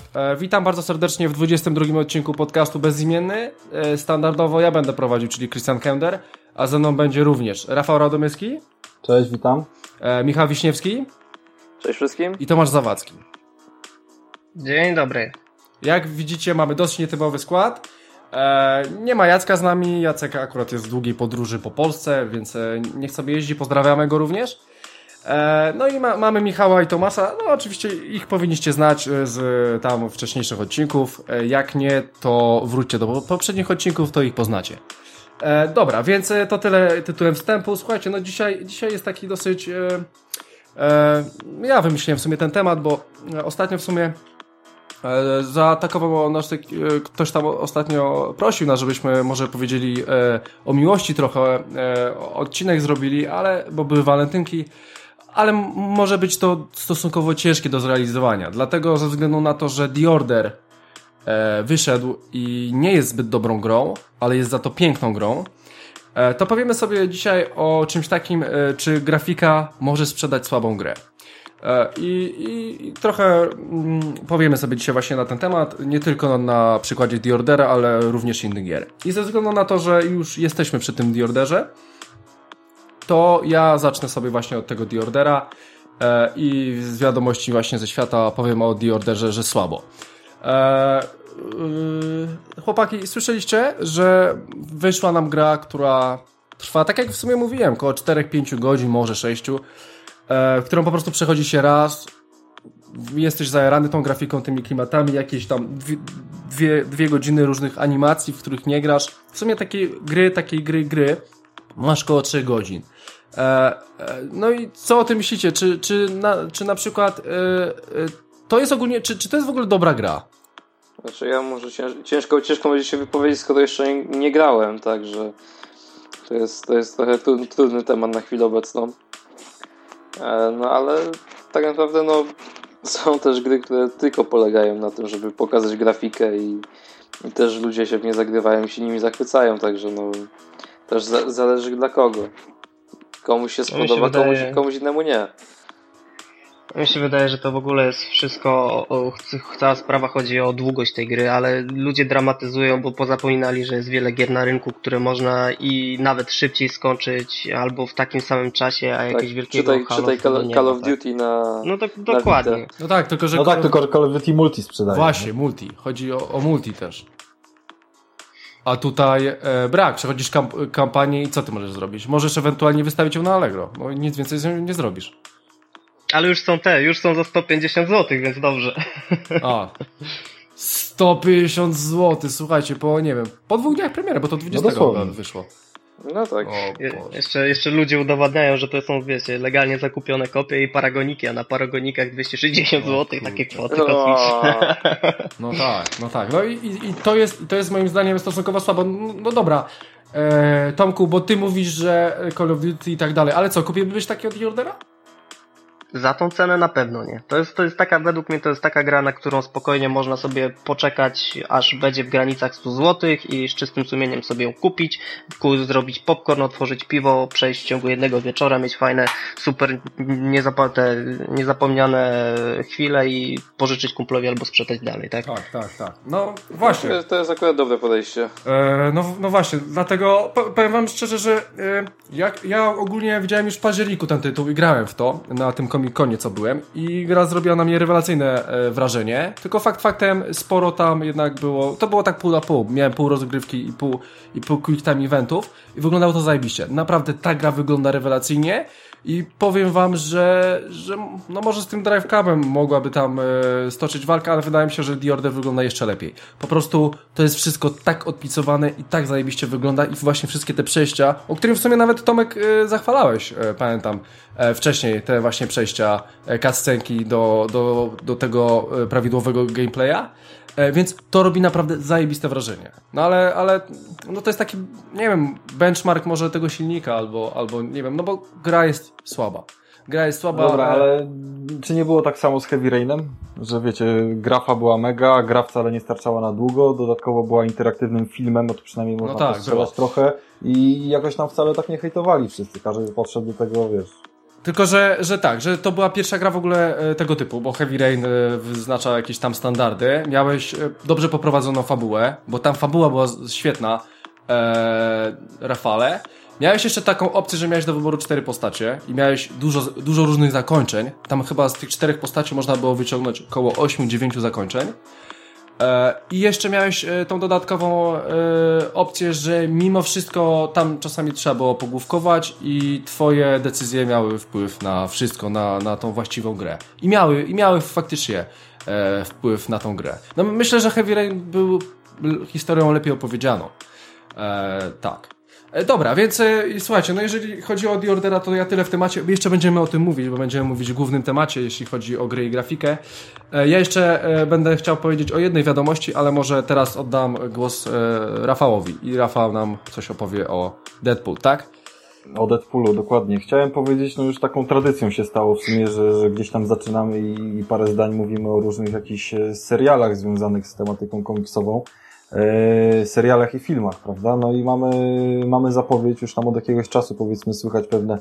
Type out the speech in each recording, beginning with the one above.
Witam bardzo serdecznie w 22 odcinku podcastu Bezimienny. Standardowo ja będę prowadził, czyli Christian Kender, a ze mną będzie również Rafał Radomyski. Cześć, witam. Michał Wiśniewski. Cześć wszystkim. I Tomasz Zawadzki. Dzień dobry. Jak widzicie, mamy dosyć nietypowy skład. Nie ma Jacka z nami. Jacek akurat jest w długiej podróży po Polsce, więc niech sobie jeździ, pozdrawiamy go również. No i mamy Michała i Tomasza. No oczywiście ich powinniście znać z tam wcześniejszych odcinków. Jak nie, to wróćcie do poprzednich odcinków, to ich poznacie. Dobra, więc to tyle tytułem wstępu. Słuchajcie, no dzisiaj jest taki dosyć... ja wymyśliłem w sumie ten temat, bo ostatnio w sumie zaatakował nas ktoś tam ostatnio prosił nas, żebyśmy może powiedzieli o miłości trochę, odcinek zrobili, bo były walentynki, ale może być to stosunkowo ciężkie do zrealizowania, dlatego ze względu na to, że The Order wyszedł i nie jest zbyt dobrą grą, ale jest za to piękną grą, to powiemy sobie dzisiaj o czymś takim, czy grafika może sprzedać słabą grę. I trochę powiemy sobie dzisiaj właśnie na ten temat, nie tylko na przykładzie The Ordera, ale również innych gier. I ze względu na to, że już jesteśmy przy tym The Orderze, to ja zacznę sobie właśnie od tego The Ordera i z wiadomości właśnie ze świata powiem o The Orderze, że słabo. Chłopaki, słyszeliście, że wyszła nam gra, która trwa, tak jak w sumie mówiłem, około 4-5 godzin, może 6, w którą po prostu przechodzi się raz, jesteś zajarany tą grafiką, tymi klimatami, jakieś tam dwie godziny różnych animacji, w których nie grasz. W sumie takiej gry masz około 3 godzin. No i co o tym myślicie? Czy na przykład to jest ogólnie, czy to jest w ogóle dobra gra? Znaczy ja może ciężko będzie się wypowiedzieć, skoro jeszcze nie grałem, także to jest trochę trudny temat na chwilę obecną. No ale tak naprawdę są też gry, które tylko polegają na tym, żeby pokazać grafikę i też ludzie się w nie zagrywają i się nimi zachwycają, także też zależy dla kogo. Komuś się spodoba, komuś innemu nie. Mi się wydaje, że to w ogóle jest wszystko, cała sprawa chodzi o długość tej gry, ale ludzie dramatyzują, bo pozapominali, że jest wiele gier na rynku, które można i nawet szybciej skończyć, albo w takim samym czasie, a jakieś wielkiego czytaj Call of Duty na no tak, dokładnie. Vita. No tak, tylko że Call of Duty multi sprzedaje. Właśnie, multi. Chodzi o multi też. A tutaj przechodzisz kampanię i co ty możesz zrobić? Możesz ewentualnie wystawić ją na Allegro, no nic więcej z nią nie zrobisz. Ale już są za 150 zł, więc dobrze. 150 zł, słuchajcie, po 2 dniach premiery, bo to 20 wyszło. No tak. Jeszcze ludzie udowadniają, że to są, wiecie, legalnie zakupione kopie i paragoniki, a na paragonikach 260 zł, takie kwoty kosmiczne. No tak. No i to jest moim zdaniem stosunkowo słabo. No dobra, Tomku, bo ty mówisz, że Call of Duty i tak dalej, ale co, kupiłbyś takiego The Ordera? Za tą cenę na pewno nie. To jest taka, według mnie to jest taka gra, na którą spokojnie można sobie poczekać, aż będzie w granicach 100 zł i z czystym sumieniem sobie ją kupić, zrobić popcorn, otworzyć piwo, przejść w ciągu jednego wieczora, mieć fajne, super niezapomniane chwile i pożyczyć kumplowi albo sprzedać dalej, tak? Tak. No właśnie. To jest akurat dobre podejście. No właśnie, dlatego powiem wam szczerze, że ja ogólnie widziałem już w październiku ten tytuł i grałem w to, na tym Comic-Conie co byłem i gra zrobiła na mnie rewelacyjne wrażenie, tylko faktem sporo tam jednak było, to było tak pół na pół, miałem pół rozgrywki i pół quick time eventów i wyglądało to zajebiście. Naprawdę ta gra wygląda rewelacyjnie i powiem wam, że no może z tym Drive Clubem mogłaby tam stoczyć walkę, ale wydaje mi się, że The Order wygląda jeszcze lepiej. Po prostu to jest wszystko tak odpicowane i tak zajebiście wygląda i właśnie wszystkie te przejścia, o którym w sumie nawet Tomek zachwalałeś, pamiętam, wcześniej te właśnie przejścia, cutscenki do tego prawidłowego gameplaya. Więc to robi naprawdę zajebiste wrażenie. No ale no to jest taki, nie wiem, benchmark może tego silnika albo nie wiem, no bo gra jest słaba. Dobra, ale czy nie było tak samo z Heavy Rainem? Że wiecie, grafa była mega, a gra wcale nie starczała na długo, dodatkowo była interaktywnym filmem, no to przynajmniej można postrzelać trochę i jakoś tam wcale tak nie hejtowali wszyscy, każdy podszedł do tego, wiesz, Tylko, że tak, że to była pierwsza gra w ogóle tego typu, bo Heavy Rain wyznacza jakieś tam standardy. Miałeś dobrze poprowadzoną fabułę, bo tam fabuła była świetna, Rafale. Miałeś jeszcze taką opcję, że miałeś do wyboru 4 postacie i miałeś dużo różnych zakończeń. Tam chyba z tych 4 postaci można było wyciągnąć około 8-9 zakończeń. I jeszcze miałeś tą dodatkową opcję, że mimo wszystko tam czasami trzeba było pogłówkować i twoje decyzje miały wpływ na wszystko, na tą właściwą grę. I miały faktycznie wpływ na tą grę. No myślę, że Heavy Rain był historią lepiej opowiedzianą. Tak. Dobra, więc słuchajcie, no jeżeli chodzi o The Ordera, to ja tyle w temacie. Jeszcze będziemy o tym mówić, bo będziemy mówić w głównym temacie, jeśli chodzi o gry i grafikę. Ja jeszcze będę chciał powiedzieć o jednej wiadomości, ale może teraz oddam głos Rafałowi i Rafał nam coś opowie o Deadpool, tak? O Deadpoolu, dokładnie. Chciałem powiedzieć, no już taką tradycją się stało w sumie, że gdzieś tam zaczynamy i parę zdań mówimy o różnych jakichś serialach związanych z tematyką komiksową. Serialach i filmach, prawda? No i mamy zapowiedź już tam od jakiegoś czasu, powiedzmy, słychać pewne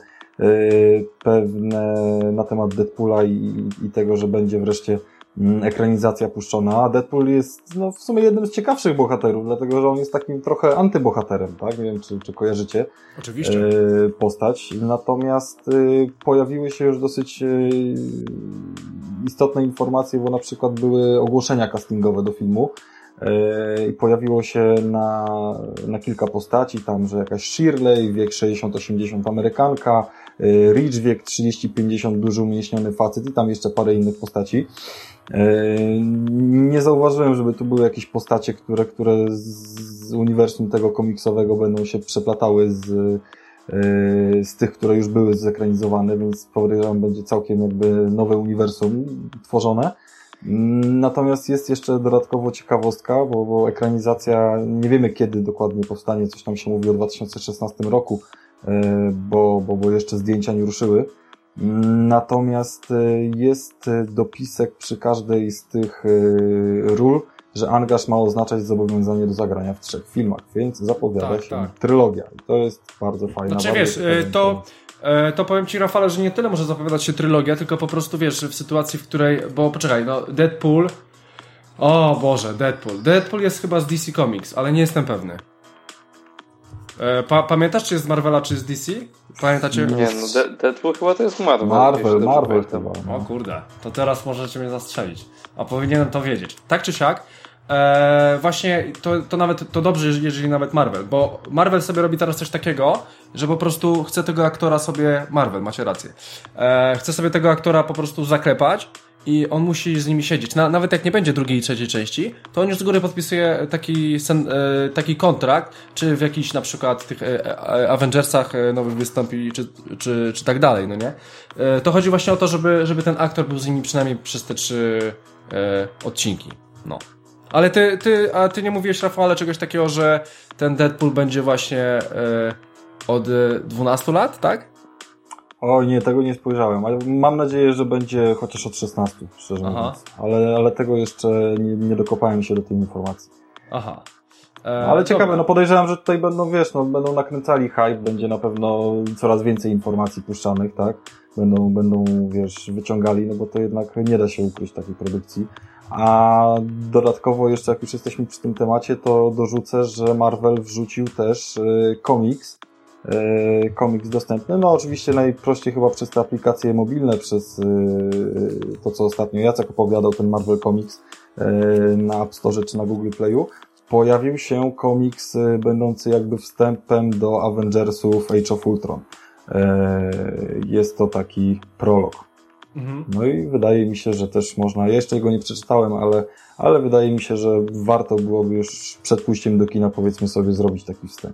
na temat Deadpoola i tego, że będzie wreszcie ekranizacja puszczona. A Deadpool jest no w sumie jednym z ciekawszych bohaterów, dlatego że on jest takim trochę antybohaterem, tak? Nie wiem, czy kojarzycie. Oczywiście. Postać. Natomiast pojawiły się już dosyć istotne informacje, bo na przykład były ogłoszenia castingowe do filmu. I pojawiło się na kilka postaci, tam, że jakaś Shirley, wiek 60-80 Amerykanka, Rich, wiek 30-50 duży umięśniony facet i tam jeszcze parę innych postaci. Nie zauważyłem, żeby tu były jakieś postacie, które z uniwersum tego komiksowego będą się przeplatały z tych, które już były zekranizowane, więc podejrzewam, będzie całkiem jakby nowe uniwersum tworzone. Natomiast jest jeszcze dodatkowo ciekawostka, bo ekranizacja, nie wiemy kiedy dokładnie powstanie, coś tam się mówi o 2016 roku, bo jeszcze zdjęcia nie ruszyły. Natomiast jest dopisek przy każdej z tych ról, że angaż ma oznaczać zobowiązanie do zagrania w 3 filmach, więc zapowiada się trylogia. I to jest bardzo fajna. Znaczy wiesz, to powiem Ci, Rafale, że nie tyle może zapowiadać się trylogia, tylko po prostu wiesz, w sytuacji, w której, bo poczekaj, no Deadpool, o Boże, Deadpool jest chyba z DC Comics, ale nie jestem pewny. Pamiętasz, czy jest z Marvela, czy z DC? Pamiętacie? Nie, no Deadpool chyba to jest Marvel. Marvel chyba. No. O kurde, to teraz możecie mnie zastrzelić. A powinienem to wiedzieć. Tak czy siak, właśnie to nawet to dobrze, jeżeli nawet Marvel, bo Marvel sobie robi teraz coś takiego, że po prostu chce tego aktora sobie, Marvel, macie rację, chce sobie tego aktora po prostu zaklepać i on musi z nimi siedzieć. Nawet jak nie będzie drugiej i trzeciej części, to on już z góry podpisuje taki kontrakt, czy w jakichś na przykład tych Avengersach nowych wystąpi, czy tak dalej, no nie? To chodzi właśnie o to, żeby ten aktor był z nimi przynajmniej przez te 3 odcinki. No. Ale ty nie mówiłeś, Rafał, czegoś takiego, że ten Deadpool będzie właśnie od 12 lat, tak? O nie, tego nie spojrzałem, ale mam nadzieję, że będzie chociaż od 16, szczerze mówiąc. Ale tego jeszcze nie dokopałem się do tej informacji. Aha. Ale ciekawe, dobra. No podejrzewam, że tutaj będą, wiesz, no będą nakręcali hype, będzie na pewno coraz więcej informacji puszczanych, tak? Będą, wiesz, wyciągali, no bo to jednak nie da się ukryć takiej produkcji. A dodatkowo jeszcze, jak już jesteśmy przy tym temacie, to dorzucę, że Marvel wrzucił też komiks dostępny. No oczywiście najprościej chyba przez te aplikacje mobilne, przez to, co ostatnio Jacek opowiadał, ten Marvel Comics na App Store czy na Google Playu. Pojawił się komiks będący jakby wstępem do Avengersów Age of Ultron. Jest to taki prolog. No i wydaje mi się, że też można, ja jeszcze go nie przeczytałem, ale wydaje mi się, że warto byłoby już przed pójściem do kina, powiedzmy sobie, zrobić taki wstęp.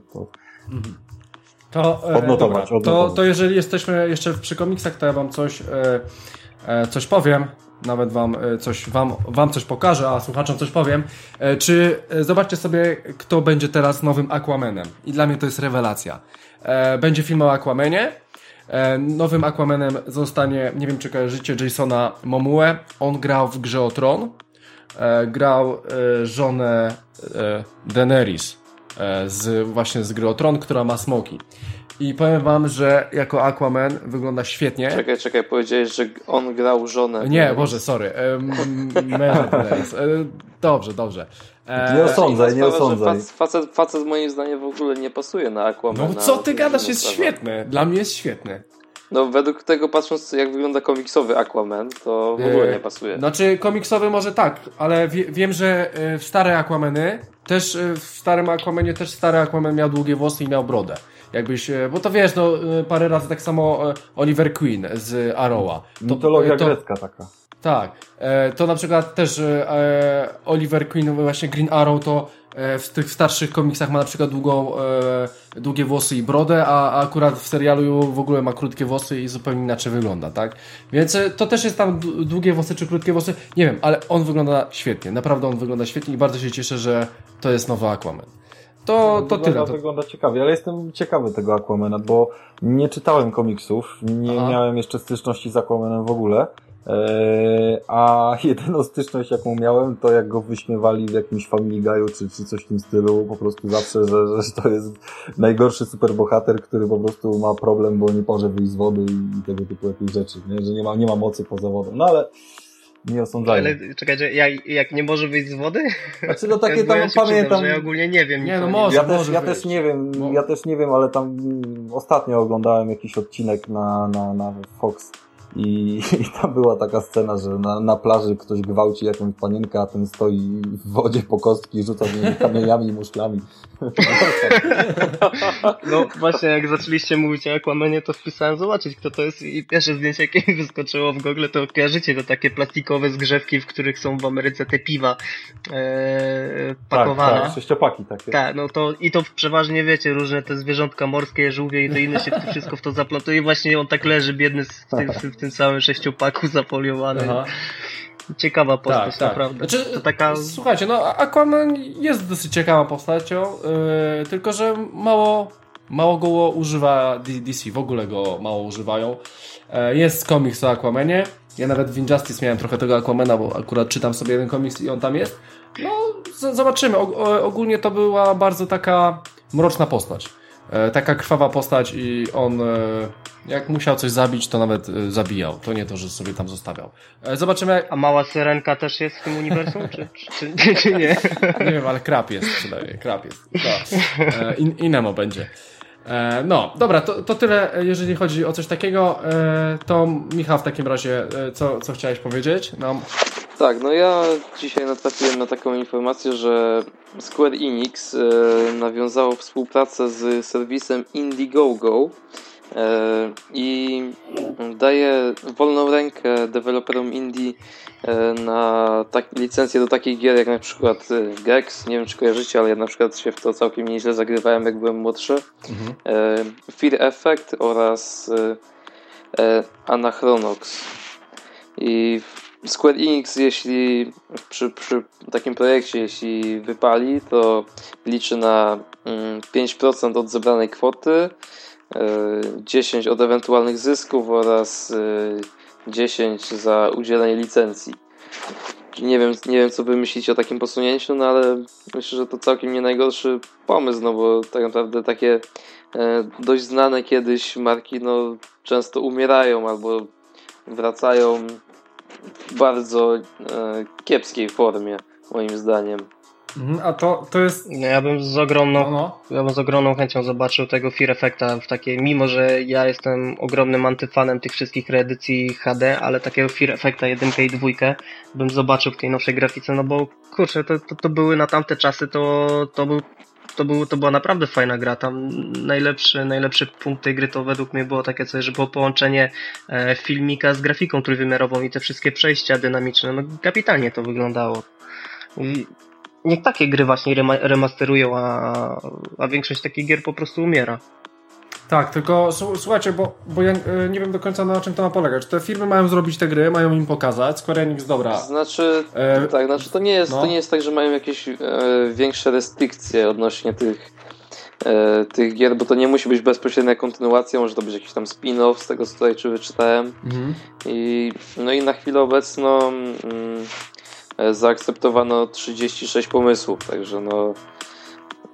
Odnotować. To jeżeli jesteśmy jeszcze przy komiksach, to ja wam coś powiem. Nawet wam coś pokażę, a słuchaczom coś powiem. Zobaczcie sobie, kto będzie teraz nowym Aquamanem. I dla mnie to jest rewelacja. Będzie film o Aquamanie. Nowym Aquamanem zostanie, nie wiem czy kojarzycie, Jasona Momoe. On grał w Grze o Tron. Grał żonę Daenerys właśnie z gry o Tron, która ma smoki. I powiem wam, że jako Aquaman wygląda świetnie. Czekaj, powiedziałeś, że on grał żonę. Nie, Boże, sorry. Dobrze. Nie osądzaj. Facet moim zdaniem w ogóle nie pasuje na Aquamana. No co ty gadasz, jest świetny. Dla mnie jest świetny. No według tego, patrząc jak wygląda komiksowy Aquaman, to w ogóle nie pasuje. Znaczy komiksowy może tak, ale wiem, że w stare Aquamany też w starym Aquamanie też stary Aquaman miał długie włosy i miał brodę. Jakbyś, bo to wiesz, no parę razy tak samo Oliver Queen z Arrowa. Mitologia grecka taka. Tak, to na przykład też Oliver Queen, właśnie Green Arrow, to w tych starszych komiksach ma na przykład długie włosy i brodę, a akurat w serialu w ogóle ma krótkie włosy i zupełnie inaczej wygląda, tak? Więc to też jest tam długie włosy czy krótkie włosy, nie wiem, ale on wygląda świetnie, naprawdę on wygląda świetnie i bardzo się cieszę, że to jest nowy Aquaman. To tyle. Wygląda ciekawie, ale jestem ciekawy tego Aquamana, bo nie czytałem komiksów, nie miałem jeszcze styczności z Aquamanem w ogóle, a jedyną styczność jaką miałem, to jak go wyśmiewali w jakimś Family Guy'u czy coś w tym stylu, po prostu zawsze, że to jest najgorszy superbohater, który po prostu ma problem, bo nie może wyjść z wody i tego typu jakieś rzeczy, nie? Że nie ma mocy poza wodą, no ale nie osądzajmy. Ale czekajcie, jak nie może wyjść z wody? Znaczy no takie tam pamiętam. Że ja ogólnie nie wiem. Nie, no może. Ja też nie wiem, ale tam ostatnio oglądałem jakiś odcinek na Fox i tam była taka scena, że na plaży ktoś gwałci jakąś panienkę, a ten stoi w wodzie po kostki i rzuca z nimi kamieniami i muszlami. No właśnie, jak zaczęliście mówić o Aquamanie, to wpisałem zobaczyć, kto to jest i pierwsze zdjęcie, jakie mi wyskoczyło w Google, to kojarzycie to takie plastikowe zgrzewki, w których są w Ameryce te piwa pakowane. Tak, sześciopaki takie. Tak, no to i to przeważnie wiecie, różne te zwierzątka morskie, żółwie i to inne się wszystko w to zaplątuje i właśnie on tak leży biedny w tym całym sześciopaku zafoliowany. Aha. Ciekawa postać, tak. Naprawdę. Znaczy, to taka... Słuchajcie, no Aquaman jest dosyć ciekawą postacią, tylko że mało go używa DC, w ogóle go mało używają. Jest komiks o Aquamanie. Ja nawet w Injustice miałem trochę tego Aquamana, bo akurat czytam sobie jeden komiks i on tam jest. No, zobaczymy. Ogólnie to była bardzo taka mroczna postać. Taka krwawa postać i on jak musiał coś zabić, to nawet zabijał. To nie to, że sobie tam zostawiał. Zobaczymy. A mała syrenka też jest w tym uniwersum? Czy nie? Nie wiem, ale Krab jest przynajmniej. Krab jest. I Nemo będzie. No, dobra, to tyle, jeżeli chodzi o coś takiego. To Michał, w takim razie, co chciałeś powiedzieć? No. Tak, no ja dzisiaj natrafiłem na taką informację, że Square Enix nawiązało współpracę z serwisem Indiegogo i daje wolną rękę deweloperom indie na licencję do takich gier jak na przykład Gex, nie wiem czy kojarzycie, ale ja na przykład się w to całkiem nieźle zagrywałem jak byłem młodszy, Fear Effect oraz Anachronox. I Square Enix, jeśli przy takim projekcie, jeśli wypali, to liczy na 5% od zebranej kwoty, 10% od ewentualnych zysków oraz 10% za udzielenie licencji. Nie wiem co wy myślicie o takim posunięciu, no ale myślę, że to całkiem nie najgorszy pomysł, no bo tak naprawdę takie dość znane kiedyś marki no często umierają albo wracają w bardzo kiepskiej formie, moim zdaniem. A to jest... No ja bym z ogromną chęcią zobaczył tego Fear Effecta w takiej, mimo że ja jestem ogromnym antyfanem tych wszystkich reedycji HD, ale takiego Fear Effecta 1 i 2 bym zobaczył w tej nowszej grafice, no bo kurczę, to były na tamte czasy, to była naprawdę fajna gra. Tam najlepszy punkt tej gry to według mnie było takie coś, że było połączenie filmika z grafiką trójwymiarową i te wszystkie przejścia dynamiczne. No kapitalnie to wyglądało. I niech takie gry właśnie remasterują, a większość takich gier po prostu umiera. Tak, tylko słuchajcie, bo ja nie wiem do końca na czym to ma polegać. Te firmy mają zrobić te gry, mają im pokazać. Square Enix, dobra. Znaczy to nie jest tak, że mają jakieś większe restrykcje odnośnie tych gier, bo to nie musi być bezpośrednia kontynuacja, może to być jakiś tam spin-off z tego, co tutaj wyczytałem. I na chwilę obecną zaakceptowano 36 pomysłów, także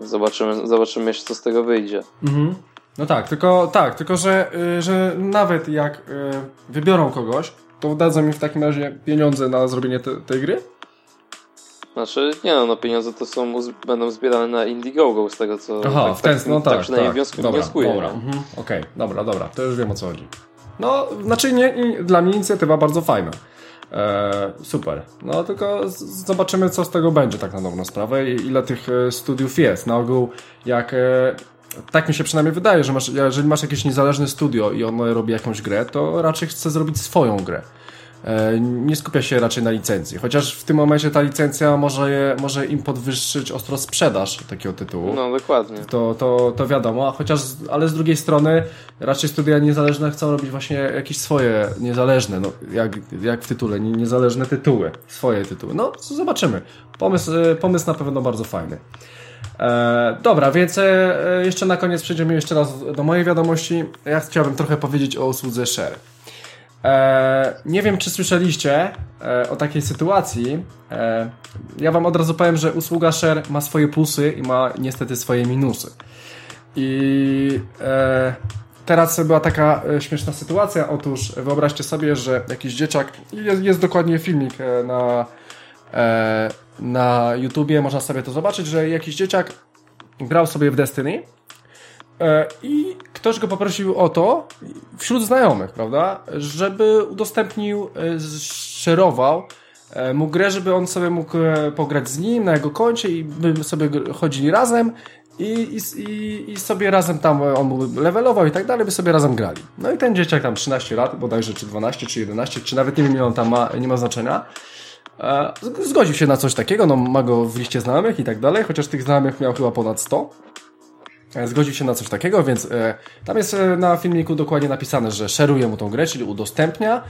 Zobaczymy jeszcze, co z tego wyjdzie. Mhm. No tylko że nawet jak wybiorą kogoś, to dadzą im w takim razie pieniądze na zrobienie tej gry? Znaczy, nie no, pieniądze to będą zbierane na Indiegogo z tego, co tak przynajmniej wnioskuję. Dobra. Okej, dobra, to już wiem, o co chodzi. No, znaczy dla mnie inicjatywa bardzo fajna. Super. No tylko zobaczymy, co z tego będzie tak na dobrą sprawę i ile tych studiów jest. Na ogół tak mi się przynajmniej wydaje, że jeżeli masz jakieś niezależne studio i ono robi jakąś grę, to raczej chce zrobić swoją grę. Nie skupia się raczej na licencji. Chociaż w tym momencie ta licencja może im podwyższyć ostro sprzedaż takiego tytułu. No, dokładnie. To wiadomo, ale z drugiej strony raczej studia niezależne chcą robić właśnie jakieś swoje niezależne, no jak w tytule, niezależne tytuły, swoje tytuły. No, zobaczymy. Pomysł na pewno bardzo fajny. Dobra, więc jeszcze na koniec przejdziemy jeszcze raz do mojej wiadomości. Ja chciałbym trochę powiedzieć o usłudze Share. Nie wiem, czy słyszeliście o takiej sytuacji. Ja wam od razu powiem, że usługa Share ma swoje plusy i ma niestety swoje minusy. I teraz była taka śmieszna sytuacja. Otóż wyobraźcie sobie, że jakiś dzieciak, jest dokładnie filmik na YouTubie, można sobie to zobaczyć, że jakiś dzieciak grał sobie w Destiny i ktoś go poprosił o to wśród znajomych, prawda, żeby udostępnił, szerował mu grę, żeby on sobie mógł pograć z nim na jego koncie i by sobie chodzili razem i sobie razem tam on mu levelował i tak dalej, by sobie razem grali. No i ten dzieciak tam 13 lat, bodajże czy 12, czy 11, czy nawet nie wiem ile on tam ma, nie ma znaczenia. Zgodził się na coś takiego, no ma go w liście znajomych i tak dalej, chociaż tych znajomych miał chyba ponad 100. Zgodził się na coś takiego, więc tam jest na filmiku dokładnie napisane, że szeruje mu tą grę, czyli udostępnia.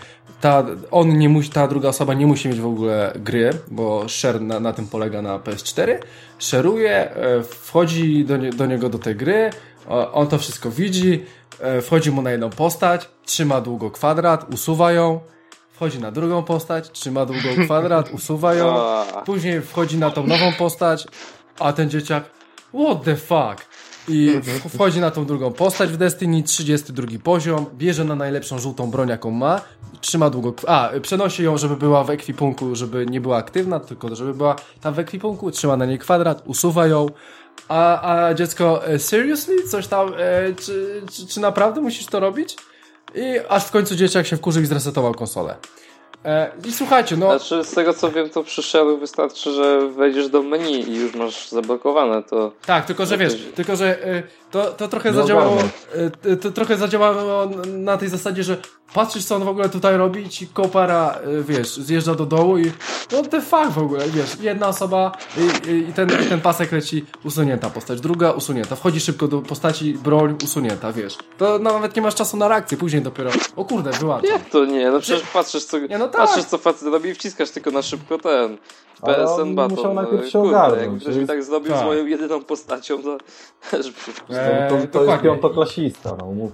Ta druga osoba nie musi mieć w ogóle gry, bo share na tym polega na PS4. Szeruje, wchodzi do niego do tej gry, on to wszystko widzi, wchodzi mu na jedną postać, trzyma długo kwadrat, usuwa ją. Wchodzi na drugą postać, trzyma długo kwadrat, usuwa ją, później wchodzi na tą nową postać, a ten dzieciak what the fuck? I wchodzi na tą drugą postać w Destiny, 32 poziom, bierze na najlepszą żółtą broń, jaką ma, trzyma długo, przenosi ją, żeby była w ekwipunku, żeby nie była aktywna, tylko żeby była tam w ekwipunku, trzyma na niej kwadrat, usuwa ją, a dziecko, seriously? Coś tam, czy naprawdę musisz to robić? I aż w końcu dzieciak się wkurzył i zresetował konsolę. I słuchajcie, no... Znaczy, z tego co wiem, to przy Share'u wystarczy, że wejdziesz do menu i już masz zablokowane to... Tak, tylko że wiesz, to trochę zadziałało... To trochę zadziałało na tej zasadzie, że patrzysz, co on w ogóle tutaj robi i ci kopara, wiesz, zjeżdża do dołu i what the fuck w ogóle, wiesz, jedna osoba i ten pasek leci, usunięta postać, druga usunięta, wchodzi szybko do postaci, broń usunięta, wiesz. To nawet nie masz czasu na reakcję, później dopiero, o kurde, wyłączam. Jak to nie? No przecież patrzysz, co facet robi i wciskasz tylko na szybko ten PSN button. Musiał najpierw się ogarnąć. Jak ktoś mi tak zrobił z moją jedyną postacią, to też by się to jest piątoklasista, no mów.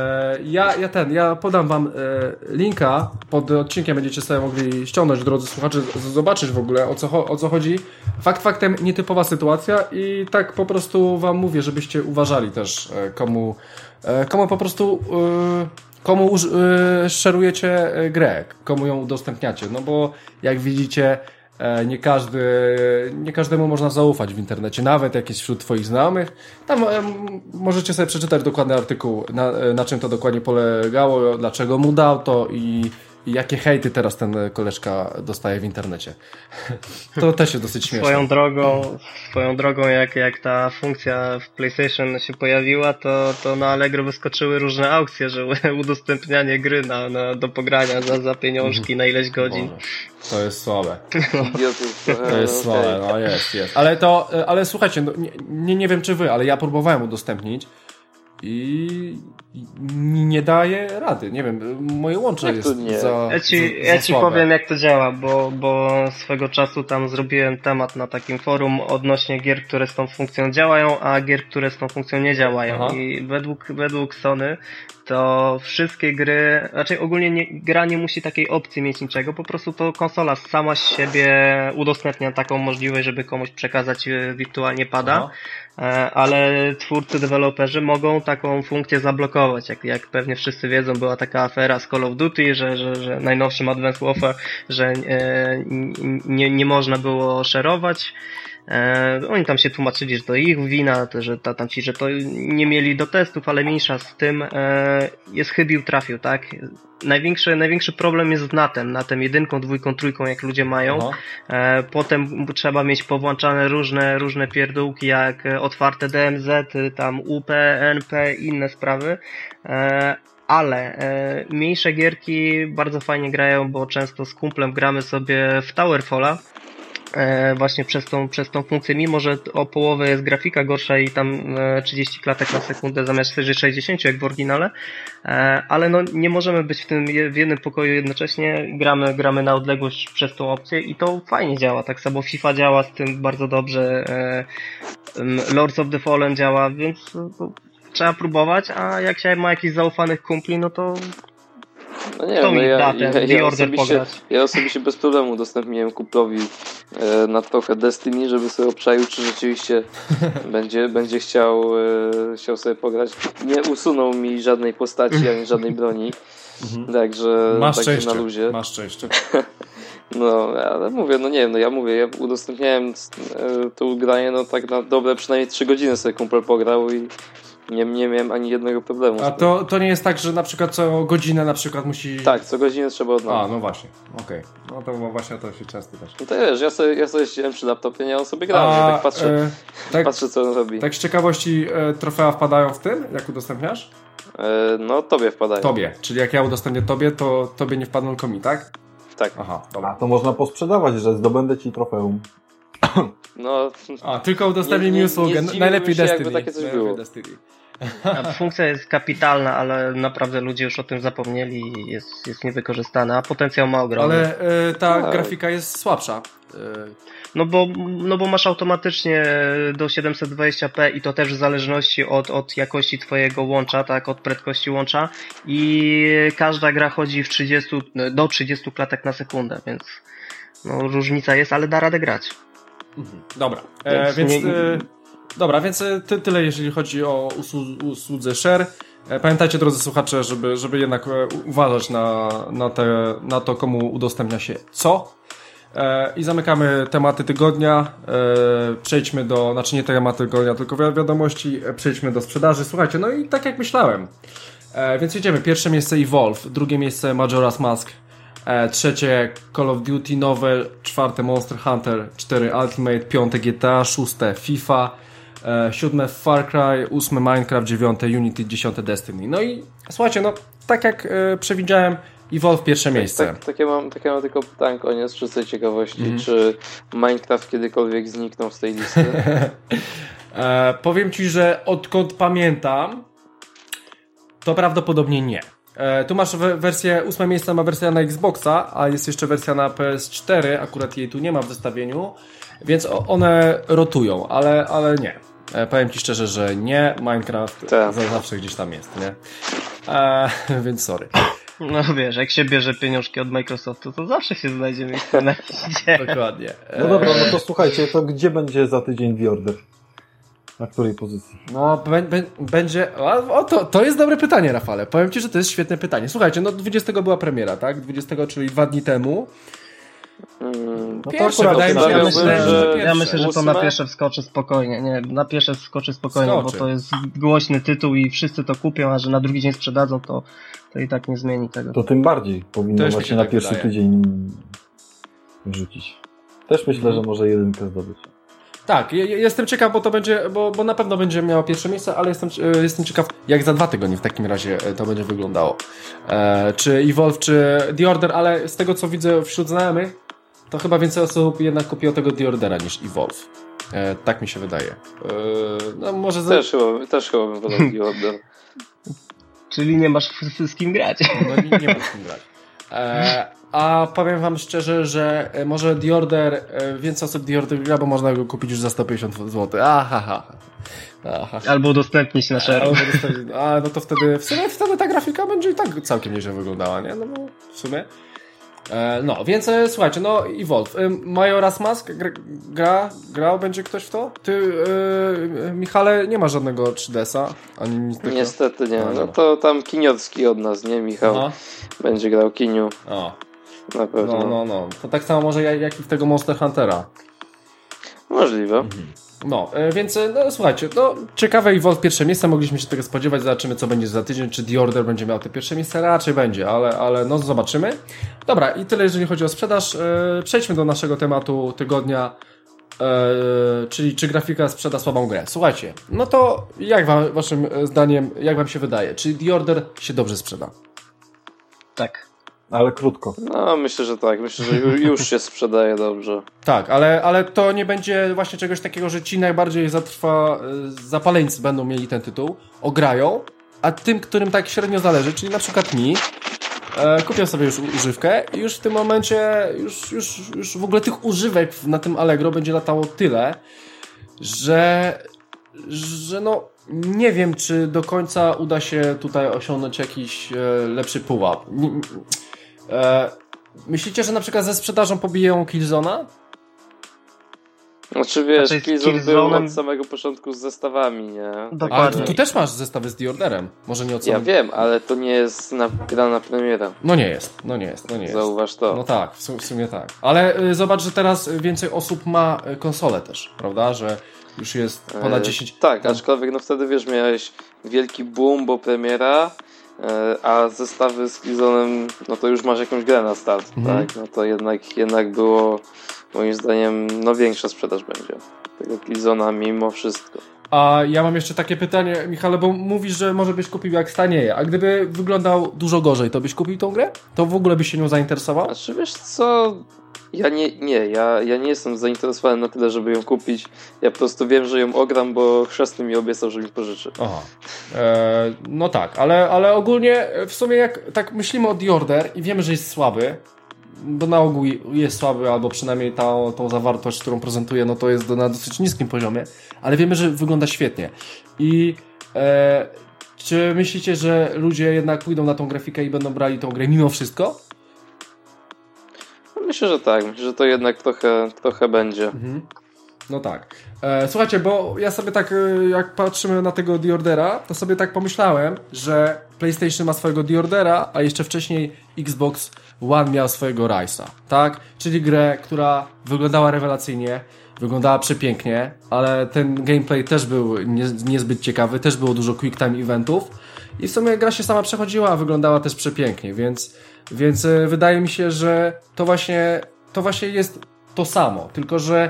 Ja podam wam linka, pod odcinkiem będziecie sobie mogli ściągnąć, drodzy słuchacze, zobaczyć w ogóle o co chodzi. Faktem nietypowa sytuacja i tak po prostu wam mówię, żebyście uważali też komu po prostu szerujecie grę, komu ją udostępniacie, no bo jak widzicie nie każdemu można zaufać w internecie, nawet jak jest wśród twoich znajomych. Tam możecie sobie przeczytać dokładny artykuł, na czym to dokładnie polegało, dlaczego mu dał to i jakie hejty teraz ten koleżka dostaje w internecie. To też jest dosyć śmieszne. Swoją drogą jak ta funkcja w PlayStation się pojawiła, to na Allegro wyskoczyły różne aukcje, że udostępnianie gry do pogrania za pieniążki na ileś godzin. Boże, to jest słabe. To jest słabe, no jest. Ale słuchajcie, no, nie wiem czy wy, ale ja próbowałem udostępnić i nie daje rady. Nie wiem, moje łącze Jak jest nie? Ja ci powiem, jak to działa, bo swego czasu tam zrobiłem temat na takim forum odnośnie gier, które z tą funkcją działają, a gier, które z tą funkcją nie działają. Aha. I według Sony to wszystkie gry, raczej ogólnie gra nie musi takiej opcji mieć niczego, po prostu to konsola sama z siebie udostępnia taką możliwość, żeby komuś przekazać wirtualnie pada. Aha. Ale twórcy, deweloperzy mogą taką funkcję zablokować. Jak pewnie wszyscy wiedzą, była taka afera z Call of Duty, że najnowszym Advanced Warfare, że nie można było szerować. Oni tam się tłumaczyli, że to ich wina, że tamci, że to nie mieli do testów, ale mniejsza z tym, jest chybił, trafił, tak? Największy problem jest z NAT-em 1, 2, 3, jak ludzie mają. Potem trzeba mieć powłączane różne pierdółki, jak otwarte DMZ, tam UP, NP, inne sprawy. Ale mniejsze gierki bardzo fajnie grają, bo często z kumplem gramy sobie w Towerfalla, właśnie przez tą funkcję, mimo że o połowę jest grafika gorsza i tam 30 klatek na sekundę zamiast 60 jak w oryginale, ale no nie możemy być w jednym pokoju jednocześnie, gramy na odległość przez tą opcję i to fajnie działa, tak samo FIFA działa z tym bardzo dobrze, Lords of the Fallen działa, więc trzeba próbować, a jak się ma jakichś zaufanych kumpli, no to no nie wiem, ja osobiście bez problemu udostępniłem kumplowi na trochę Destiny, żeby sobie obczaił, czy rzeczywiście będzie chciał sobie pograć. Nie usunął mi żadnej postaci, ani żadnej broni. Także na luzie. Masz szczęście. No, ale mówię, no nie wiem, ja udostępniałem to granie, no tak na dobre przynajmniej 3 godziny sobie kumpel pograł i nie miałem ani jednego problemu. A to nie jest tak, że na przykład co godzinę na przykład musi... Tak, co godzinę trzeba odnowić. A, no właśnie, okej. No to właśnie to się często też... No to wiesz, ja sobie siedziałem przy laptopie, nie on sobie grał, tak patrzę co on robi. Tak z ciekawości trofea wpadają w tym, jak udostępniasz? No tobie wpadają. Tobie, czyli jak ja udostępnię tobie, to tobie nie wpadną komi, tak? Tak. Aha, dobra. A to można posprzedawać, że zdobędę ci trofeum. No... A, tylko udostępnij mi usługę. Najlepiej Destiny. Jakby takie coś było. Funkcja jest kapitalna, ale naprawdę ludzie już o tym zapomnieli i jest niewykorzystana, a potencjał ma ogromny. Ale ta grafika jest słabsza. No bo masz automatycznie do 720p i to też w zależności od jakości twojego łącza, tak, od prędkości łącza i każda gra chodzi do 30 klatek na sekundę, więc no różnica jest, ale da radę grać. Dobra, więc tyle jeżeli chodzi o usłudze share. Pamiętajcie, drodzy słuchacze, żeby jednak uważać na to, komu udostępnia się co. I zamykamy tematy tygodnia. Przejdźmy nie tematy tygodnia, tylko wiadomości. Przejdźmy do sprzedaży. Słuchajcie, no i tak jak myślałem. Więc jedziemy. Pierwsze miejsce Evolve, drugie miejsce Majora's Mask, trzecie Call of Duty nowe, czwarte Monster Hunter 4 Ultimate, piąte GTA, szóste FIFA, siódme Far Cry, ósme Minecraft, dziewiąte Unity, 10 Destiny. No i słuchajcie, no tak jak przewidziałem, Evolve pierwsze miejsce. Takie mam tylko pytanko, nie z czystej ciekawości, czy Minecraft kiedykolwiek zniknął z tej listy? Powiem Ci, że odkąd pamiętam, to prawdopodobnie nie. Tu masz wersję, 8 miejsca ma wersja na Xboxa, a jest jeszcze wersja na PS4, akurat jej tu nie ma w zestawieniu, więc one rotują, ale nie. Powiem Ci szczerze, że nie, Minecraft zawsze gdzieś tam jest, nie? Więc sorry. No wiesz, jak się bierze pieniążki od Microsoftu, to zawsze się znajdzie miejsce na liście. Dokładnie. No dobra, no to słuchajcie, to gdzie będzie za tydzień The Order? Na której pozycji? No, będzie... To jest dobre pytanie, Rafale. Powiem Ci, że to jest świetne pytanie. Słuchajcie, no 20 była premiera, tak? 20, czyli 2 dni temu. No Pierwsze, to wydaje mi się, ja myślę, że to na pierwsze wskoczy spokojnie. Nie, na pierwsze wskoczy spokojnie, bo to jest głośny tytuł i wszyscy to kupią, a że na drugi dzień sprzedadzą, to i tak nie zmieni tego. To tym bardziej powinno właśnie na pierwszy tydzień wrzucić. Też myślę, że może 1 zdobyć. Tak, jestem ciekaw, bo to będzie, bo na pewno będzie miało pierwsze miejsce, ale jestem ciekaw, jak za 2 tygodnie w takim razie to będzie wyglądało. Czy Evolve, czy The Order, ale z tego co widzę wśród znajomych, to chyba więcej osób jednak kupiło tego The Ordera niż Evolve. Tak mi się wydaje. No może też chyba bym podał The Order. Czyli nie masz z kim grać. No nie masz z kim grać. A powiem wam szczerze, że może The Order, więcej osób The Order gra, bo można go kupić już za 150 zł. Aha. Albo udostępnić na share. No to wtedy ta grafika będzie i tak całkiem nieźle wyglądała, nie? No bo w sumie. No, więc słuchajcie, no i Wolf. Majora's Mask grał będzie ktoś w to? Ty, Michale, nie ma żadnego 3DS-a? Ani nic takiego? Niestety nie. No to tam Kiniowski od nas, nie? Michał będzie grał Kiniu. Na pewno. No. To tak samo może jak i w tego Monster Huntera. Możliwe. No, więc no, słuchajcie, no ciekawe i Wolf pierwsze miejsce, mogliśmy się tego spodziewać, zobaczymy co będzie za tydzień, czy The Order będzie miał te pierwsze miejsce, raczej będzie, ale no zobaczymy. Dobra, i tyle jeżeli chodzi o sprzedaż. Przejdźmy do naszego tematu tygodnia, czyli czy grafika sprzeda słabą grę. Słuchajcie, no to jak waszym zdaniem, jak wam się wydaje, czy The Order się dobrze sprzeda? Tak. Ale krótko. No, myślę, że tak. Myślę, że już się sprzedaje dobrze. Tak, ale to nie będzie właśnie czegoś takiego, że ci najbardziej zapaleńcy będą mieli ten tytuł, ograją, a tym, którym tak średnio zależy, czyli na przykład mi, kupią sobie już używkę i już w tym momencie już w ogóle tych używek na tym Allegro będzie latało tyle, że no nie wiem, czy do końca uda się tutaj osiągnąć jakiś lepszy pułap. Myślicie, że na przykład ze sprzedażą pobiją Killzone'a? Znaczy wiesz, Killzone był od samego początku z zestawami, nie? Dokładnie. Ale tu też masz zestawy z The Orderem. Może nie od samego... Ja wiem, ale to nie jest gra na premierę. No nie jest. Zauważ to. No tak, w sumie tak. Ale zobacz, że teraz więcej osób ma konsolę też, prawda? Że już jest ponad 10... Tak, aczkolwiek no wtedy wiesz, miałeś wielki boom, bo premiera, a zestawy z Killzone'em, no to już masz jakąś grę na start, tak? No to jednak było, moim zdaniem, no większa sprzedaż będzie tego Killzone'a mimo wszystko. A ja mam jeszcze takie pytanie, Michale, bo mówisz, że może byś kupił jak stanieje, a gdyby wyglądał dużo gorzej, to byś kupił tą grę? To w ogóle byś się nią zainteresował? Znaczy wiesz co... Ja nie jestem zainteresowany na tyle, żeby ją kupić. Ja po prostu wiem, że ją ogram, bo chrzestny mi obiecał, że mi pożyczy. Aha. No tak, ale ogólnie w sumie jak tak myślimy o The Order i wiemy, że jest słaby, bo na ogół jest słaby, albo przynajmniej tą zawartość, którą prezentuje, no to jest na dosyć niskim poziomie, ale wiemy, że wygląda świetnie. I czy myślicie, że ludzie jednak pójdą na tą grafikę i będą brali tą grę mimo wszystko? Myślę, że tak. Myślę, że to jednak trochę będzie. No tak. Słuchajcie, bo ja sobie tak, jak patrzymy na tego The Ordera, to sobie tak pomyślałem, że PlayStation ma swojego The Ordera, a jeszcze wcześniej Xbox One miał swojego Rise'a, tak? Czyli grę, która wyglądała rewelacyjnie, wyglądała przepięknie, ale ten gameplay też był niezbyt ciekawy, też było dużo quick time eventów i w sumie gra się sama przechodziła, a wyglądała też przepięknie, więc wydaje mi się, że to właśnie jest to samo, tylko że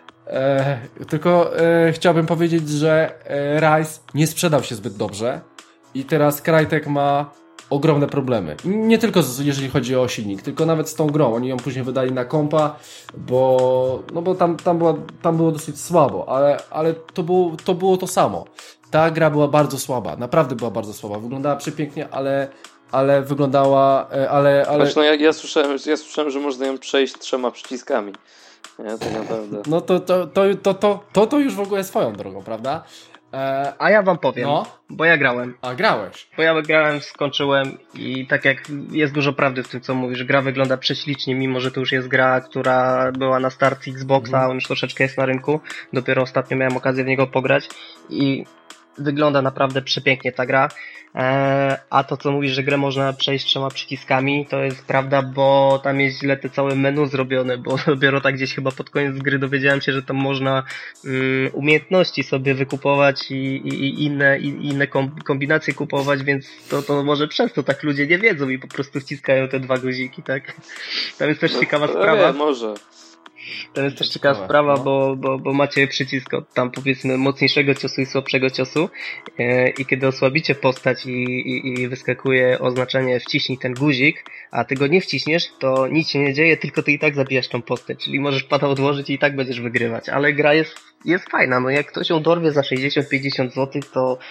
chciałbym powiedzieć, że Rise nie sprzedał się zbyt dobrze i teraz Crytek ma ogromne problemy. Nie tylko jeżeli chodzi o silnik, tylko nawet z tą grą. Oni ją później wydali na kompa, bo tam było dosyć słabo, ale to było to samo. Ta gra była bardzo słaba, naprawdę była bardzo słaba. Wyglądała przepięknie, ale wyglądała, Znaczy, no ja słyszałem, że można ją przejść 3 przyciskami. Nie, to naprawdę. No to już w ogóle swoją drogą, prawda? A ja wam powiem, bo ja grałem. A grałeś? Bo ja grałem, skończyłem i tak jak jest dużo prawdy w tym, co mówisz, gra wygląda prześlicznie, mimo że to już jest gra, która była na start Xboxa, on już troszeczkę jest na rynku. Dopiero ostatnio miałem okazję w niego pograć i wygląda naprawdę przepięknie ta gra. A to, co mówisz, że grę można przejść 3 przyciskami, to jest prawda, bo tam jest źle te całe menu zrobione, bo dopiero tak gdzieś chyba pod koniec gry dowiedziałem się, że tam można umiejętności sobie wykupować i inne kombinacje kupować, więc to może przez to tak ludzie nie wiedzą i po prostu wciskają te 2 guziki, tak? Tam jest też ciekawa sprawa. Może. To jest też ciekawa sprawa, bo macie przycisk od tam powiedzmy mocniejszego ciosu i słabszego ciosu i kiedy osłabicie postać i wyskakuje oznaczenie wciśnij ten guzik, a ty go nie wciśniesz, to nic się nie dzieje, tylko ty i tak zabijasz tą postać, czyli możesz pada odłożyć i tak będziesz wygrywać, ale gra jest fajna, no jak ktoś ją dorwie za 60-50 zł,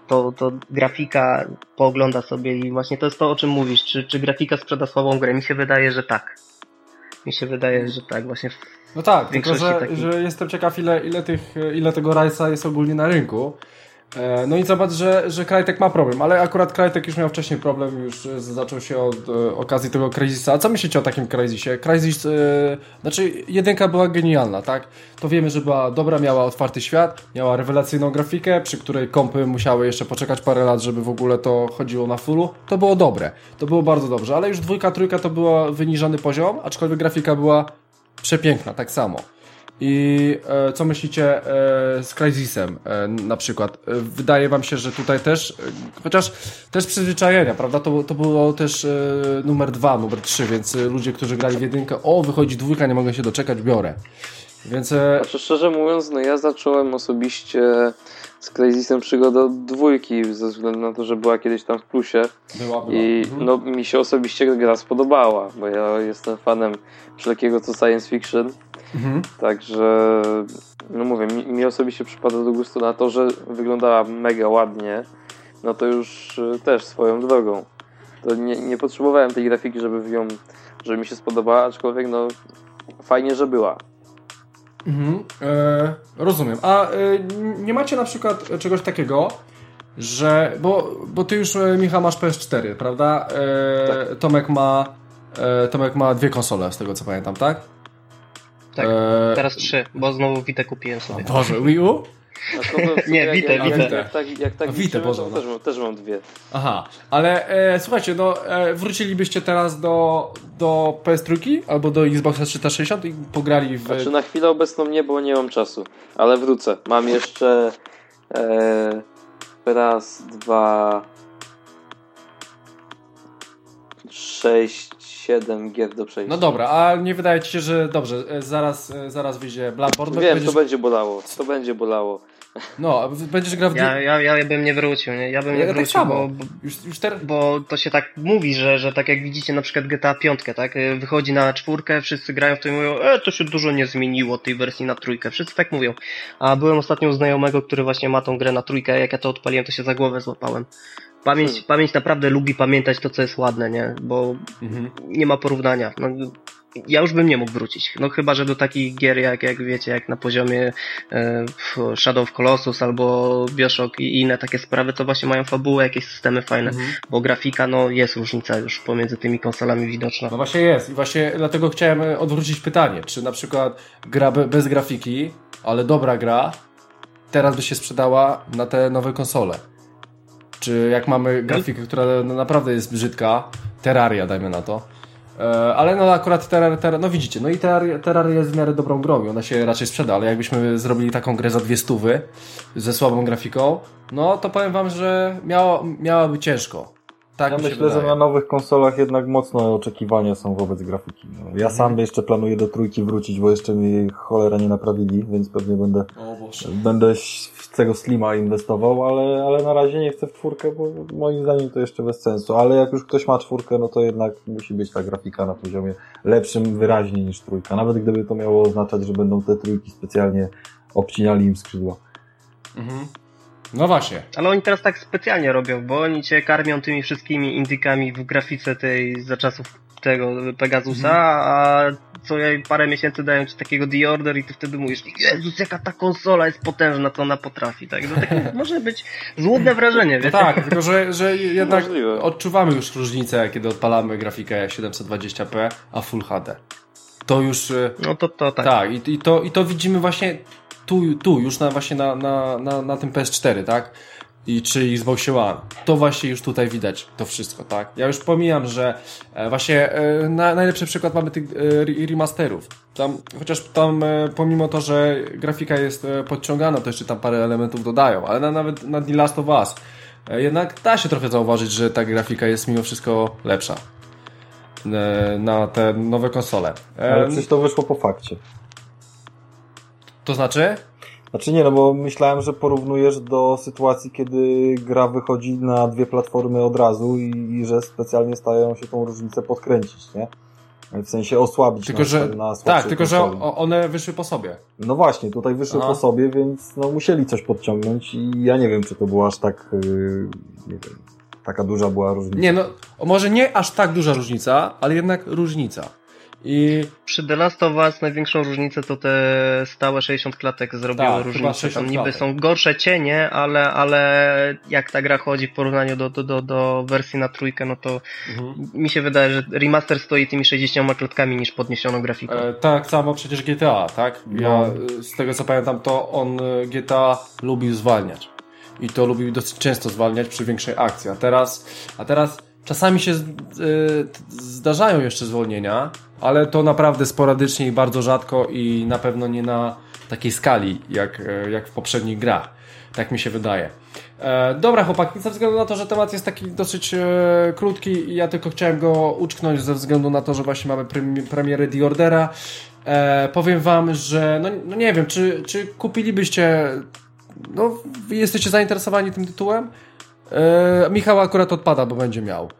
to grafika poogląda sobie i właśnie to jest to, o czym mówisz. Czy grafika sprzeda słabą grę? Mi się wydaje, że tak. Właśnie no tak, tylko że jestem ciekaw ile tego Rise'a jest ogólnie na rynku. No i zobacz, że Crytek ma problem, ale akurat Crytek już miał wcześniej problem, już zaczął się od okazji tego Crysisa. A co myślicie o takim Crysisie? Crysis, znaczy jedynka była genialna, tak? To wiemy, że była dobra, miała otwarty świat, miała rewelacyjną grafikę, przy której kompy musiały jeszcze poczekać parę lat, żeby w ogóle to chodziło na fullu. To było dobre, to było bardzo dobrze, ale już 2, 3 to był wyniżany poziom, aczkolwiek grafika była przepiękna, tak samo. I co myślicie z Crysisem na przykład? Wydaje wam się, że tutaj też, chociaż też przyzwyczajenia, prawda? To było też numer 2, numer 3, więc ludzie, którzy grali w jedynkę, wychodzi 2, nie mogę się doczekać, biorę. Więc... Znaczy, szczerze mówiąc, ja zacząłem osobiście z Crysisem przygodę od 2, ze względu na to, że była kiedyś tam w plusie. Była. I mi się osobiście gra spodobała, bo ja jestem fanem wszelkiego co science fiction. Także, mówię, mi osobiście przypada do gustu na to, że wyglądała mega ładnie, no to już też swoją drogą. To nie potrzebowałem tej grafiki, żeby mi się spodobała, aczkolwiek fajnie, że była. Rozumiem. A nie macie na przykład czegoś takiego, że, bo ty już, Michał, masz PS4, prawda? Tak. Tomek ma 2 konsole, z tego co pamiętam, tak? Tak, teraz 3, bo znowu Vita kupiłem sobie. Boże, Wii U? Nie, Vita. Jak tak Vita, Boże, też mam 2. Aha, ale słuchajcie, wrócilibyście teraz do PS3 albo do Xboxa 360 i pograli w... Znaczy na chwilę obecną nie, bo nie mam czasu, ale wrócę. Mam jeszcze raz, 2, 6, 7 gier do przejścia. No dobra, a nie wydaje ci się, że dobrze, zaraz wyjdzie Bloodborne? Wiem, to będzie bolało. No, będziesz grał w... Ja bym nie wrócił, nie? Ja bym nie wrócił, tak samo. Bo to się tak mówi, że tak jak widzicie na przykład GTA 5, tak? Wychodzi na 4, wszyscy grają w to i mówią, to się dużo nie zmieniło tej wersji na 3. Wszyscy tak mówią. A byłem ostatnio u znajomego, który właśnie ma tą grę na 3, jak ja to odpaliłem, to się za głowę złapałem. Pamięć naprawdę lubi pamiętać to, co jest ładne, nie? Bo nie ma porównania. Ja już bym nie mógł wrócić. Chyba, że do takich gier jak wiecie, jak na poziomie Shadow of Colossus albo Bioshock i inne takie sprawy, to właśnie mają fabułę, jakieś systemy fajne, bo grafika, jest różnica już pomiędzy tymi konsolami widoczna. No właśnie jest i właśnie dlatego chciałem odwrócić pytanie, czy na przykład gra bez grafiki, ale dobra gra, teraz by się sprzedała na te nowe konsole. Czy jak mamy grafikę, która naprawdę jest brzydka, Terraria dajmy na to, ale akurat Terraria, widzicie, i Terraria jest w miarę dobrą grą i ona się raczej sprzeda, ale jakbyśmy zrobili taką grę za 200 ze słabą grafiką, to powiem wam, że miałaby ciężko. Tak, ja myślę, że na nowych konsolach jednak mocno oczekiwania są wobec grafiki. Ja sam jeszcze planuję do 3 wrócić, bo jeszcze mi cholera nie naprawili, więc pewnie będę w tego Slima inwestował, ale na razie nie chcę w 4, bo moim zdaniem to jeszcze bez sensu. Ale jak już ktoś ma 4, to jednak musi być ta grafika na poziomie lepszym wyraźnie niż 3. Nawet gdyby to miało oznaczać, że będą te 3 specjalnie obcinali im skrzydła. No właśnie. Ale oni teraz tak specjalnie robią, bo oni cię karmią tymi wszystkimi indykami w grafice tej za czasów tego Pegasusa, a co parę miesięcy dają ci takiego The Order i ty wtedy mówisz, Jezus, jaka ta konsola jest potężna, co ona potrafi, tak? Takie może być złudne wrażenie, wiecie? No tak, tylko że jednak odczuwamy już różnicę, kiedy odpalamy grafikę 720p, a Full HD. To już... No to tak. Tak, i to widzimy właśnie tu już właśnie na tym PS4, tak? Czy Xbox One. To właśnie już tutaj widać to wszystko, tak? Ja już pomijam, że właśnie najlepszy przykład mamy tych remasterów. Chociaż tam pomimo to, że grafika jest podciągana, to jeszcze tam parę elementów dodają, ale nawet na The Last of Us jednak da się trochę zauważyć, że ta grafika jest mimo wszystko lepsza na te nowe konsole. Ale przecież to wyszło po fakcie. To znaczy? Znaczy nie, bo myślałem, że porównujesz do sytuacji, kiedy gra wychodzi na 2 platformy od razu i że specjalnie starają się tą różnicę podkręcić, nie? W sensie osłabić tylko, że, na tak, tylko że one wyszły po sobie. No właśnie, tutaj wyszły po sobie, więc no musieli coś podciągnąć i ja nie wiem, czy to było aż tak, nie wiem, taka duża była różnica. Nie, no może nie aż tak duża różnica, ale jednak różnica. I przy The Last of Us największą różnicę to te stałe 60 klatek zrobiło różnicę. Tam niby są gorsze cienie, ale jak ta gra chodzi w porównaniu do wersji na trójkę, no to mi się wydaje, że remaster stoi tymi 60 klatkami niż podniesioną grafiką. Tak samo przecież GTA, tak? Ja z tego co pamiętam, to on GTA lubił zwalniać. I to lubił dosyć często zwalniać przy większej akcji. A teraz czasami się zdarzają jeszcze zwolnienia, ale to naprawdę sporadycznie i bardzo rzadko i na pewno nie na takiej skali jak w poprzednich grach. Tak mi się wydaje. Dobra chłopaki, ze względu na to, że temat jest taki dosyć krótki i ja tylko chciałem go uczknąć ze względu na to, że właśnie mamy premierę The Ordera. Powiem wam, że no nie wiem, czy kupilibyście, no jesteście zainteresowani tym tytułem? Michał akurat odpada, bo będzie miał.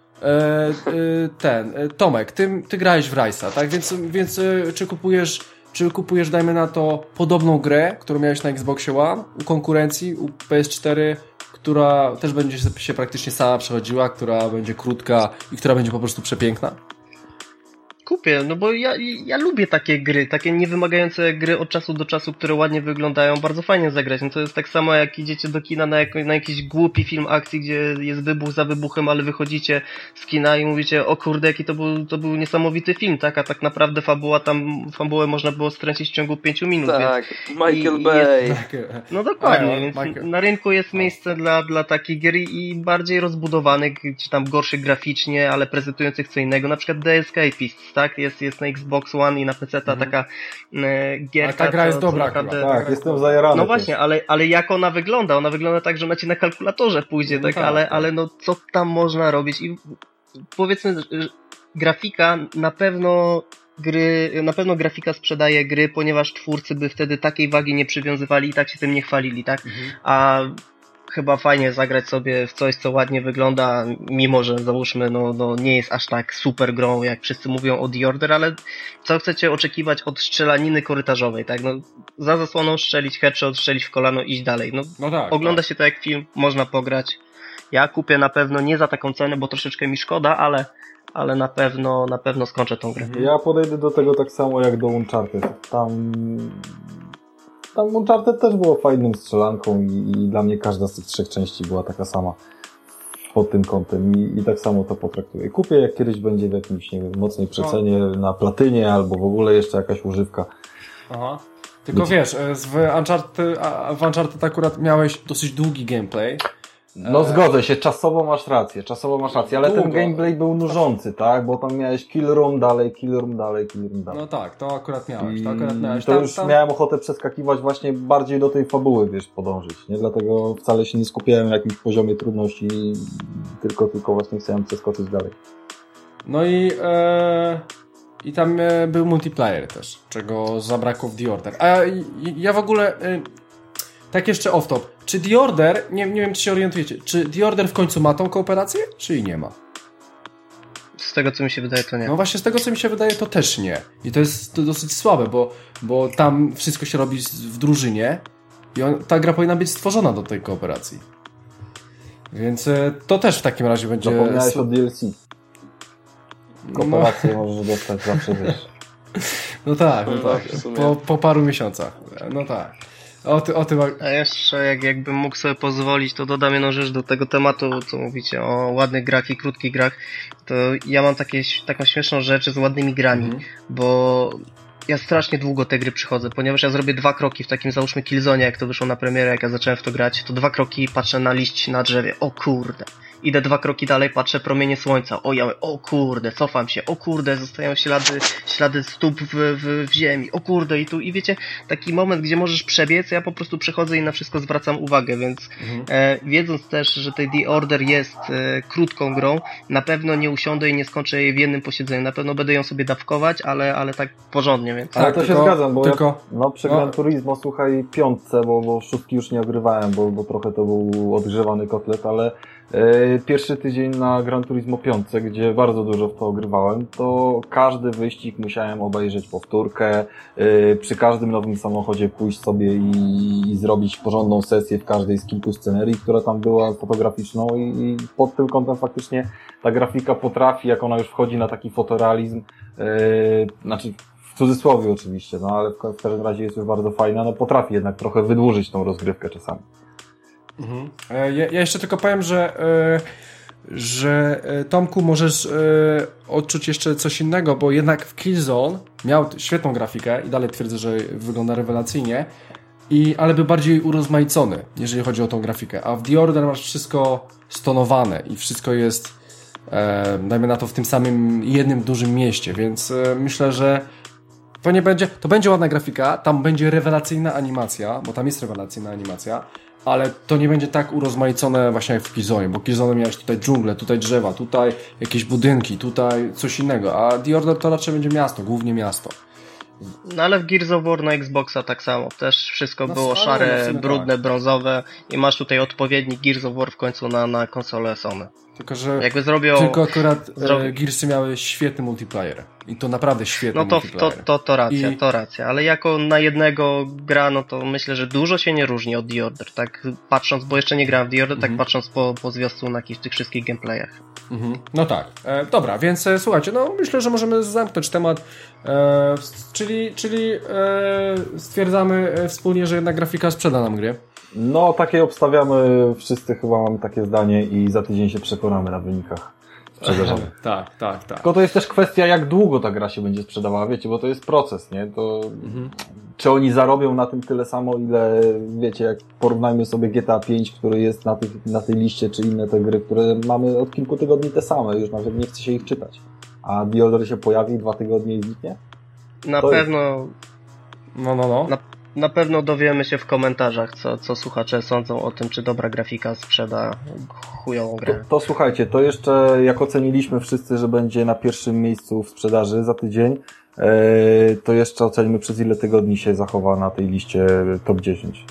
Tomek, ty grałeś w Rice'a, tak? Więc czy kupujesz, dajmy na to, podobną grę, którą miałeś na Xboxie One, u konkurencji, u PS4, która też będzie się praktycznie sama przechodziła, która będzie krótka i która będzie po prostu przepiękna? Kupię, no bo ja lubię takie gry, takie niewymagające gry od czasu do czasu, które ładnie wyglądają, bardzo fajnie zagrać. No to jest tak samo jak idziecie do kina na jakiś głupi film akcji, gdzie jest wybuch za wybuchem, ale wychodzicie z kina i mówicie, o kurde, jaki to był niesamowity film, tak? A tak naprawdę fabułę można było skręcić w ciągu 5 minut. Tak, Michael Bay. No dokładnie, więc na rynku jest miejsce dla takich gier i bardziej rozbudowanych, czy tam gorszych graficznie, ale prezentujących co innego, na przykład The Escapists, tak? Jest na Xbox One i na PC-ta taka gierka. A ta gra jest dobra, naprawdę... Tak, jestem zajarany. No właśnie, ale jak ona wygląda? Ona wygląda tak, że ona ci na kalkulatorze pójdzie, tak? Ale no co tam można robić? I powiedzmy, grafika na pewno grafika sprzedaje gry, ponieważ twórcy by wtedy takiej wagi nie przywiązywali i tak się tym nie chwalili, tak? A chyba fajnie zagrać sobie w coś, co ładnie wygląda, mimo że załóżmy, no nie jest aż tak super grą, jak wszyscy mówią o The Order, ale co chcecie oczekiwać od strzelaniny korytarzowej, tak? No, za zasłoną strzelić headshot, strzelić w kolano, iść dalej. No tak, ogląda się to jak film, można pograć. Ja kupię na pewno nie za taką cenę, bo troszeczkę mi szkoda, ale na pewno skończę tą grę. Ja podejdę do tego tak samo jak do Uncharted. Tam Uncharted też było fajną strzelanką i dla mnie każda z tych 3 części była taka sama pod tym kątem i tak samo to potraktuję. Kupię, jak kiedyś będzie w jakimś, nie wiem, mocnej przecenie na platynie albo w ogóle jeszcze jakaś używka. Aha. Tylko wiesz, w Uncharted akurat miałeś dosyć długi gameplay. No zgodzę się, czasowo masz rację, ale Długo. ten gameplay był nużący, tak? Bo tam miałeś kill room dalej. No tak, to akurat miałeś. To już miałem ochotę przeskakiwać właśnie bardziej do tej fabuły, wiesz, podążyć, nie? Dlatego wcale się nie skupiałem na jakimś poziomie trudności, tylko właśnie chciałem przeskoczyć dalej. No i tam był multiplayer też, czego zabrakło w The Order. A ja w ogóle... Tak jeszcze off-top. Czy The Order, nie wiem czy się orientujecie, czy The Order w końcu ma tą kooperację, czy jej nie ma? Z tego co mi się wydaje to nie. No właśnie z tego co mi się wydaje to też nie. I to jest dosyć słabe, bo tam wszystko się robi w drużynie i ta gra powinna być stworzona do tej kooperacji. Więc to też w takim razie będzie... Zapomniałeś o DLC. Kooperację możesz dostać zawsze, wiesz. No tak. Po paru miesiącach. No tak. O tym... A jeszcze jakbym mógł sobie pozwolić, to dodam jedną rzecz do tego tematu, co mówicie o ładnych grach i krótkich grach. To ja mam taką śmieszną rzecz z ładnymi grami, bo ja strasznie długo te gry przychodzę, ponieważ ja zrobię 2 kroki w takim, załóżmy, Killzone, jak to wyszło na premierę, jak ja zacząłem w to grać, to 2 kroki patrzę na liść na drzewie, o kurde. Idę 2 kroki dalej, patrzę promienie słońca, o kurde, cofam się, o kurde, zostają ślady stóp w ziemi, o kurde, i wiecie, taki moment, gdzie możesz przebiec, ja po prostu przechodzę i na wszystko zwracam uwagę, więc wiedząc też, że tej The Order jest krótką grą, na pewno nie usiądę i nie skończę jej w jednym posiedzeniu, na pewno będę ją sobie dawkować, ale tak porządnie, więc... Ale to się zgadzam, bo przy Gran Turismo, słuchaj, 5, bo 6 już nie ogrywałem, bo trochę to był odgrzewany kotlet, ale Pierwszy tydzień na Gran Turismo 5, gdzie bardzo dużo w to ogrywałem, to każdy wyścig musiałem obejrzeć powtórkę, przy każdym nowym samochodzie pójść sobie i zrobić porządną sesję w każdej z kilku scenerii, która tam była fotograficzną i pod tym kątem faktycznie ta grafika potrafi, jak ona już wchodzi na taki fotorealizm, znaczy w cudzysłowie oczywiście, no ale w każdym razie jest już bardzo fajna, no potrafi jednak trochę wydłużyć tą rozgrywkę czasami. Mhm. Ja jeszcze tylko powiem, że Tomku, możesz odczuć jeszcze coś innego, bo jednak w Killzone miał świetną grafikę i dalej twierdzę, że wygląda rewelacyjnie, ale był bardziej urozmaicony, jeżeli chodzi o tą grafikę, a w The Order masz wszystko stonowane i wszystko jest, dajmy na to, w tym samym jednym dużym mieście, więc myślę, że to będzie ładna grafika, tam będzie rewelacyjna animacja, bo tam jest rewelacyjna animacja, ale to nie będzie tak urozmaicone właśnie jak w Killzone, bo w Killzone miałeś tutaj dżunglę, tutaj drzewa, tutaj jakieś budynki, tutaj coś innego, a The Order to raczej będzie miasto, głównie miasto. No ale w Gears of War na Xboxa tak samo, też wszystko było szare, brudne, brązowe i masz tutaj odpowiedni Gears of War w końcu na konsolę Sony. Tylko, że jakby tylko akurat Gearsy miały świetny multiplayer. I to naprawdę świetny multiplayer. To racja. Ale jako na jednego gra, no to myślę, że dużo się nie różni od The Order. Tak patrząc, bo jeszcze nie grałem w The Order, tak patrząc po zwiastunach i w tych wszystkich gameplayach. No tak. Dobra, więc słuchajcie, no myślę, że możemy zamknąć temat. Czyli stwierdzamy wspólnie, że jednak grafika sprzeda nam gry. No, takie obstawiamy, wszyscy chyba mamy takie zdanie i za tydzień się przekonamy na wynikach sprzedażowych. Tak. Tylko to jest też kwestia, jak długo ta gra się będzie sprzedawała, wiecie, bo to jest proces, nie? To czy oni zarobią na tym tyle samo, ile, wiecie, jak porównajmy sobie GTA 5, który jest na tej liście, czy inne te gry, które mamy od kilku tygodni te same, już nawet nie chce się ich czytać. A The Order się pojawi 2 tygodnie i zniknie? Na pewno... No. Na pewno dowiemy się w komentarzach, co słuchacze sądzą o tym, czy dobra grafika sprzeda chujową grę. To słuchajcie, to jeszcze jak oceniliśmy wszyscy, że będzie na pierwszym miejscu w sprzedaży za tydzień, to jeszcze ocenimy, przez ile tygodni się zachowa na tej liście top 10.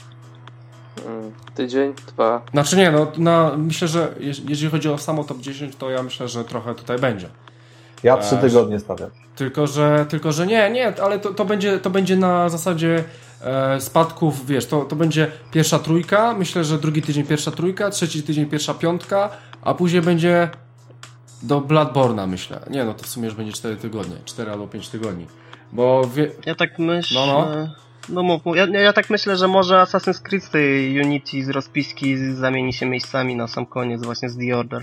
Tydzień, 2. Znaczy nie, myślę, że jeżeli chodzi o samo top 10, to ja myślę, że trochę tutaj będzie. Ja 3 tygodnie stawiam. Tylko że nie, ale to będzie na zasadzie spadków, wiesz, to będzie pierwsza trójka, myślę, że drugi tydzień pierwsza trójka, trzeci tydzień pierwsza piątka, a później będzie do Bloodborne'a, myślę. Nie, no to w sumie już będzie 4 tygodnie, 4 albo 5 tygodni. Bo ja tak myślę... Ja tak myślę, że może Assassin's Creed z tej Unity z rozpiski zamieni się miejscami na sam koniec właśnie z The Order.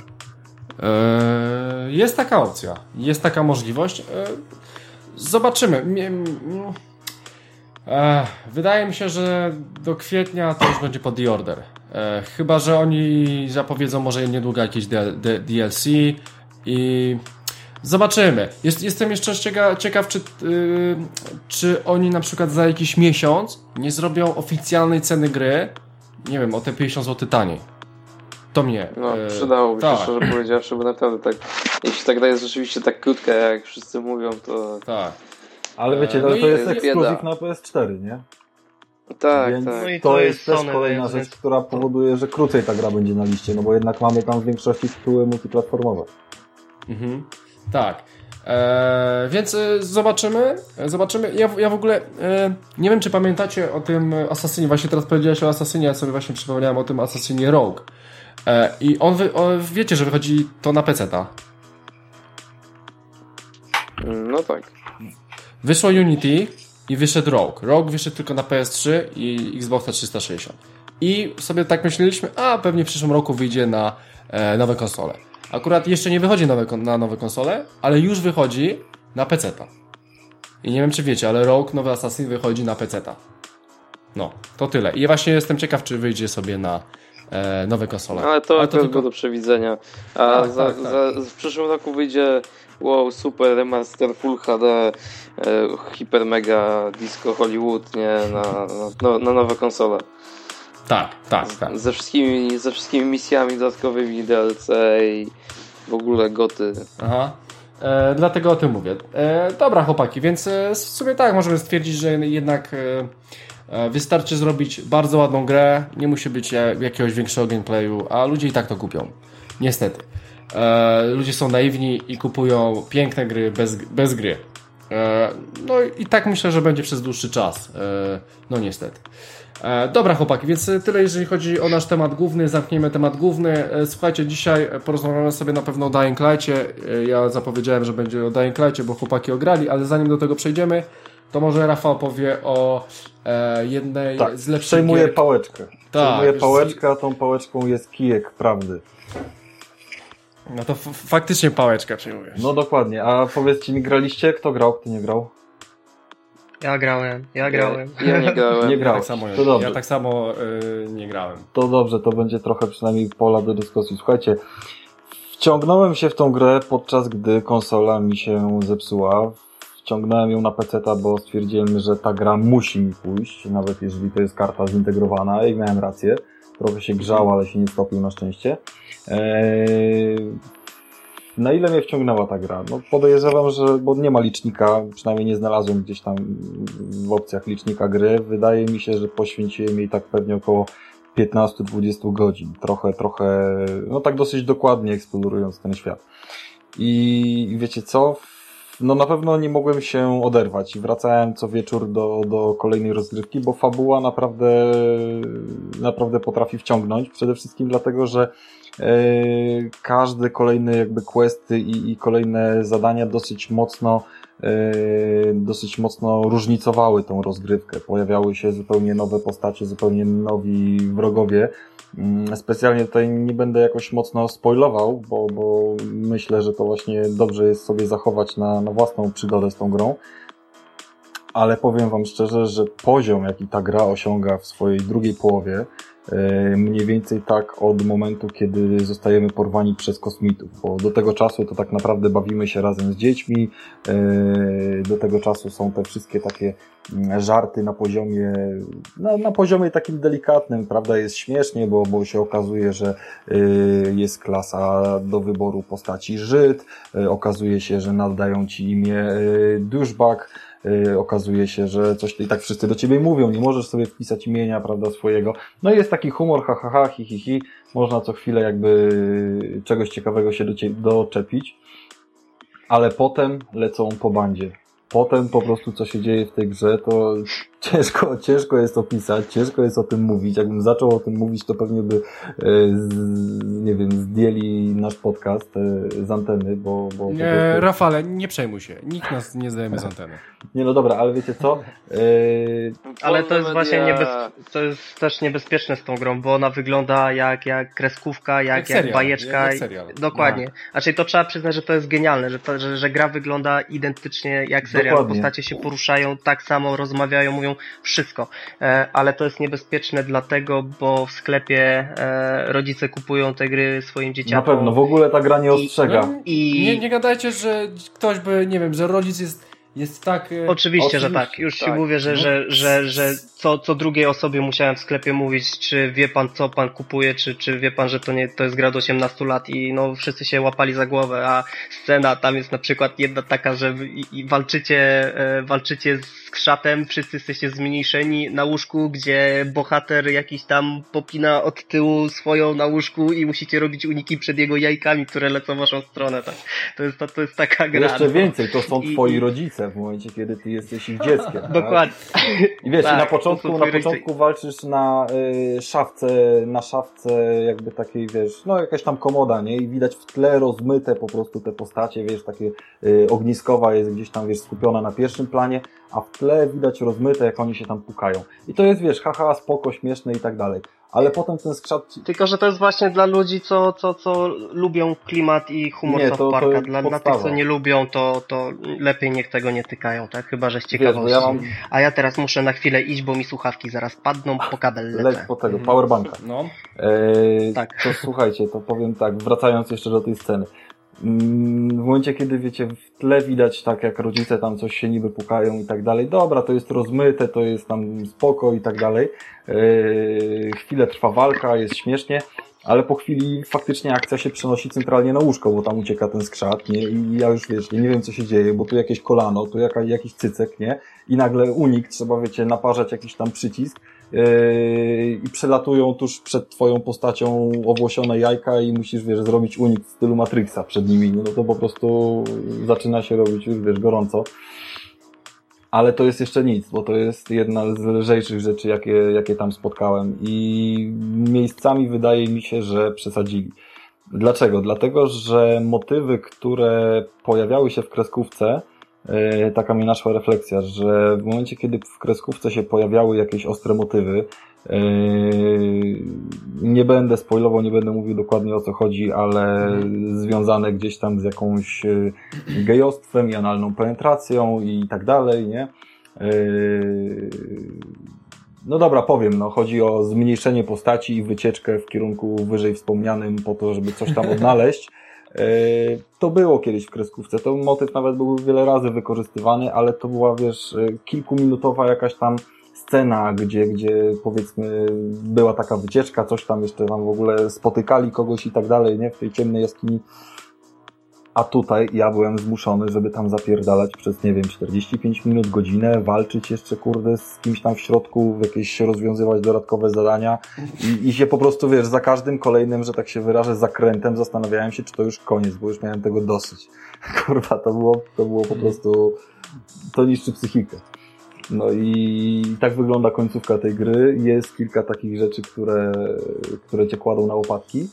Jest taka opcja, jest taka możliwość. Zobaczymy. Wydaje mi się, że do kwietnia to już będzie po The Order. Chyba że oni zapowiedzą może niedługo jakieś DLC i zobaczymy. Jestem jeszcze ciekaw, czy oni na przykład za jakiś miesiąc nie zrobią oficjalnej ceny gry, nie wiem, o te 50 zł taniej. To mnie. No, przydałoby się, szczerze powiedziawszy, bo naprawdę tak, jeśli ta gra jest rzeczywiście tak krótka, jak wszyscy mówią, to... Tak. Ale wiecie, to jest ekskluzyw na PS4, nie? Tak, więc tak. No i to jest też Sony, kolejna rzecz, która powoduje, że krócej ta gra będzie na liście, no bo jednak mamy tam w większości tytuły multiplatformowe. Tak. Więc zobaczymy. Ja w ogóle nie wiem, czy pamiętacie o tym Assassinie. Właśnie teraz powiedziałeś o Assassinie, ja sobie właśnie przypomniałem o tym Assassinie Rogue. I wiecie, że wychodzi to na PC-ta. No tak. Wyszło Unity i wyszedł Rogue. Rogue wyszedł tylko na PS3 i Xboxa 360. I sobie tak myśleliśmy, pewnie w przyszłym roku wyjdzie na nowe konsole. Akurat jeszcze nie wychodzi na nowe konsole, ale już wychodzi na PC-ta. I nie wiem, czy wiecie, ale Rogue, nowy Assassin wychodzi na PC-ta. No, to tyle. I właśnie jestem ciekaw, czy wyjdzie sobie na nowe konsole. Ale to tylko do przewidzenia. A w przyszłym roku wyjdzie super remaster Full HD Hyper Mega Disco Hollywood, nie? Na nowe konsole. Tak. Ze wszystkimi misjami dodatkowymi DLC i w ogóle goty. Aha. Dlatego o tym mówię. Dobra, chłopaki, więc w sumie tak, możemy stwierdzić, że jednak wystarczy zrobić bardzo ładną grę, nie musi być jakiegoś większego gameplayu, a ludzie i tak to kupią. Niestety. Ludzie są naiwni i kupują piękne gry bez gry. No i tak myślę, że będzie przez dłuższy czas. No niestety. Dobra chłopaki, więc tyle jeżeli chodzi o nasz temat główny, zamkniemy temat główny. Słuchajcie, dzisiaj porozmawiamy sobie na pewno o Dying Light'cie. Ja zapowiedziałem, że będzie o Dying Light'cie, bo chłopaki ograli, ale zanim do tego przejdziemy, to może Rafał powie o jednej z lepszych przejmuję gier. Pałeczkę. Przejmuję pałeczkę, a tą pałeczką jest kijek prawdy. No to faktycznie pałeczkę przejmujesz. No dokładnie, a powiedzcie mi, graliście? Kto grał, kto nie grał? Ja grałem. Ja nie grałem. Nie grał. To dobrze. Ja tak samo nie grałem. To dobrze, to będzie trochę przynajmniej pola do dyskusji. Słuchajcie, wciągnąłem się w tą grę podczas gdy konsola mi się zepsuła. Wciągnąłem ją na PC-ta, bo stwierdziłem, że ta gra musi mi pójść, nawet jeżeli to jest karta zintegrowana i miałem rację. Trochę się grzał, ale się nie stopił na szczęście. Na ile mnie wciągnęła ta gra? No podejrzewam, że, bo nie ma licznika, przynajmniej nie znalazłem gdzieś tam w opcjach licznika gry. Wydaje mi się, że poświęciłem jej tak pewnie około 15-20 godzin. Trochę, no tak dosyć dokładnie eksplorując ten świat. I wiecie co? No na pewno nie mogłem się oderwać i wracałem co wieczór do kolejnej rozgrywki, bo fabuła naprawdę potrafi wciągnąć. Przede wszystkim dlatego, że każde kolejne jakby questy i kolejne zadania dosyć mocno różnicowały tą rozgrywkę. Pojawiały się zupełnie nowe postacie, zupełnie nowi wrogowie. Specjalnie tutaj nie będę jakoś mocno spoilował, bo myślę, że to właśnie dobrze jest sobie zachować na własną przygodę z tą grą. Ale powiem wam szczerze, że poziom, jaki ta gra osiąga w swojej drugiej połowie, mniej więcej tak od momentu, kiedy zostajemy porwani przez kosmitów, bo do tego czasu to tak naprawdę bawimy się razem z dziećmi, do tego czasu są te wszystkie takie żarty na poziomie takim delikatnym, prawda, jest śmiesznie, bo się okazuje, że jest klasa do wyboru postaci Żyd, okazuje się, że nadają ci imię douchebag, okazuje się, że coś i tak wszyscy do ciebie mówią, nie możesz sobie wpisać imienia, prawda, swojego. No i jest taki humor, ha, ha, ha, hi, hi, hi. Można co chwilę jakby czegoś ciekawego się doczepić, ale potem lecą po bandzie. Potem po prostu co się dzieje w tej grze, to ciężko jest opisać, ciężko jest o tym mówić. Jakbym zaczął o tym mówić, to pewnie by nie wiem, zdjęli nasz podcast z anteny, bo nie, Rafale, nie przejmuj się. Nikt nas nie zdajemy z anteny. Nie, no dobra, ale wiecie co? Ale to jest właśnie to jest też niebezpieczne z tą grą, bo ona wygląda jak kreskówka, jak bajeczka. Jak serial. Dokładnie. Znaczy to trzeba przyznać, że to jest genialne, że gra wygląda identycznie jak serial. Dokładnie. Postacie się poruszają tak samo, rozmawiają, mówią wszystko. Ale to jest niebezpieczne dlatego, bo w sklepie rodzice kupują te gry swoim dzieciakom. Na pewno, w ogóle ta gra nie ostrzega. Nie gadajcie, że ktoś by, nie wiem, że rodzic jest tak... Oczywiście, że tak. Już tak. Ci mówię, że co drugiej osobie musiałem w sklepie mówić, czy wie pan, co pan kupuje, czy wie pan, że to jest gra do 18 lat i no wszyscy się łapali za głowę, a scena tam jest na przykład jedna taka, że walczycie z krzatem, wszyscy jesteście zmniejszeni na łóżku, gdzie bohater jakiś tam popina od tyłu swoją na łóżku i musicie robić uniki przed jego jajkami, które lecą w waszą stronę. Tak. To jest taka gra. Jeszcze więcej, to są twoi rodzice w momencie, kiedy ty jesteś ich dzieckiem. Dokładnie. Tak? I wiesz, tak, na początku walczysz na szafce jakby takiej, wiesz, no jakaś tam komoda, nie? I widać w tle rozmyte po prostu te postacie, wiesz, takie ogniskowa jest gdzieś tam, wiesz, skupiona na pierwszym planie, a w tle widać rozmyte, jak oni się tam pukają. I to jest, wiesz, haha, spoko, śmieszne i tak dalej. Ale potem ten skrzat... Tylko, że to jest właśnie dla ludzi, co lubią klimat i humor South Parka. Dla tych, co nie lubią, to lepiej niech tego nie tykają, tak? Chyba, że z ciekawości. A ja teraz muszę na chwilę iść, bo mi słuchawki zaraz padną, po kabel lecę. Leć po tego, powerbanka. No. Tak. To słuchajcie, to powiem tak, wracając jeszcze do tej sceny. W momencie, kiedy wiecie, w tle widać tak, jak rodzice tam coś się niby pukają i tak dalej, dobra, to jest rozmyte, to jest tam spoko i tak dalej, chwilę trwa walka, jest śmiesznie, ale po chwili faktycznie akcja się przenosi centralnie na łóżko, bo tam ucieka ten skrzat, nie? I ja już, wiesz, nie wiem, co się dzieje, bo tu jakieś kolano, tu jakiś cycek, nie? I nagle unik, trzeba, wiecie, naparzać jakiś tam przycisk, i przelatują tuż przed twoją postacią owłosione jajka i musisz, wiesz, zrobić unik w stylu Matrixa przed nimi, no to po prostu zaczyna się robić już, wiesz, gorąco. Ale to jest jeszcze nic, bo to jest jedna z lżejszych rzeczy, jakie tam spotkałem i miejscami wydaje mi się, że przesadzili. Dlaczego? Dlatego, że motywy, które pojawiały się w kreskówce, taka mi naszła refleksja, że w momencie, kiedy w kreskówce się pojawiały jakieś ostre motywy, nie będę spoilował, nie będę mówił dokładnie o co chodzi, ale związane gdzieś tam z jakąś gejostwem i analną penetracją i tak dalej, nie? No dobra, powiem, no chodzi o zmniejszenie postaci i wycieczkę w kierunku wyżej wspomnianym po to, żeby coś tam odnaleźć. To było kiedyś w kreskówce, to motyw nawet był wiele razy wykorzystywany, ale to była, wiesz, kilkuminutowa jakaś tam scena, gdzie powiedzmy była taka wycieczka, coś tam jeszcze tam w ogóle spotykali kogoś i tak dalej, nie, w tej ciemnej jaskini. A tutaj ja byłem zmuszony, żeby tam zapierdalać przez, nie wiem, 45 minut, godzinę, walczyć jeszcze, kurde, z kimś tam w środku, jakieś rozwiązywać dodatkowe zadania i się po prostu, wiesz, za każdym kolejnym, że tak się wyrażę, zakrętem zastanawiałem się, czy to już koniec, bo już miałem tego dosyć. Kurwa, to było po prostu, to niszczy psychikę. No i tak wygląda końcówka tej gry. Jest kilka takich rzeczy, które cię kładą na łopatki.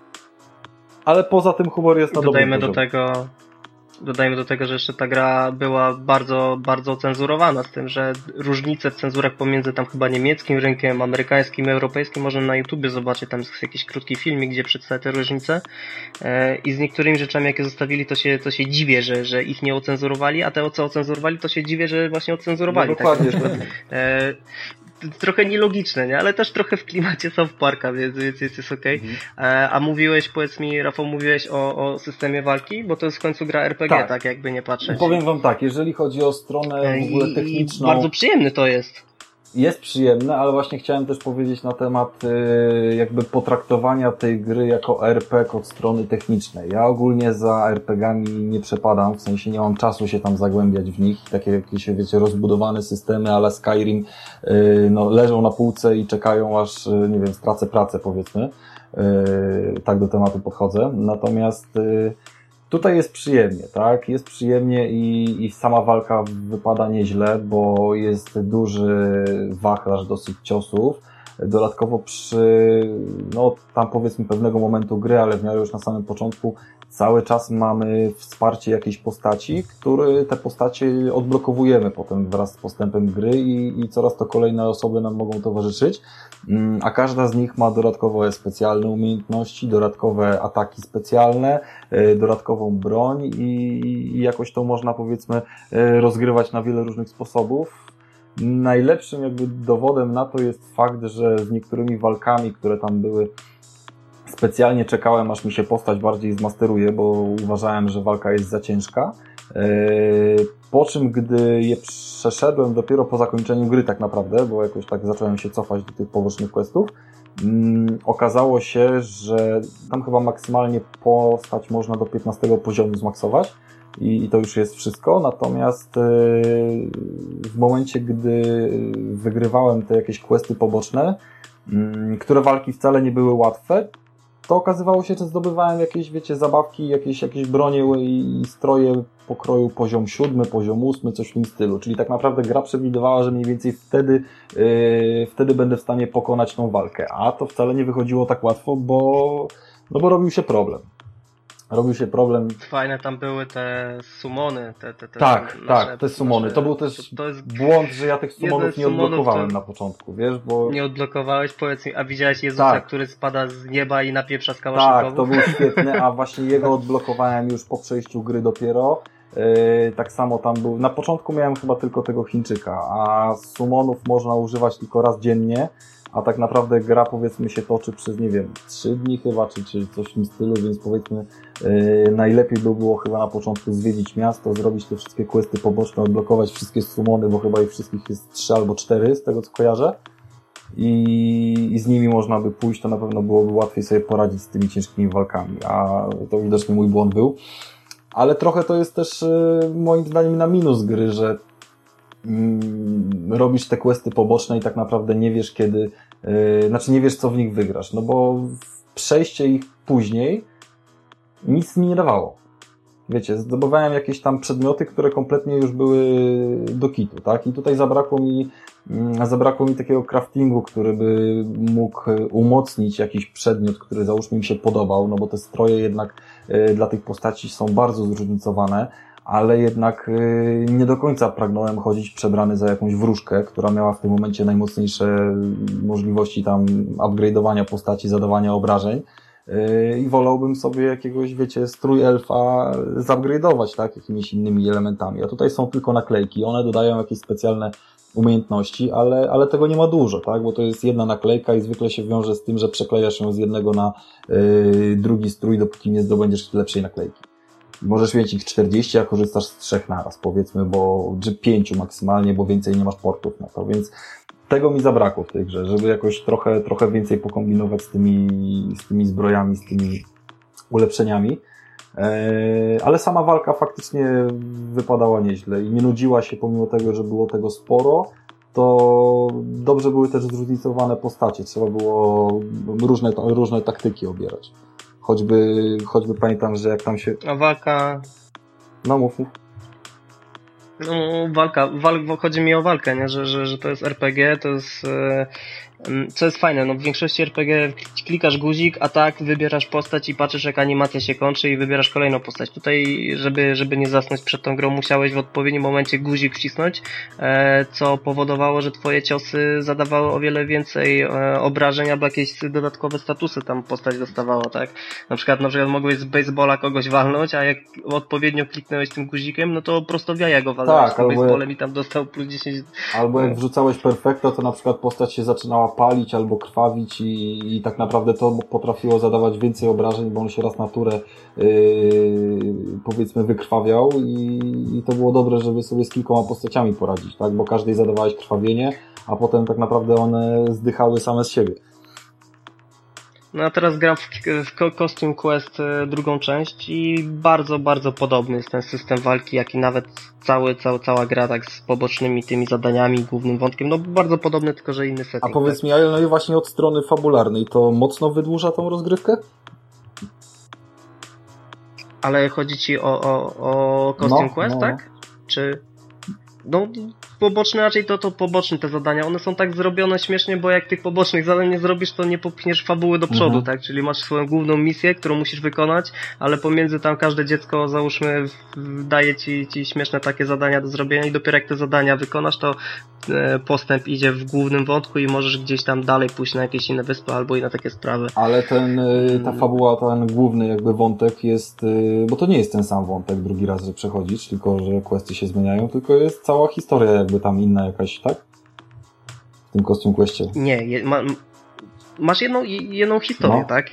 Ale poza tym humor jest na dobrym poziomie. Dodajmy do tego, że jeszcze ta gra była bardzo, bardzo cenzurowana, z tym, że różnice w cenzurach pomiędzy tam chyba niemieckim rynkiem, amerykańskim, europejskim, można na YouTubie zobaczyć, tam jest jakiś krótki filmik, gdzie przedstawia te różnice i z niektórymi rzeczami, jakie zostawili, to się dziwię, że ich nie ocenzurowali, a te, co ocenzurowali, to się dziwię, że właśnie ocenzurowali. No, dokładnie. Tak, trochę nielogiczne, nie? Ale też trochę w klimacie South Parka, więc jest okej. A mówiłeś, powiedz mi, Rafał, o systemie walki? Bo to jest w końcu gra RPG, tak jakby nie patrzeć. Powiem wam tak, jeżeli chodzi o stronę w ogóle techniczną... Bardzo przyjemny to jest. Jest przyjemne, ale właśnie chciałem też powiedzieć na temat jakby potraktowania tej gry jako RPG od strony technicznej. Ja ogólnie za RPG-ami nie przepadam, w sensie nie mam czasu się tam zagłębiać w nich. Takie jakieś, wiecie, rozbudowane systemy a la Skyrim no, leżą na półce i czekają aż, nie wiem, stracę pracę, powiedzmy. Tak do tematu podchodzę. Natomiast tutaj jest przyjemnie, tak? Jest przyjemnie i sama walka wypada nieźle, bo jest duży wachlarz dosyć ciosów. Dodatkowo no tam powiedzmy pewnego momentu gry, ale w miarę już na samym początku, cały czas mamy wsparcie jakiejś postaci, te postacie odblokowujemy potem wraz z postępem gry i coraz to kolejne osoby nam mogą towarzyszyć, a każda z nich ma dodatkowe specjalne umiejętności, dodatkowe ataki specjalne, dodatkową broń i jakoś to można, powiedzmy, rozgrywać na wiele różnych sposobów. Najlepszym jakby dowodem na to jest fakt, że z niektórymi walkami, które tam były, specjalnie czekałem, aż mi się postać bardziej zmasteruje, bo uważałem, że walka jest za ciężka. Po czym, gdy je przeszedłem dopiero po zakończeniu gry tak naprawdę, bo jakoś tak zacząłem się cofać do tych pobocznych questów, okazało się, że tam chyba maksymalnie postać można do 15 poziomu zmaksować i to już jest wszystko. Natomiast w momencie, gdy wygrywałem te jakieś questy poboczne, które walki wcale nie były łatwe, to okazywało się, że zdobywałem jakieś, wiecie, zabawki, jakieś bronie i stroje pokroju poziom 7, poziom 8, coś w tym stylu. Czyli tak naprawdę gra przewidywała, że mniej więcej wtedy będę w stanie pokonać tą walkę. A to wcale nie wychodziło tak łatwo, bo robił się problem. Fajne tam były te sumony. Tak, te sumony. To był też błąd, że ja tych sumonów nie odblokowałem na początku, wiesz, bo... Nie odblokowałeś, powiedz mi, a widziałeś Jezusa, który spada z nieba i napieprza z kałaszynkowu? Tak, to był świetny, a właśnie jego odblokowałem już po przejściu gry dopiero. Tak samo tam był, na początku miałem chyba tylko tego Chińczyka, a sumonów można używać tylko raz dziennie, a tak naprawdę gra, powiedzmy, się toczy przez, nie wiem, 3 dni chyba, czy coś w tym stylu, więc powiedzmy najlepiej by było chyba na początku zwiedzić miasto, zrobić te wszystkie questy poboczne, odblokować wszystkie sumony, bo chyba ich wszystkich jest 3 albo 4 z tego co kojarzę i z nimi można by pójść, to na pewno byłoby łatwiej sobie poradzić z tymi ciężkimi walkami, a to widocznie mój błąd był. Ale trochę to jest też moim zdaniem na minus gry, że robisz te questy poboczne i tak naprawdę nie wiesz kiedy, nie wiesz co w nich wygrasz, no bo przejście ich później nic mi nie dawało. Wiecie, zdobywałem jakieś tam przedmioty, które kompletnie już były do kitu, tak? I tutaj zabrakło mi takiego craftingu, który by mógł umocnić jakiś przedmiot, który załóżmy mi się podobał, no bo te stroje jednak dla tych postaci są bardzo zróżnicowane, ale jednak nie do końca pragnąłem chodzić przebrany za jakąś wróżkę, która miała w tym momencie najmocniejsze możliwości tam upgrade'owania postaci, zadawania obrażeń. I wolałbym sobie jakiegoś, wiecie, strój elfa zupgrade'ować, tak, jakimiś innymi elementami. A tutaj są tylko naklejki, one dodają jakieś specjalne umiejętności, ale tego nie ma dużo, tak, bo to jest jedna naklejka i zwykle się wiąże z tym, że przeklejasz ją z jednego na drugi strój, dopóki nie zdobędziesz lepszej naklejki. Możesz mieć ich 40, a korzystasz z 3 naraz, powiedzmy, czy 5 maksymalnie, bo więcej nie masz portów na to, więc tego mi zabrakło w tej grze, żeby jakoś trochę więcej pokombinować z tymi zbrojami, z tymi ulepszeniami. Ale sama walka faktycznie wypadała nieźle i nie nudziła się, pomimo tego, że było tego sporo, to dobrze były też zróżnicowane postacie. Trzeba było różne taktyki obierać. Choćby pamiętam, że jak tam się... A walka... No mów. No, chodzi mi o walkę, nie? Że to jest RPG, to jest... Co jest fajne, no w większości RPG klikasz guzik, atak, wybierasz postać i patrzysz jak animacja się kończy i wybierasz kolejną postać. Tutaj, żeby nie zasnąć przed tą grą, musiałeś w odpowiednim momencie guzik wcisnąć, co powodowało, że twoje ciosy zadawały o wiele więcej obrażeń, albo jakieś dodatkowe statusy tam postać dostawała, tak? Na przykład mogłeś z baseballa kogoś walnąć, a jak odpowiednio kliknąłeś tym guzikiem, no to prosto w jaja go walnąłeś tym baseballem i tam dostał plus 10. Albo jak wrzucałeś perfekta, to na przykład postać się zaczynała palić albo krwawić i tak naprawdę to potrafiło zadawać więcej obrażeń, bo on się raz na turę powiedzmy wykrwawiał i to było dobre, żeby sobie z kilkoma postaciami poradzić, tak? Bo każdej zadawałeś krwawienie, a potem tak naprawdę one zdychały same z siebie. No a teraz gram w Costume Quest drugą część i bardzo, bardzo podobny jest ten system walki, jak i nawet cała gra tak z pobocznymi tymi zadaniami, głównym wątkiem, no bardzo podobny, tylko że inny setting. A powiedz mi, no i właśnie od strony fabularnej, to mocno wydłuża tą rozgrywkę? Ale chodzi ci o Costume Quest, tak? Czy... No, poboczne raczej to poboczne te zadania, one są tak zrobione śmiesznie, bo jak tych pobocznych zadań nie zrobisz, to nie popchniesz fabuły do przodu, tak? Czyli masz swoją główną misję, którą musisz wykonać, ale pomiędzy tam każde dziecko, załóżmy, daje ci śmieszne takie zadania do zrobienia i dopiero jak te zadania wykonasz, to postęp idzie w głównym wątku i możesz gdzieś tam dalej pójść na jakieś inne wyspy albo i na takie sprawy. Ale ta fabuła, ten główny jakby wątek jest, bo to nie jest ten sam wątek drugi raz, że przechodzisz, tylko że questy się zmieniają, tylko jest cała historia jakby tam inna jakaś, tak? W tym Costume Questie. Nie, masz jedną historię, tak?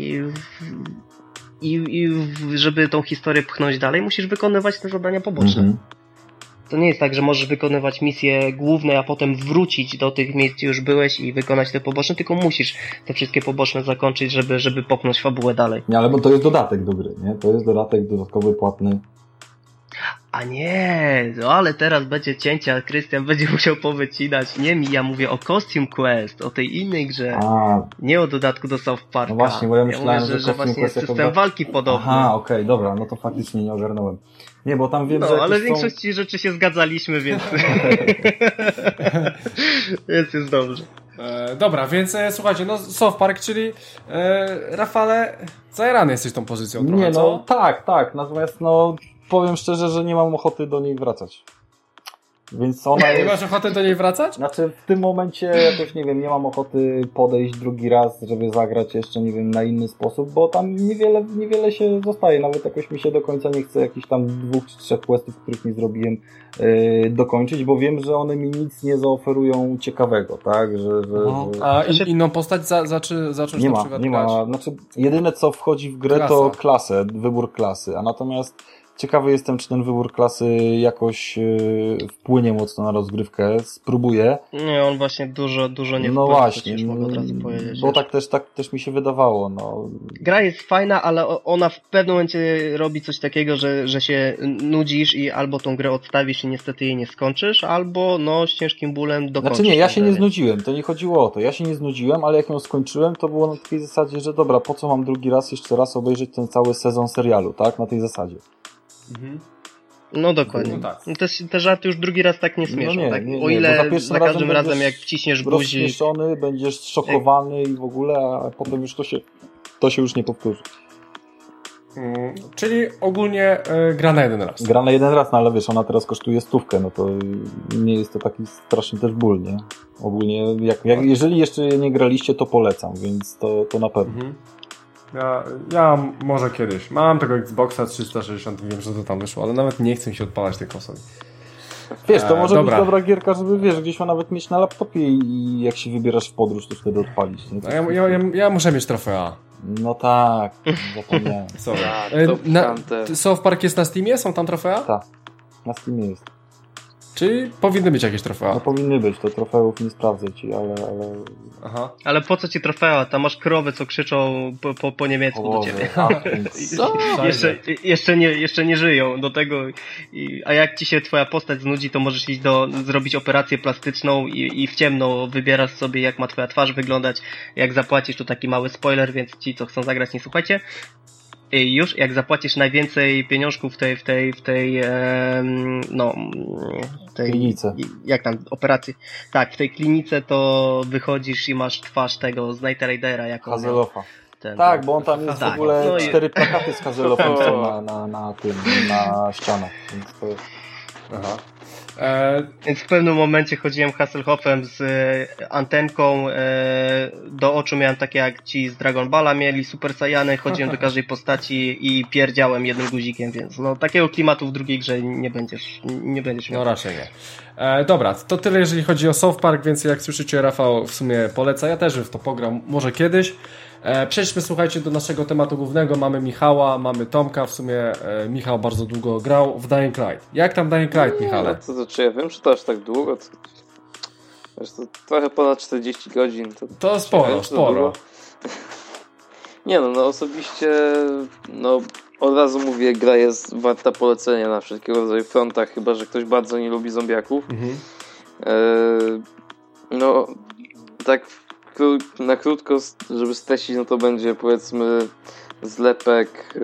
I żeby tą historię pchnąć dalej, musisz wykonywać te zadania poboczne. To nie jest tak, że możesz wykonywać misje główne, a potem wrócić do tych miejsc, gdzie już byłeś i wykonać te poboczne, tylko musisz te wszystkie poboczne zakończyć, żeby popchnąć fabułę dalej. Nie, ale bo to jest dodatek do gry, nie? To jest dodatek dodatkowy, płatny. A nie, no ale teraz będzie cięcia, Krystian będzie musiał powycinać. Nie mi, ja mówię o Costume Quest, o tej innej grze. Nie o dodatku do South Parka. No właśnie, bo ja myślałem, że właśnie jest system walki podobny. Aha, okej, dobra, no to faktycznie nie ogarnąłem. Nie, bo tam wiem, że ale w większości rzeczy się zgadzaliśmy, więc... więc jest dobrze. Dobra, więc słuchajcie, no South Park, czyli Rafale, zajarany jesteś tą pozycją trochę, nie, no co? tak, natomiast no powiem szczerze, że nie mam ochoty do niej wracać. Więc ona Nie masz ochoty do niej wracać? Znaczy w tym momencie jakoś, nie wiem, nie mam ochoty podejść drugi raz, żeby zagrać jeszcze, nie wiem, na inny sposób, bo tam niewiele się zostaje, nawet jakoś mi się do końca nie chce jakichś tam 2 czy 3 questów, których nie zrobiłem, dokończyć, bo wiem, że one mi nic nie zaoferują ciekawego, tak? A inną postać zacząć nie ma. Znaczy jedyne co wchodzi w grę to wybór klasy, a natomiast ciekawy jestem, czy ten wybór klasy jakoś wpłynie mocno na rozgrywkę. Spróbuję. Nie, on właśnie dużo nie No wpływa, właśnie, mogę od razu powiedzieć. bo tak też mi się wydawało. No. Gra jest fajna, ale ona w pewnym momencie robi coś takiego, że się nudzisz i albo tą grę odstawisz i niestety jej nie skończysz, albo z ciężkim bólem dokończysz. Znaczy nie, ja się nie znudziłem, to nie chodziło o to. Ja się nie znudziłem, ale jak ją skończyłem, to było na takiej zasadzie, że dobra, po co mam drugi raz, jeszcze raz obejrzeć ten cały sezon serialu, tak? Na tej zasadzie. Mhm. No dokładnie. No tak. Te żarty już drugi raz tak nie śmieszą. Tak? O ile za każdym razem jak wciśniesz guzik... rozśmieszony, będziesz szokowany i w ogóle, a potem już to się już nie powtórzy. Czyli ogólnie gra na jeden raz. Gra na jeden raz, no ale wiesz, ona teraz kosztuje 100, no to nie jest to taki straszny też ból, nie? Ogólnie, jeżeli jeszcze nie graliście, to polecam, więc to na pewno. Mhm. Ja może kiedyś. Mam tego Xboxa 360 i wiem, że to tam wyszło, ale nawet nie chcę się odpalać tej konsoli. Wiesz, to może być dobra gierka, żeby gdzieś nawet mieć na laptopie i jak się wybierasz w podróż, to wtedy odpalić. Nie? Ja muszę mieć trofea. No tak, zapomniałem. South Park jest na Steamie? Są tam trofea? Tak, na Steamie jest. Czy powinny być jakieś trofea? No powinny być, to trofeów nie sprawdzę ci, ale... Aha. Ale po co ci trofea? Tam masz krowy, co krzyczą po niemiecku do ciebie. Jeszcze nie żyją do tego. A jak ci się twoja postać znudzi, to możesz iść zrobić operację plastyczną i w ciemno wybierasz sobie, jak ma twoja twarz wyglądać. Jak zapłacisz, to taki mały spoiler, więc ci, co chcą zagrać, nie słuchajcie. I już jak zapłacisz najwięcej pieniążków w tej klinice. Jak tam, operacji. Tak, w tej klinice to wychodzisz i masz twarz tego z Knight Ridera jako Hazeloffa. Tak, bo on tam jest w ogóle 4 plakaty z Hazeloffem są na ścianach. Więc to jest... Aha. Więc w pewnym momencie chodziłem Hasselhoffem z antenką, do oczu miałem takie jak ci z Dragon Balla mieli, Super Saiyany, chodziłem do każdej postaci i pierdziałem jednym guzikiem, więc takiego klimatu w drugiej grze nie będziesz miał. No raczej nie. Dobra, to tyle jeżeli chodzi o South Park, więc jak słyszycie, Rafał w sumie poleca, ja też w to pogram może kiedyś. Przejdźmy, słuchajcie, do naszego tematu głównego. Mamy Michała, mamy Tomka. W sumie Michał bardzo długo grał w Dying Light. Jak tam Dying Light, Michale? Czy ja wiem, czy to aż tak długo? To trochę ponad 40 godzin. To sporo. Nie osobiście od razu mówię, gra jest warta polecenia na wszelkiego rodzaju frontach, chyba że ktoś bardzo nie lubi zombiaków. Mhm. Tak na krótko, żeby streścić, to będzie powiedzmy zlepek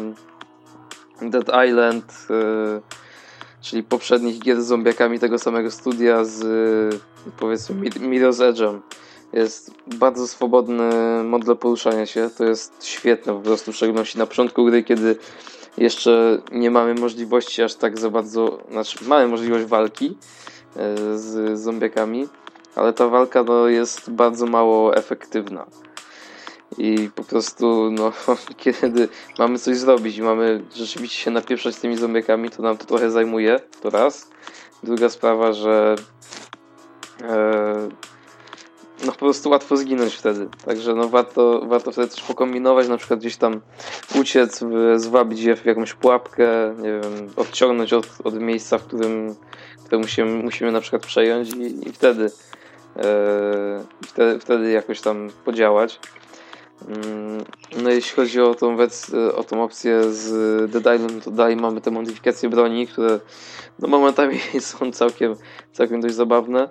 Dead Island, czyli poprzednich gier z zombiakami tego samego studia z powiedzmy Mirror's Edge'em. Jest bardzo swobodny model poruszania się, to jest świetne po prostu, w szczególności na początku gry, kiedy jeszcze nie mamy możliwości aż tak za bardzo, mamy możliwość walki z zombiakami, ale ta walka jest bardzo mało efektywna. I po prostu kiedy mamy coś zrobić i mamy rzeczywiście się napieprzać z tymi zombiakami, to nam to trochę zajmuje, to raz. Druga sprawa, że po prostu łatwo zginąć wtedy. Także warto wtedy coś pokombinować, na przykład gdzieś tam uciec, zwabić je w jakąś pułapkę, nie wiem, odciągnąć od miejsca, które musimy na przykład przejąć i wtedy jakoś tam podziałać. Jeśli chodzi o tą opcję z Dead Island, to dalej mamy te modyfikacje broni, które momentami są całkiem dość zabawne.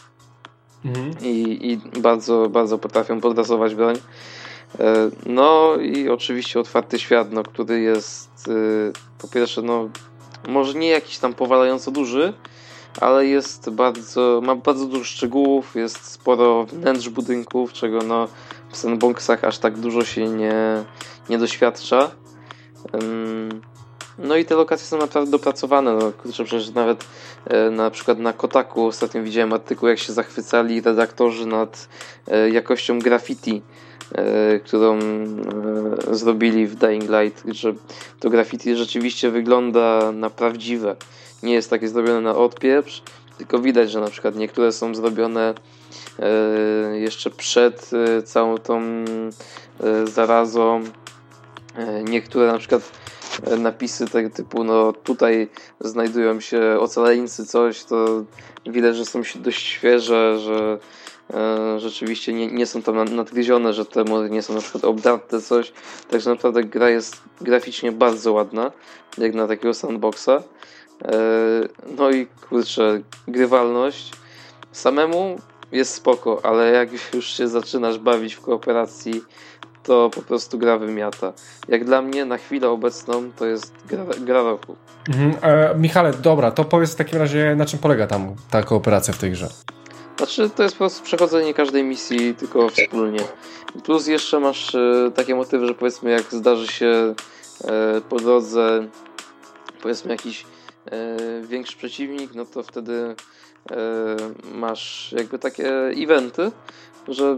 I bardzo, bardzo potrafią podrasować broń. I oczywiście otwarty świat, który jest po pierwsze, może nie jakiś tam powalająco duży, ale ma bardzo dużo szczegółów, jest sporo wnętrz budynków, czego w sandboxach aż tak dużo się nie doświadcza. I te lokacje są naprawdę dopracowane. Przecież nawet na przykład na Kotaku ostatnio widziałem artykuł, jak się zachwycali redaktorzy nad jakością graffiti, którą zrobili w Dying Light, że to graffiti rzeczywiście wygląda na prawdziwe. Nie jest takie zrobione na odpieprz, tylko widać, że na przykład niektóre są zrobione jeszcze przed całą tą zarazą. Niektóre na przykład napisy tego typu, no tutaj znajdują się ocaleńcy, coś, to widać, że są dość świeże, że rzeczywiście nie są tam nadgryzione, że te mody nie są na przykład obdarte, coś, także naprawdę gra jest graficznie bardzo ładna, jak na takiego sandboxa. No i kurczę, grywalność samemu jest spoko, ale jak już się zaczynasz bawić w kooperacji, to po prostu gra wymiata. Jak dla mnie na chwilę obecną to jest gra roku. Michale, dobra, to powiedz w takim razie, na czym polega tam ta kooperacja w tej grze? Znaczy, to jest po prostu przechodzenie każdej misji tylko wspólnie. Plus jeszcze masz takie motywy, że powiedzmy jak zdarzy się po drodze powiedzmy jakiś większy przeciwnik, no to wtedy masz jakby takie eventy, że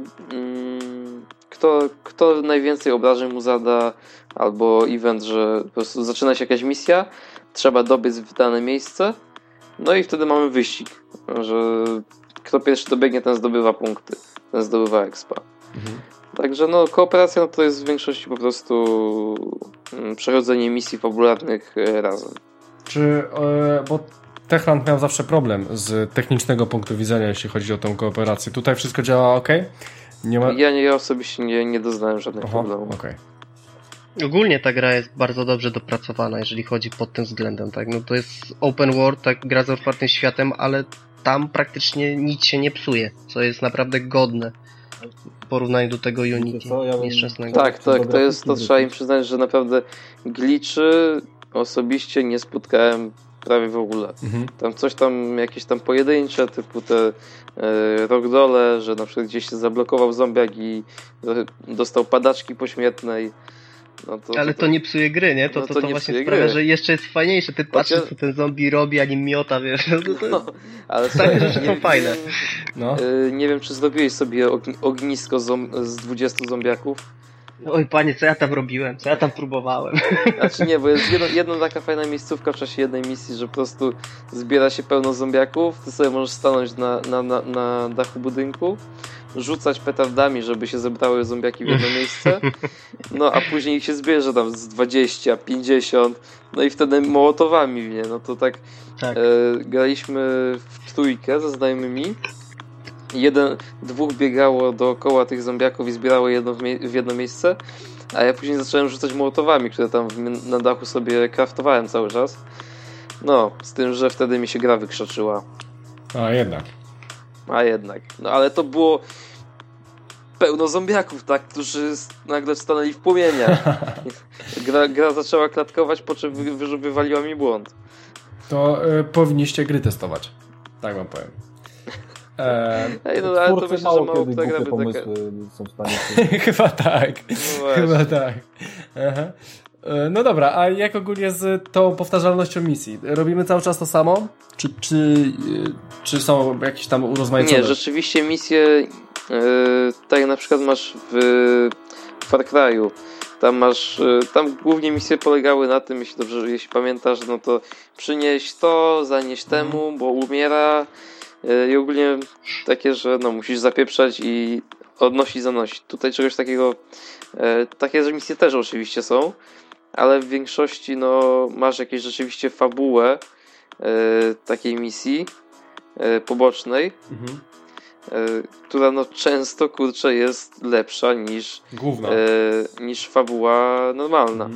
kto najwięcej obrażeń mu zada, albo event, że po prostu zaczyna się jakaś misja, trzeba dobiec w dane miejsce, no i wtedy mamy wyścig, że kto pierwszy dobiegnie, ten zdobywa punkty, ten zdobywa expa. Także no kooperacja no to jest w większości po prostu przechodzenie misji fabularnych razem. Bo Techland miał zawsze problem z technicznego punktu widzenia, jeśli chodzi o tą kooperację. Tutaj wszystko działa ok? Nie ma... Ja osobiście nie doznałem żadnych problemów. Okay. Ogólnie ta gra jest bardzo dobrze dopracowana, jeżeli chodzi pod tym względem, tak? No to jest open world, tak, gra z otwartym światem, ale tam praktycznie nic się nie psuje, co jest naprawdę godne w porównaniu do tego Unity nieszczęsnego. Tak, to trzeba im przyznać, że naprawdę glitchy osobiście nie spotkałem prawie w ogóle. Tam coś tam, jakieś tam pojedyncze, typu te rogdole, że na przykład gdzieś się zablokował zombiak i dostał padaczki pośmiertnej. No ale to nie psuje gry, nie? To właśnie sprawia, że jeszcze jest fajniejsze. Ty patrzysz, co ten zombie robi, a nim miota, wiesz. Ale takie rzeczy są fajne. Nie wiem, czy zrobiłeś sobie ognisko z 20 zombiaków. Oj panie, co ja tam robiłem? Co ja tam próbowałem? Znaczy nie, bo jest jedna taka fajna miejscówka w czasie jednej misji, że po prostu zbiera się pełno zombiaków, ty sobie możesz stanąć na dachu budynku, rzucać petardami, żeby się zebrały zombiaki w jedno miejsce, no a później ich się zbierze tam z 20, 50, no i wtedy mołotowami, nie? No to tak. Graliśmy w trójkę ze znajomymi. Dwóch biegało dookoła tych zombiaków i zbierało w jedno miejsce, a ja później zacząłem rzucać mołotowami, które tam na dachu sobie craftowałem cały czas. No, z tym, że wtedy mi się gra wykrzaczyła. A jednak. No ale to było pełno zombiaków, tak, którzy nagle stanęli w płomieniach. Gra zaczęła klatkować, po czym wywaliła mi błąd. To powinniście gry testować. Tak wam powiem. Ale to myślę, że mało kto gra pomysły są w stanie. Chyba tak. No chyba tak. Aha. No dobra, a jak ogólnie z tą powtarzalnością misji? Robimy cały czas to samo? Czy są jakieś tam urozmaicone? Nie, rzeczywiście misje tak jak na przykład masz w Far Cry'u. Tam głównie misje polegały na tym, jeśli pamiętasz, no to przynieś to, zanieś temu, bo umiera. I ogólnie takie, że no musisz zapieprzać i odnosić, zanosić. Tutaj czegoś takiego, takie misje też oczywiście są, ale w większości no masz jakieś rzeczywiście fabułę takiej misji pobocznej, która no często kurczę jest lepsza niż fabuła normalna.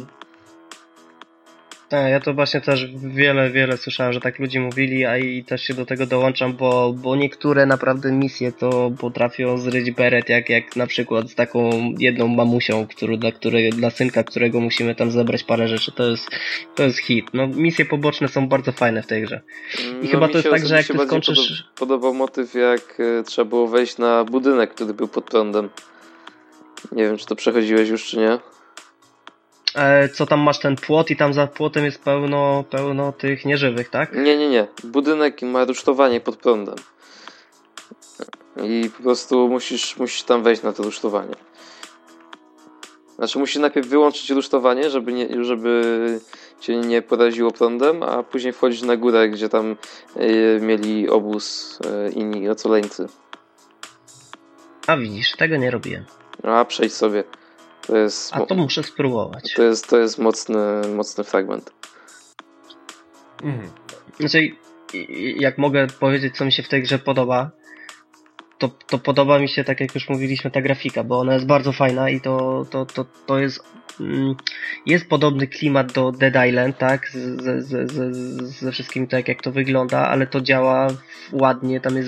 Tak, ja to właśnie też wiele słyszałem, że tak ludzie mówili, a i też się do tego dołączam, bo niektóre naprawdę misje to potrafią zryć beret, jak na przykład z taką jedną mamusią, dla synka, którego musimy tam zebrać parę rzeczy, to jest hit. No misje poboczne są bardzo fajne w tej grze. I chyba to jest tak, że jak ty skończysz... Podobał motyw, jak trzeba było wejść na budynek, który był pod prądem. Nie wiem, czy to przechodziłeś już, czy nie? Co tam masz ten płot i tam za płotem jest pełno tych nieżywych, tak? Nie. Budynek ma rusztowanie pod prądem. I po prostu musisz tam wejść na to rusztowanie. Znaczy musisz najpierw wyłączyć rusztowanie, żeby cię nie poraziło prądem, a później wchodzić na górę, gdzie tam mieli obóz inni ocaleńcy. A widzisz, tego nie robiłem. A przejdź sobie. A to muszę spróbować. To jest mocny fragment. Znaczy, jak mogę powiedzieć, co mi się w tej grze podoba, to podoba mi się, tak jak już mówiliśmy, ta grafika, bo ona jest bardzo fajna i to jest podobny klimat do Dead Island, tak? Ze wszystkim tak, jak to wygląda, ale to działa ładnie, tam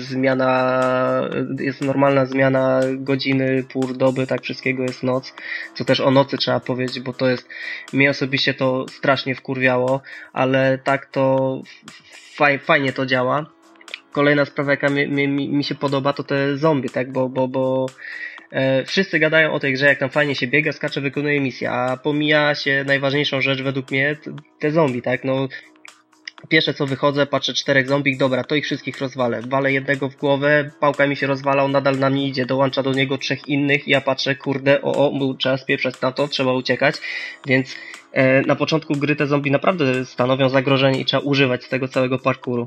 jest normalna zmiana godziny, pór, doby, tak, wszystkiego jest noc, co też o nocy trzeba powiedzieć, bo to jest, mnie osobiście to strasznie wkurwiało, ale tak to fajnie to działa. Kolejna sprawa, jaka mi się podoba, to te zombie, tak, bo wszyscy gadają o tej grze, jak tam fajnie się biega, skacze, wykonuje misję, a pomija się najważniejszą rzecz według mnie, te zombie, tak, no pierwsze co wychodzę, patrzę 4 zombie, dobra, to ich wszystkich rozwalę, walę jednego w głowę, pałka mi się rozwala, on nadal na mnie idzie, dołącza do niego 3 innych i ja patrzę, kurde, był czas spieprzać na to, trzeba uciekać, więc na początku gry te zombie naprawdę stanowią zagrożenie i trzeba używać z tego całego parkouru.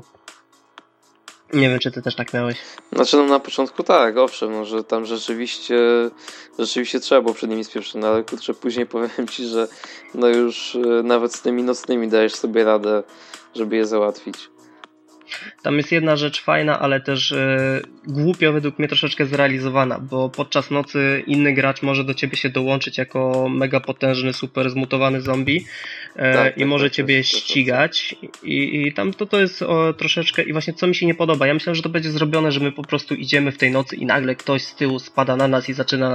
Nie wiem, czy ty też tak miałeś. Znaczy, no na początku tak, owszem, no, że tam rzeczywiście trzeba było przed nimi spieprzyć, no ale kurczę, później powiem ci, że no już nawet z tymi nocnymi dajesz sobie radę, żeby je załatwić. Tam jest jedna rzecz fajna, ale też głupio według mnie troszeczkę zrealizowana, bo podczas nocy inny gracz może do ciebie się dołączyć jako mega potężny, super zmutowany zombie i może ciebie ścigać i tam to jest troszeczkę i właśnie co mi się nie podoba, ja myślę, że to będzie zrobione, że my po prostu idziemy w tej nocy i nagle ktoś z tyłu spada na nas i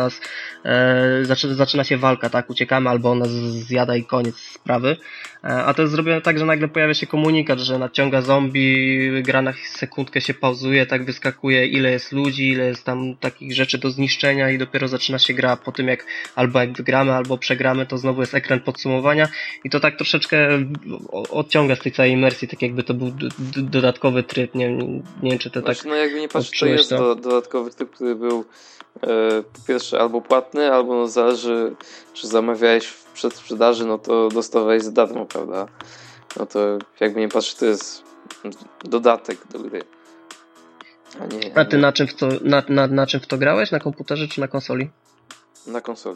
zaczyna się walka, tak, uciekamy albo on nas zjada i koniec sprawy, a to jest zrobione tak, że nagle pojawia się komunikat, że nadciąga zombie, gra na sekundkę się pauzuje, tak wyskakuje ile jest ludzi, ile jest tam takich rzeczy do zniszczenia i dopiero zaczyna się gra po tym jak wygramy, albo przegramy, to znowu jest ekran podsumowania i to tak troszeczkę odciąga z tej całej imersji, tak jakby to był dodatkowy tryb, nie wiem czy to znaczy, tak no jakby nie patrzeć, to jest dodatkowy tryb, który był po pierwsze albo płatny, albo no zależy czy zamawiałeś w przedsprzedaży, no to dostawałeś za darmo, prawda? No to jakby nie patrzeć, to jest dodatek do gry. A ty na czym w to grałeś? Na komputerze czy na konsoli? Na konsoli.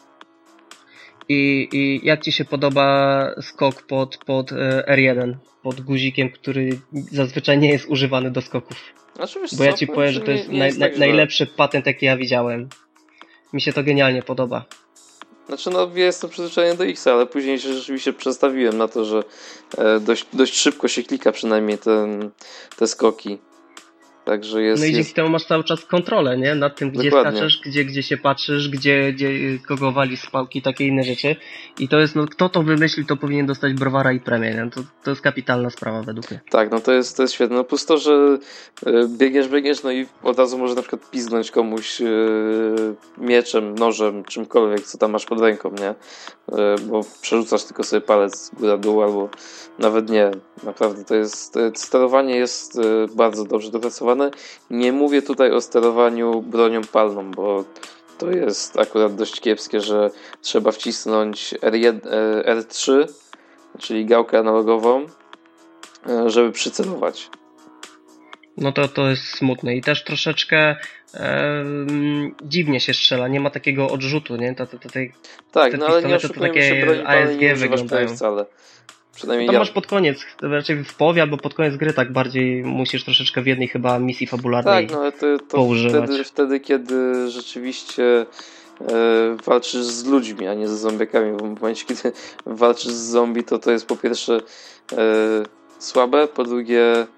I jak ci się podoba skok pod R1, pod guzikiem, który zazwyczaj nie jest używany do skoków? Znaczy, bo ja ci powiem, że to jest najlepszy patent, jaki ja widziałem. Mi się to genialnie podoba. Znaczy, no ja jestem przyzwyczajony do X, ale później się rzeczywiście przestawiłem na to, że dość szybko się klika przynajmniej te skoki. Także jest... No i dzięki temu masz cały czas kontrolę, nie? Nad tym, gdzie skaczesz, gdzie się patrzysz, gdzie kogo wali z pałki, takie inne rzeczy. I to jest, no kto to wymyśli, to powinien dostać browara i premię, nie? To jest kapitalna sprawa według mnie. Tak, no to jest świetne. No plus to, że biegniesz, no i od razu może na przykład piznąć komuś mieczem, nożem, czymkolwiek, co tam masz pod ręką, nie? Bo przerzucasz tylko sobie palec góra-dół, albo nawet nie. Naprawdę sterowanie jest bardzo dobrze dopracowane. Nie mówię tutaj o sterowaniu bronią palną, bo to jest akurat dość kiepskie, że trzeba wcisnąć R3, czyli gałkę analogową, żeby przycelować. No to jest smutne i też troszeczkę dziwnie się strzela, nie ma takiego odrzutu, nie? Tak, no ale nie oszukujmy się, broni palnej nie używasz prawie wcale. Przynajmniej tam masz pod koniec, raczej w połowie albo pod koniec gry tak bardziej musisz troszeczkę w jednej chyba misji fabularnej poużywać. Wtedy, kiedy rzeczywiście walczysz z ludźmi, a nie z zombiakami, bo w momencie, kiedy walczysz z zombie, to jest po pierwsze słabe, po drugie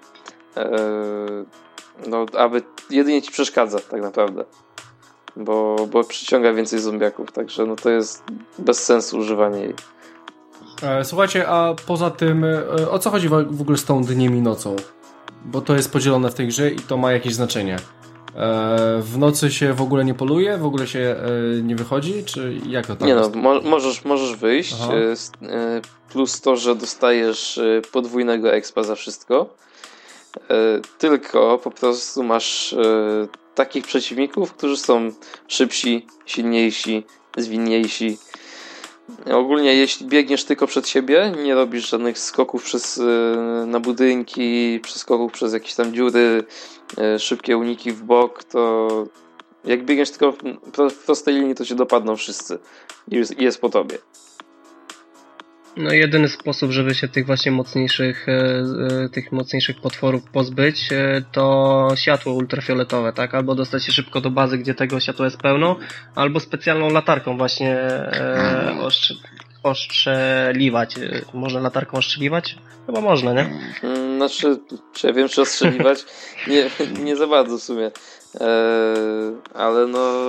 no, aby jedynie ci przeszkadza tak naprawdę, bo przyciąga więcej zombiaków, także no to jest bez sensu używanie jej. Słuchajcie, a poza tym o co chodzi w ogóle z tą dniem i nocą? Bo to jest podzielone w tej grze i to ma jakieś znaczenie. W nocy się w ogóle nie poluje? W ogóle się nie wychodzi? Czy jak to tak nie jest? No, możesz wyjść. Plus to, że dostajesz podwójnego expa za wszystko. Tylko po prostu masz takich przeciwników, którzy są szybsi, silniejsi, zwinniejsi. Ogólnie jeśli biegniesz tylko przed siebie, nie robisz żadnych skoków na budynki, przeskoków przez jakieś tam dziury, szybkie uniki w bok, Jak biegniesz tylko w prostej linii, to cię dopadną wszyscy. I jest po tobie. No jedyny sposób, żeby się tych właśnie mocniejszych potworów pozbyć, to światło ultrafioletowe, tak? Albo dostać się szybko do bazy, gdzie tego światła jest pełno, albo specjalną latarką właśnie ostrzeliwać. Można latarką ostrzeliwać? Chyba można, nie? Znaczy, czy ja wiem, czy ostrzeliwać? Nie za bardzo w sumie. Ale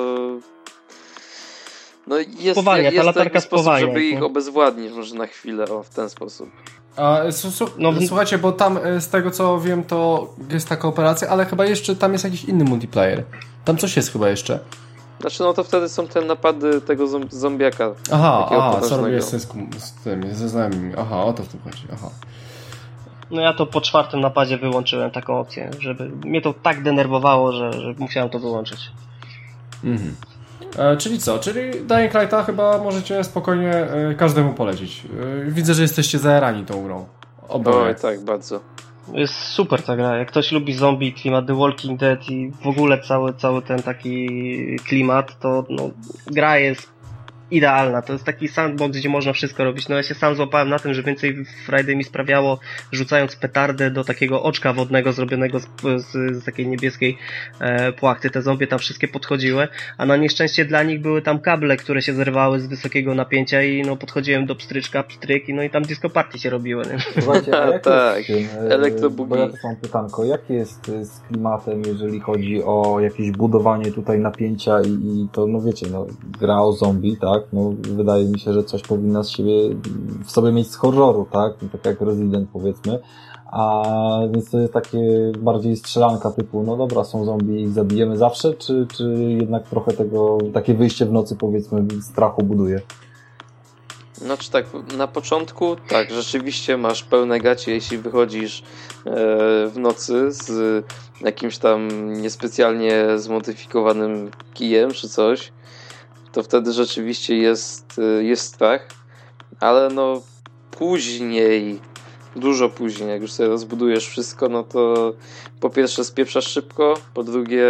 jest taki sposób, żeby ich obezwładnić może na chwilę, w ten sposób. Słuchajcie, bo tam z tego co wiem, to jest taka operacja, ale chyba jeszcze tam jest jakiś inny multiplayer. Tam coś jest chyba jeszcze. Znaczy, to wtedy są te napady tego zombiaka. Co robię z tym, ze znajomymi. O to w tym chodzi, No ja to po 4. napadzie wyłączyłem taką opcję, żeby mnie to tak denerwowało, że musiałem to wyłączyć. Mhm. Czyli co? Czyli Dying Lighta chyba możecie spokojnie każdemu polecić. Widzę, że jesteście zajarani tą grą. Oj, tak, bardzo. Jest super ta gra. Jak ktoś lubi zombie, klimat The Walking Dead i w ogóle cały ten taki klimat, to gra jest idealna. To jest taki sandbox, gdzie można wszystko robić. Ja się sam złapałem na tym, że więcej Friday mi sprawiało, rzucając petardę do takiego oczka wodnego zrobionego z takiej niebieskiej płachty. Te zombie tam wszystkie podchodziły, a na nieszczęście dla nich były tam kable, które się zerwały z wysokiego napięcia i podchodziłem do pstryczka, i tam disco party się robiły. Nie? Słuchajcie, a jak tak, bo ja też mam pytanko, jakie jest z klimatem, jeżeli chodzi o jakieś budowanie tutaj napięcia i to, wiecie, gra o zombie, tak? Wydaje mi się, że coś powinna w sobie mieć z horroru, tak? Tak jak Resident, powiedzmy. A więc to jest takie bardziej strzelanka typu, dobra, są zombie i ich zabijemy zawsze, czy jednak trochę takie wyjście w nocy, powiedzmy, strachu buduje? Znaczy tak, na początku tak, rzeczywiście masz pełne gacie, jeśli wychodzisz w nocy z jakimś tam niespecjalnie zmodyfikowanym kijem czy coś, to wtedy rzeczywiście jest strach, ale później, dużo później, jak już sobie rozbudujesz wszystko, to po pierwsze spieprzasz szybko, po drugie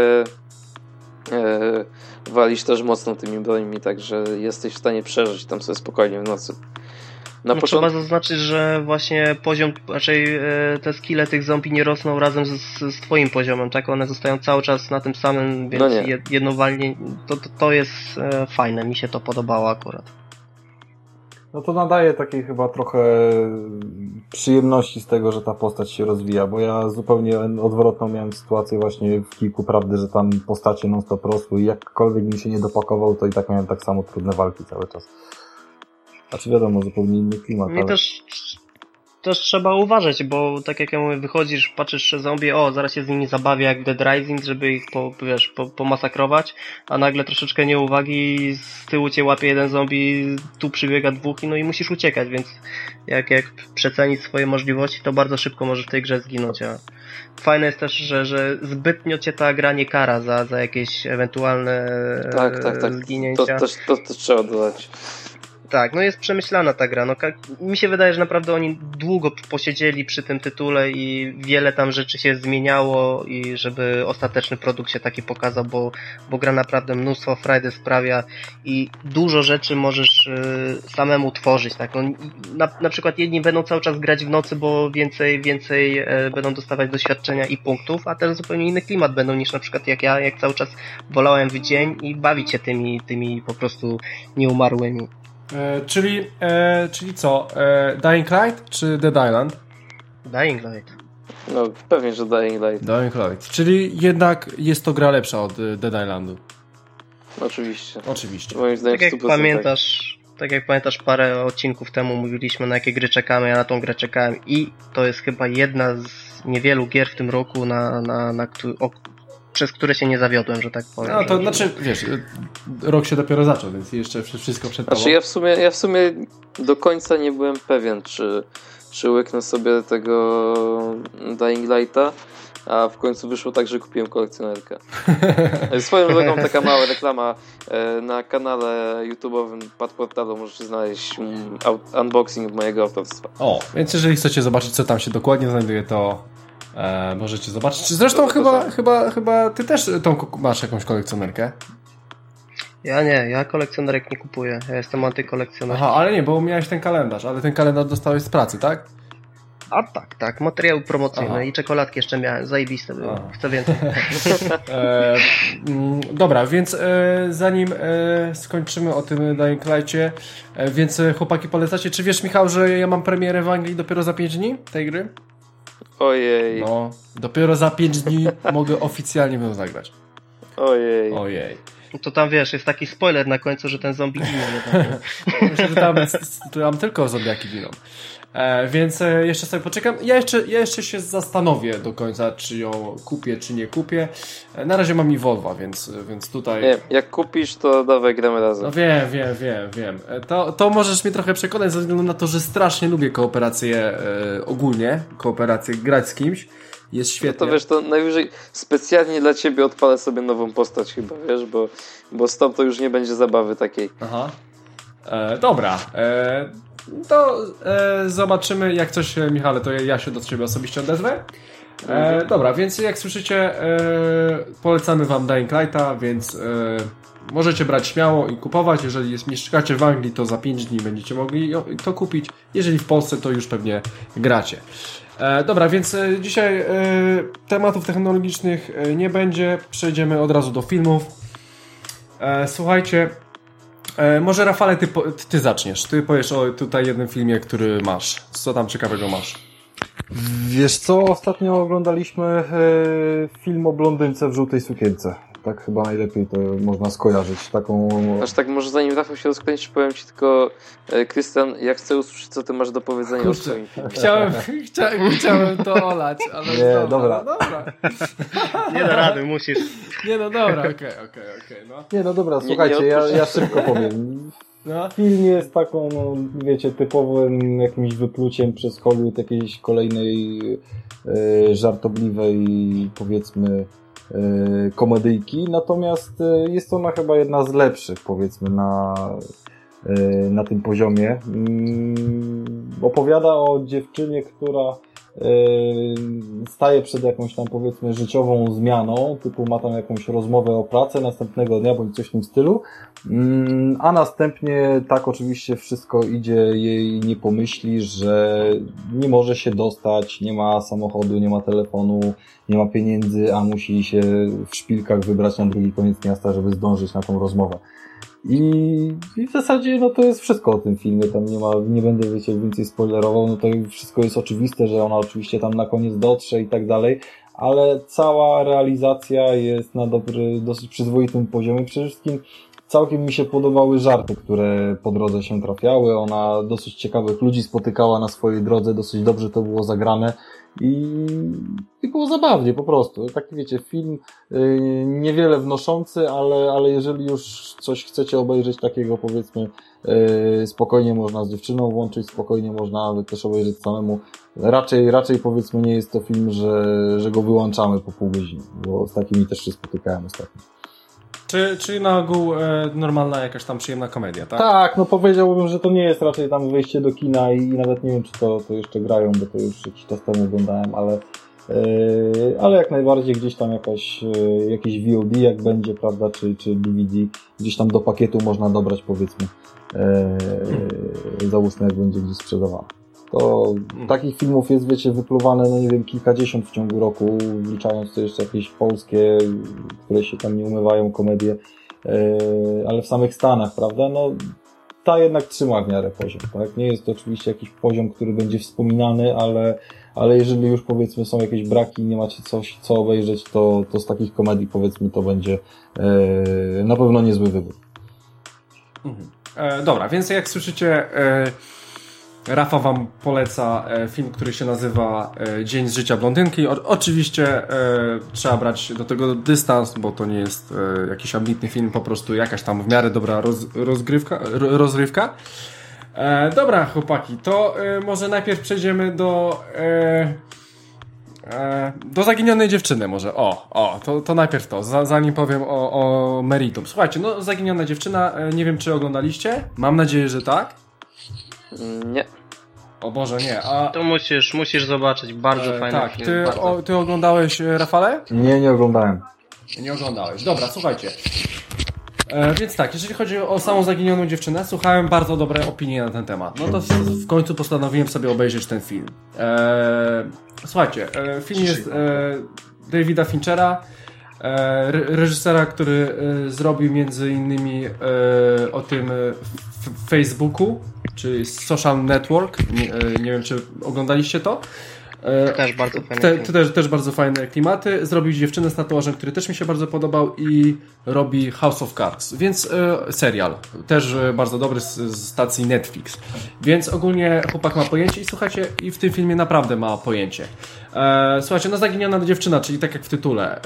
walisz też mocno tymi brońmi, także jesteś w stanie przeżyć tam sobie spokojnie w nocy. Trzeba zaznaczyć, że właśnie poziom, raczej te skille tych zombie nie rosną razem z twoim poziomem, tak? One zostają cały czas na tym samym, więc jednowalnie to jest fajne, mi się to podobało akurat. To nadaje takiej chyba trochę przyjemności z tego, że ta postać się rozwija, bo ja zupełnie odwrotną miałem sytuację właśnie w Kilku Prawdy, że tam postacie non-stop rosły i jakkolwiek mi się nie dopakował, to i tak miałem tak samo trudne walki cały czas. Znaczy wiadomo, zupełnie inny klimat. I też trzeba uważać, bo tak jak ja mówię, wychodzisz, patrzysz zombie, zaraz się z nimi zabawię jak Dead Rising, żeby ich pomasakrować, a nagle troszeczkę nieuwagi, z tyłu cię łapie jeden zombie, tu przybiega dwóch i musisz uciekać, więc jak przecenić swoje możliwości, to bardzo szybko możesz w tej grze zginąć. A fajne jest też, że zbytnio cię ta gra nie kara za jakieś ewentualne zginięcia. To trzeba dodać. Tak, jest przemyślana ta gra. Mi się wydaje, że naprawdę oni długo posiedzieli przy tym tytule i wiele tam rzeczy się zmieniało i żeby ostateczny produkt się taki pokazał, bo gra naprawdę mnóstwo frajdy sprawia i dużo rzeczy możesz samemu tworzyć. Tak? Na przykład jedni będą cały czas grać w nocy, bo więcej będą dostawać doświadczenia i punktów, a też zupełnie inny klimat będą niż na przykład jak cały czas wolałem w dzień i bawić się tymi po prostu nieumarłymi. Czyli co? Dying Light czy Dead Island? Dying Light. Pewnie, że Dying Light. Dying Light. Czyli jednak jest to gra lepsza od Dead Islandu. Oczywiście. Moim zdaniem tak jak pamiętasz, parę odcinków temu mówiliśmy, na jakie gry czekamy, ja na tą grę czekałem i to jest chyba jedna z niewielu gier w tym roku, przez które się nie zawiodłem, że tak powiem. To znaczy, wiesz, rok się dopiero zaczął, więc jeszcze wszystko przed tobą. Ja w sumie do końca nie byłem pewien, czy łyknę sobie tego Dying Lighta, a w końcu wyszło tak, że kupiłem kolekcjonerkę. Swoją drogą taka mała reklama na kanale YouTube'owym Padportalu możecie znaleźć unboxing mojego autorstwa. Więc jeżeli chcecie zobaczyć, co tam się dokładnie znajduje, to Możecie zobaczyć. Zresztą chyba ty też, Tomku, masz jakąś kolekcjonerkę? Ja nie, ja kolekcjonerek nie kupuję. Ja jestem antykolekcjonerem. Aha, ale nie, bo miałeś ten kalendarz, ale ten kalendarz dostałeś z pracy, tak? A tak, materiały promocyjne i czekoladki jeszcze miałem, zajebiste było. Chcę więcej. Dobra, więc zanim skończymy o tym Dying Light'cie, więc chłopaki polecacie, czy wiesz, Michał, że ja mam premierę w Anglii dopiero za 5 dni tej gry? Ojej. No, dopiero za 5 dni mogę oficjalnie w nią zagrać. Ojej. To tam wiesz, jest taki spoiler na końcu, że ten zombie ginie. Myślę, że tam tylko zombiaki giną. Więc jeszcze sobie poczekam. Ja jeszcze się zastanowię do końca, czy ją kupię, czy nie kupię. Na razie mam Evolve'a, więc tutaj... Nie, jak kupisz, to dawaj, gramy razem. No wiem. To możesz mnie trochę przekonać ze względu na to, że strasznie lubię kooperację ogólnie. Kooperację grać z kimś. Jest świetnie. No to wiesz, to najwyżej specjalnie dla ciebie odpalę sobie nową postać chyba, wiesz, bo z tą to już nie będzie zabawy takiej. Aha. Dobra. To zobaczymy, jak coś, Michale, to ja się do ciebie osobiście odezwę. Dobra, więc jak słyszycie, polecamy wam Dying Light'a, więc możecie brać śmiało i kupować. Jeżeli mieszkacie w Anglii, to za 5 dni będziecie mogli to kupić. Jeżeli w Polsce, to już pewnie gracie. Dobra, więc dzisiaj tematów technologicznych nie będzie. Przejdziemy od razu do filmów. Słuchajcie, może Rafale, ty zaczniesz. Ty powiesz o tutaj jednym filmie, który masz. Co tam ciekawego masz? Wiesz co, ostatnio oglądaliśmy film o blondynce w żółtej sukience. Tak chyba najlepiej to można skojarzyć. Taką... Aż tak, może zanim Rafał się rozkręci, powiem ci tylko, Krystian, ja chcę usłyszeć, co ty masz do powiedzenia o swoim filmie. Chciałem to olać, ale nie, dobra. Nie da rady, musisz. Nie, no dobra, okej, no. Nie, no dobra, słuchajcie, ja szybko powiem. No. Film jest taką, no, wiecie, typowym jakimś wypluciem przez Hollywood jakiejś kolejnej żartobliwej, powiedzmy, komedyjki, natomiast jest ona chyba jedna z lepszych, powiedzmy, na tym poziomie. Opowiada o dziewczynie, która staje przed jakąś tam, powiedzmy, życiową zmianą, typu ma tam jakąś rozmowę o pracę następnego dnia, bądź coś w tym stylu, a następnie tak oczywiście wszystko idzie, jej nie pomyśli, że nie może się dostać, nie ma samochodu, nie ma telefonu, nie ma pieniędzy, a musi się w szpilkach wybrać na drugi koniec miasta, żeby zdążyć na tą rozmowę. I w zasadzie no to jest wszystko o tym filmie, tam nie będę, wiecie, więcej spoilerował, no to wszystko jest oczywiste, że ona oczywiście tam na koniec dotrze i tak dalej, ale cała realizacja jest na dosyć przyzwoitym poziomie. Przede wszystkim całkiem mi się podobały żarty, które po drodze się trafiały, ona dosyć ciekawych ludzi spotykała na swojej drodze, dosyć dobrze to było zagrane i było zabawnie po prostu. Taki, wiecie, film niewiele wnoszący, ale jeżeli już coś chcecie obejrzeć takiego, powiedzmy, spokojnie można z dziewczyną włączyć, spokojnie można nawet też obejrzeć samemu. Raczej powiedzmy nie jest to film, że go wyłączamy po pół godziny, bo z takimi też się spotykałem ostatnio. Czyli na ogół normalna jakaś tam przyjemna komedia, tak? Tak, no powiedziałbym, że to nie jest raczej tam wejście do kina i nawet nie wiem, czy to jeszcze grają, bo to już jakiś czas temu oglądałem, ale jak najbardziej gdzieś tam jakieś VOD jak będzie, prawda, czy DVD, gdzieś tam do pakietu można dobrać, powiedzmy, załóżmy, jak będzie gdzieś sprzedawane. To takich filmów jest, wiecie, wypluwane, no nie wiem, kilkadziesiąt w ciągu roku, wliczając to jeszcze jakieś polskie, które się tam nie umywają, komedie, ale w samych Stanach, prawda, no ta jednak trzyma w miarę poziom, tak? Nie jest to oczywiście jakiś poziom, który będzie wspominany, ale jeżeli już, powiedzmy, są jakieś braki i nie macie coś, co obejrzeć, to z takich komedii, powiedzmy, to będzie na pewno niezły wybór. Dobra, więc jak słyszycie, Rafa wam poleca film, który się nazywa Dzień z życia blondynki. Oczywiście trzeba brać do tego dystans, bo to nie jest jakiś ambitny film, po prostu jakaś tam w miarę dobra rozrywka. Dobra, chłopaki, to może najpierw przejdziemy do zaginionej dziewczyny może. To najpierw to, zanim powiem o meritum. Słuchajcie, no Zaginiona dziewczyna, nie wiem, czy oglądaliście? Mam nadzieję, że tak. Nie. O Boże, nie. To musisz zobaczyć, bardzo fajny tak, film. Ty oglądałeś, Rafale? Nie oglądałem. Nie oglądałeś. Dobra, słuchajcie. Więc tak, jeżeli chodzi o samą zaginioną dziewczynę, słuchałem bardzo dobre opinie na ten temat. No to w końcu postanowiłem sobie obejrzeć ten film. Słuchajcie, film jest Davida Finchera, reżysera, który zrobił między innymi o tym Facebooku, czyli Social Network. Nie wiem, czy oglądaliście to. Też bardzo fajne też bardzo fajne klimaty. Zrobił Dziewczynę z tatuażem, który też mi się bardzo podobał i robi House of Cards, więc serial. Też bardzo dobry z stacji Netflix. Więc ogólnie chłopak ma pojęcie i słuchajcie, i w tym filmie naprawdę ma pojęcie. Słuchajcie, no zaginiona dziewczyna, czyli tak jak w tytule.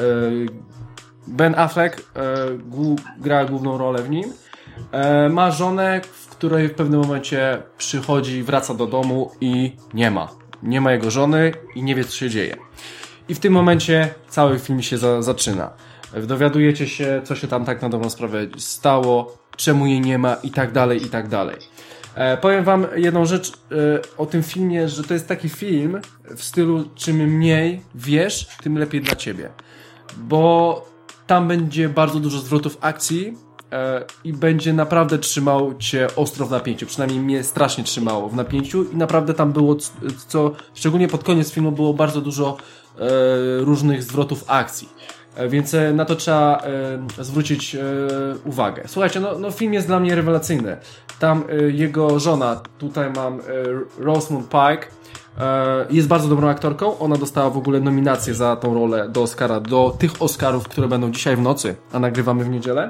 Ben Affleck gra główną rolę w nim. Ma żonę, w której w pewnym momencie przychodzi, wraca do domu i nie ma jego żony i nie wie, co się dzieje. I w tym momencie cały film się zaczyna. Dowiadujecie się, co się tam tak na dobrą sprawę stało, czemu jej nie ma i tak dalej, i tak dalej. Powiem wam jedną rzecz o tym filmie, że to jest taki film w stylu czym mniej wiesz, tym lepiej dla ciebie. Bo tam będzie bardzo dużo zwrotów akcji i będzie naprawdę trzymał cię ostro w napięciu. Przynajmniej mnie strasznie trzymało w napięciu i naprawdę tam było, szczególnie pod koniec filmu było bardzo dużo różnych zwrotów akcji. Więc na to trzeba zwrócić uwagę. Słuchajcie, no film jest dla mnie rewelacyjny. Tam jego żona, tutaj mam Rosamund Pike, jest bardzo dobrą aktorką. Ona dostała w ogóle nominację za tą rolę do Oscara, do tych Oscarów, które będą dzisiaj w nocy, a nagrywamy w niedzielę.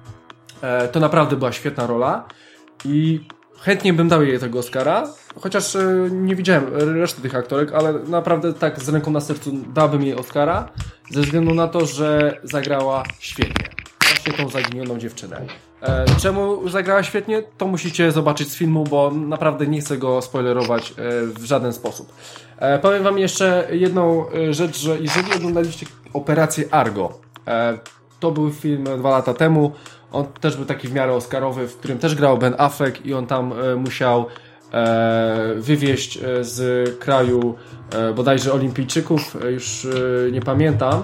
To naprawdę była świetna rola i chętnie bym dał jej tego Oscara, chociaż nie widziałem reszty tych aktorek, ale naprawdę tak z ręką na sercu dałbym jej Oscara ze względu na to, że zagrała świetnie. Właśnie tą zaginioną dziewczynę. Czemu zagrała świetnie? To musicie zobaczyć z filmu, bo naprawdę nie chcę go spoilerować w żaden sposób. Powiem wam jeszcze jedną rzecz, że jeżeli oglądaliście Operację Argo, to był film 2 lata temu. On też był taki w miarę oscarowy, w którym też grał Ben Affleck i on tam musiał wywieźć z kraju bodajże olimpijczyków, już nie pamiętam.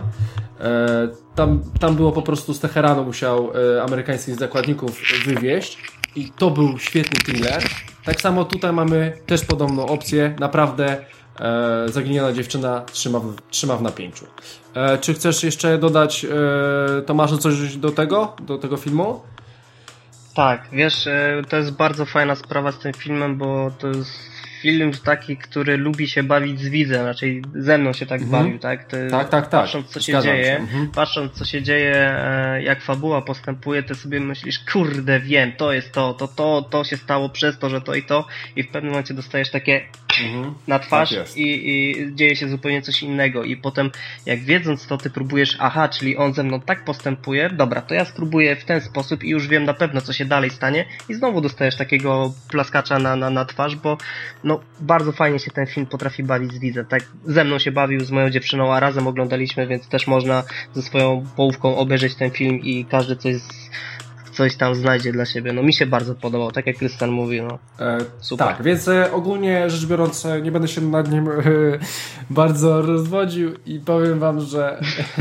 Tam było po prostu z Teheranu musiał amerykańskich zakładników wywieźć i to był świetny thriller. Tak samo tutaj mamy też podobną opcję. Naprawdę zaginiona dziewczyna trzyma w napięciu. Czy chcesz jeszcze dodać, Tomaszu, coś do tego filmu? Tak, wiesz, to jest bardzo fajna sprawa z tym filmem, bo to jest film taki, który lubi się bawić z widzem, raczej ze mną się tak bawił, tak? Tak. Patrząc co się dzieje, patrząc co się dzieje, jak fabuła postępuje, to sobie myślisz, kurde, wiem, to jest to się stało przez to, że to i w pewnym momencie dostajesz takie na twarz tak i dzieje się zupełnie coś innego i potem jak wiedząc to, ty próbujesz, aha, czyli on ze mną tak postępuje, dobra, to ja spróbuję w ten sposób i już wiem na pewno, co się dalej stanie i znowu dostajesz takiego plaskacza na twarz, bo no bardzo fajnie się ten film potrafi bawić z widzem. Tak ze mną się bawił, z moją dziewczyną, a razem oglądaliśmy, więc też można ze swoją połówką obejrzeć ten film i każdy coś tam znajdzie dla siebie. No mi się bardzo podobał, tak jak Krystian mówi, no super. Tak, więc ogólnie rzecz biorąc nie będę się nad nim bardzo rozwodził i powiem wam, że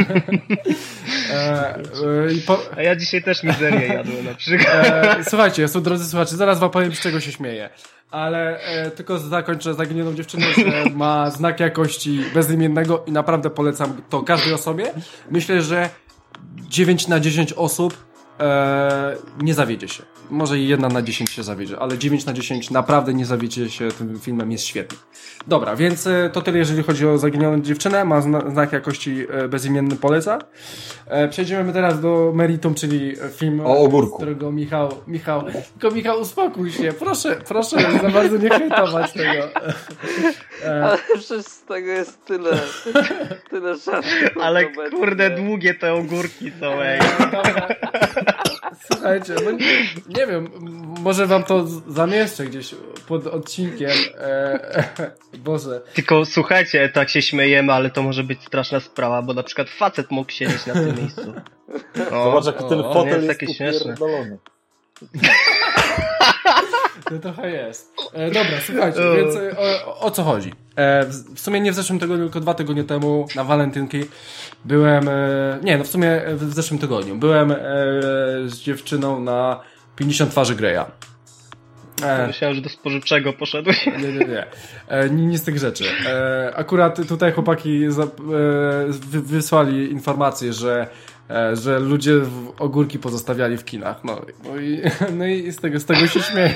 a ja dzisiaj też mizerię jadłem na przykład. Słuchajcie, drodzy słuchacze, zaraz wam powiem, z czego się śmieję. Ale tylko zakończę zaginioną dziewczynę, że ma znak jakości bezimiennego i naprawdę polecam to każdej osobie. Myślę, że 9 na 10 osób nie zawiedzie się. Może 1 na 10 się zawiedzie, ale 9 na 10 naprawdę nie zawiedzie się tym filmem, jest świetny. Dobra, więc to tyle, jeżeli chodzi o zaginioną dziewczynę. Ma znak jakości bezimienny, poleca. Przejdziemy teraz do meritum, czyli film o ogórku, którego Michał, uspokój się. Proszę, za bardzo nie hejtować tego. Ale przecież z tego jest tyle żartów. Ale kurde, długie te ogórki są, ej. Słuchajcie, no nie wiem, może wam to zamieszczę gdzieś pod odcinkiem. Boże. Tylko słuchajcie, tak się śmiejemy, ale to może być straszna sprawa, bo na przykład facet mógł siedzieć na tym miejscu. Zobacz, jaki ten fotel jest taki śmieszny. To trochę jest. Dobra, słuchajcie, więc o co chodzi? W sumie nie w zeszłym tygodniu, tylko 2 tygodnie temu na walentynki byłem, w sumie w zeszłym tygodniu byłem z dziewczyną na 50 twarzy Greya. Myślałem, że do spożywczego poszedłeś. Nie. Nic z tych rzeczy. Akurat tutaj chłopaki wysłali informację, że ludzie ogórki pozostawiali w kinach. No i z tego się śmieją.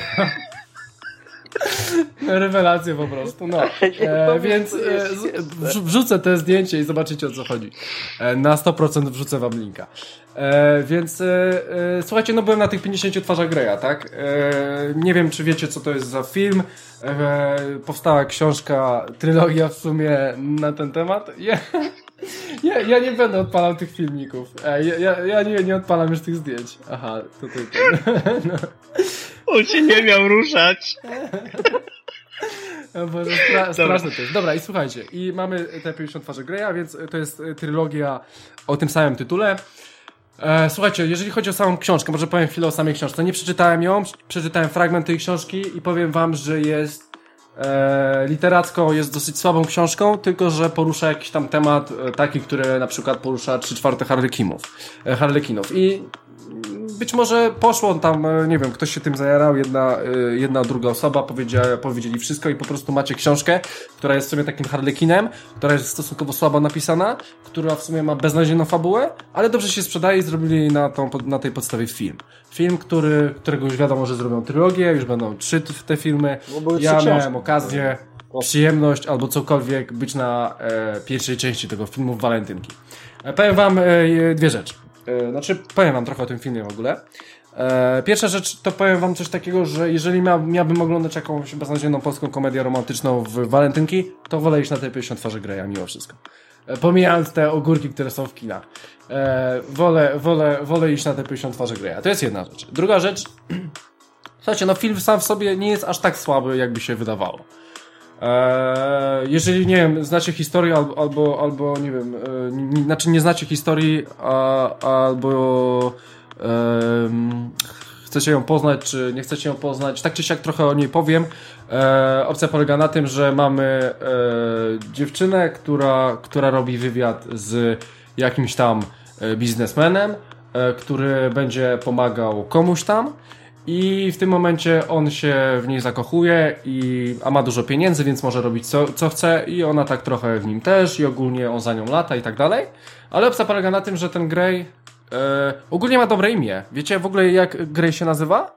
Rewelacja po prostu. Więc wrzucę te zdjęcie i zobaczycie, o co chodzi. Na 100% wrzucę wam linka. Więc słuchajcie, byłem na tych 50 twarzach Greya, tak? Nie wiem, czy wiecie, co to jest za film. Powstała książka, trylogia w sumie na ten temat. Ja nie będę odpalał tych filmików. Ja nie odpalam już tych zdjęć. Aha, tutaj. No. On się nie miał ruszać. Boże, straszne to jest. Dobra, i słuchajcie, i mamy te 50 twarzy Greya, więc to jest trylogia o tym samym tytule. Słuchajcie, jeżeli chodzi o samą książkę, może powiem chwilę o samej książce. Nie przeczytałem ją, przeczytałem fragment tej książki i powiem wam, że jest literacko jest dosyć słabą książką, tylko że porusza jakiś tam temat taki, który na przykład porusza 3/4 harlekinów. I być może poszło tam, nie wiem, ktoś się tym zajarał, jedna druga osoba, powiedzieli wszystko i po prostu macie książkę, która jest w sumie takim harlekinem, która jest stosunkowo słabo napisana, która w sumie ma beznadziejną fabułę, ale dobrze się sprzedaje i zrobili na tej podstawie film. Film, którego już wiadomo, że zrobią trylogię, już będą 3 te filmy. Ja miałem okazję, przyjemność albo cokolwiek być na pierwszej części tego filmu w walentynki. Powiem wam 2 rzeczy. Powiem wam trochę o tym filmie w ogóle. Pierwsza rzecz to powiem wam coś takiego, że jeżeli miałbym oglądać jakąś beznadziejną polską komedię romantyczną w walentynki, to wolę iść na te 50 twarzy Greya mimo wszystko. Pomijając te ogórki, które są w kinach. Wolę iść na te 50 twarzy Greya. To jest jedna rzecz. Druga rzecz, słuchajcie, film sam w sobie nie jest aż tak słaby, jakby się wydawało. Jeżeli, nie wiem, znacie historię albo nie wiem, nie znacie historii, albo chcecie ją poznać, czy nie chcecie ją poznać, tak czy siak trochę o niej powiem. Opcja polega na tym, że mamy dziewczynę, która robi wywiad z jakimś tam biznesmenem, który będzie pomagał komuś tam. I w tym momencie on się w niej zakochuje, a ma dużo pieniędzy, więc może robić co chce i ona tak trochę w nim też i ogólnie on za nią lata i tak dalej. Ale opcja polega na tym, że ten Grey ogólnie ma dobre imię. Wiecie w ogóle jak Grey się nazywa?